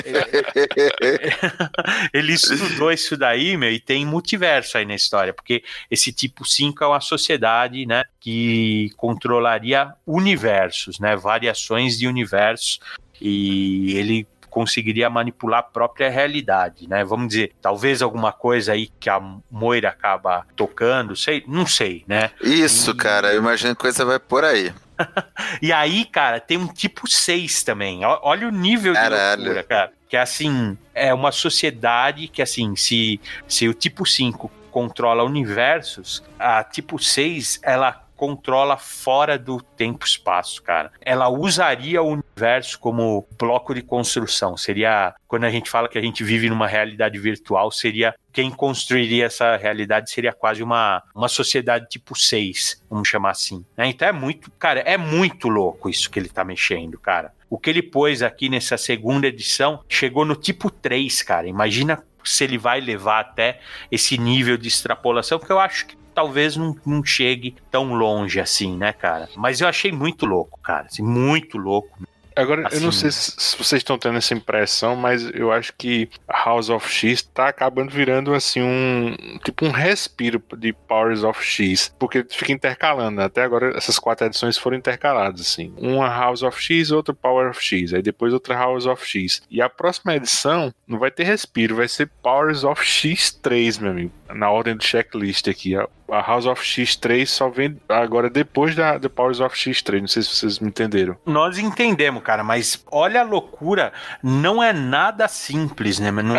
Ele estudou isso daí, meu, e tem multiverso aí na história, porque esse tipo 5 é uma sociedade, né, que controlaria universos, né, variações de universos, e ele conseguiria manipular a própria realidade, né? Vamos dizer, talvez alguma coisa aí que a Moira acaba tocando, não sei, né? Isso, cara, eu imagino que a coisa vai por aí. E aí, cara, tem um tipo 6 também. Olha o nível de loucura, cara. Que assim, é uma sociedade que assim, se o tipo 5 controla universos, a tipo 6, ela controla fora do tempo e espaço, cara. Ela usaria o universo como bloco de construção. Seria, quando a gente fala que a gente vive numa realidade virtual, seria quem construiria essa realidade seria quase uma sociedade tipo 6, vamos chamar assim. Então é muito louco isso que ele tá mexendo, cara. O que ele pôs aqui nessa segunda edição chegou no tipo 3, cara. Imagina se ele vai levar até esse nível de extrapolação, porque eu acho que talvez não chegue tão longe assim, né, cara? Mas eu achei muito louco, cara. Assim, muito louco. Agora, assim, eu não sei se vocês estão tendo essa impressão, mas eu acho que House of X tá acabando virando, assim, um respiro de Powers of X, porque fica intercalando, né? Até agora essas 4 edições foram intercaladas, assim. Uma House of X, outra Power of X, aí depois outra House of X. E a próxima edição não vai ter respiro, vai ser Powers of X3, meu amigo, na ordem do checklist aqui. A House of X3 só vem agora depois da Powers of X3. Não sei se vocês me entenderam. Nós entendemos, cara, mas olha a loucura. Não é nada simples, né? Não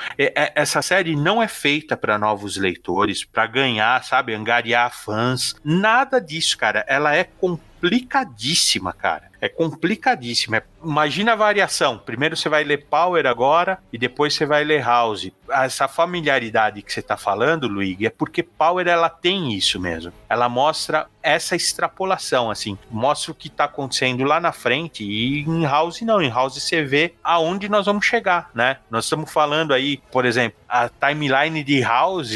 essa série não é feita para novos leitores, para ganhar, sabe, angariar fãs. Nada disso, cara. Ela é complicadíssima, cara. É complicadíssima. Imagina a variação. Primeiro você vai ler Power agora e depois você vai ler House. Essa familiaridade que você tá falando, Luigi, é porque Power ela tem isso mesmo. Ela mostra essa extrapolação, assim. Mostra o que tá acontecendo lá na frente e em House não. Em House você vê aonde nós vamos chegar, né? Nós estamos falando aí, por exemplo, a timeline de House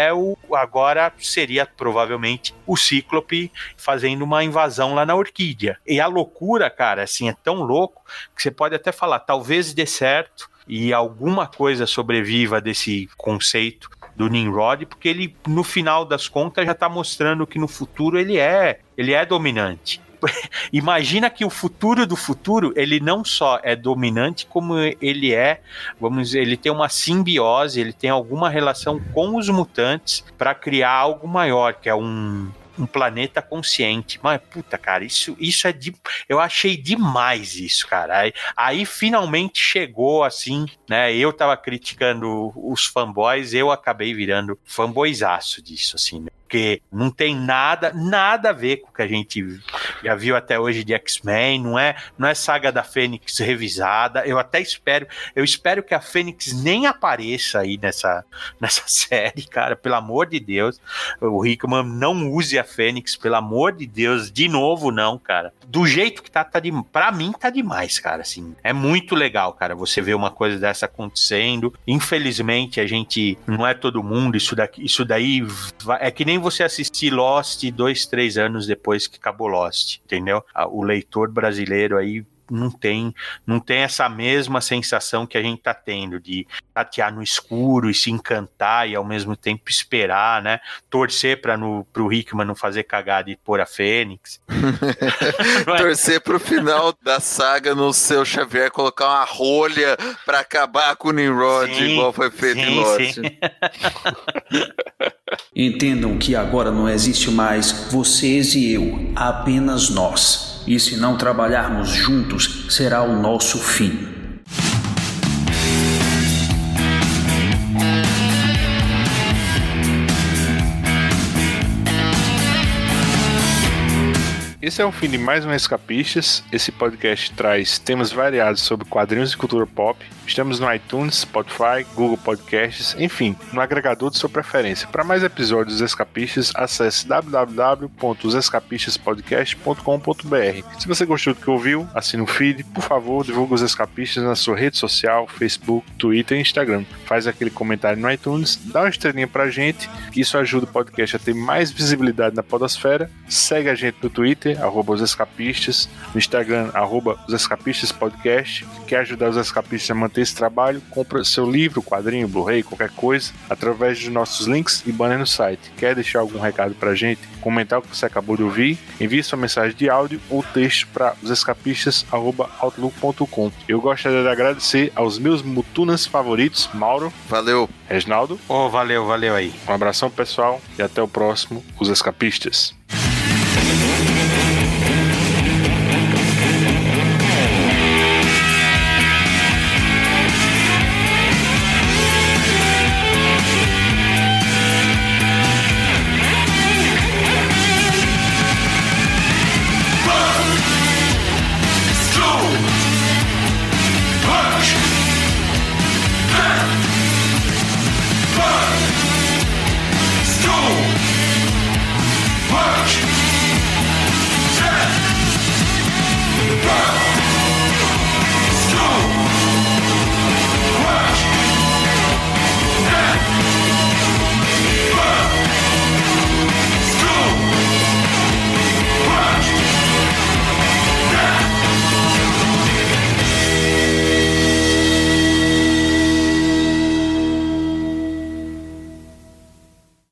agora seria provavelmente o Cíclope fazendo uma invasão lá na Orquídea. E a loucura, cara, assim, é tão louco que você pode até falar, talvez dê certo e alguma coisa sobreviva desse conceito do Nimrod, porque ele, no final das contas, já está mostrando que no futuro ele é dominante. Imagina que o futuro do futuro, ele não só é dominante, como ele ele tem uma simbiose, ele tem alguma relação com os mutantes para criar algo maior, que é um planeta consciente. Mas, puta, cara, isso eu achei demais isso, cara. Aí finalmente chegou, assim, né? Eu tava criticando os fanboys, eu acabei virando fanboyzaço disso, assim, né? Porque não tem nada a ver com o que a gente já viu até hoje de X-Men, não é saga da Fênix revisada. Eu espero que a Fênix nem apareça aí nessa série, cara, pelo amor de Deus. O Hickman não use a Fênix, pelo amor de Deus, de novo não, cara. Do jeito que pra mim tá demais, cara, assim. É muito legal, cara, você ver uma coisa dessa acontecendo. Infelizmente, a gente não é todo mundo, isso daí é que nem você assistir Lost 2-3 anos depois que acabou Lost, entendeu? O leitor brasileiro aí não tem essa mesma sensação que a gente tá tendo de tatear no escuro e se encantar e ao mesmo tempo esperar, né? Torcer pro Hickman não fazer cagada e pôr a Fênix. Torcer pro final da saga no seu Xavier colocar uma rolha pra acabar com o Nimrod, igual foi feito em Lost. Entendam que agora não existe mais vocês e eu, apenas nós. E se não trabalharmos juntos, será o nosso fim. Esse é o fim de mais um Escapistas. Esse podcast traz temas variados sobre quadrinhos e cultura pop. Estamos no iTunes, Spotify, Google Podcasts, enfim, no agregador de sua preferência. Para mais episódios dos Escapistas, acesse www.osescapistaspodcast.com.br. Se você gostou do que ouviu, assine o feed. Por favor, divulgue os Escapistas na sua rede social, Facebook, Twitter e Instagram. Faz aquele comentário no iTunes, dá uma estrelinha pra gente, que isso ajuda o podcast a ter mais visibilidade na podosfera. Segue a gente no Twitter, Twitter, @osescapistas, no Instagram, @osescapistaspodcast. Quer ajudar os escapistas a manter esse trabalho? Compra seu livro, quadrinho, Blu-ray, qualquer coisa, através dos nossos links e banner no site. Quer deixar algum recado pra gente? Comentar o que você acabou de ouvir? Envie sua mensagem de áudio ou texto para osescapistas@outlook.com. Eu gostaria de agradecer aos meus mutunas favoritos, Mauro. Valeu. Reginaldo. Valeu aí. Um abração, pessoal, e até o próximo, Os Escapistas.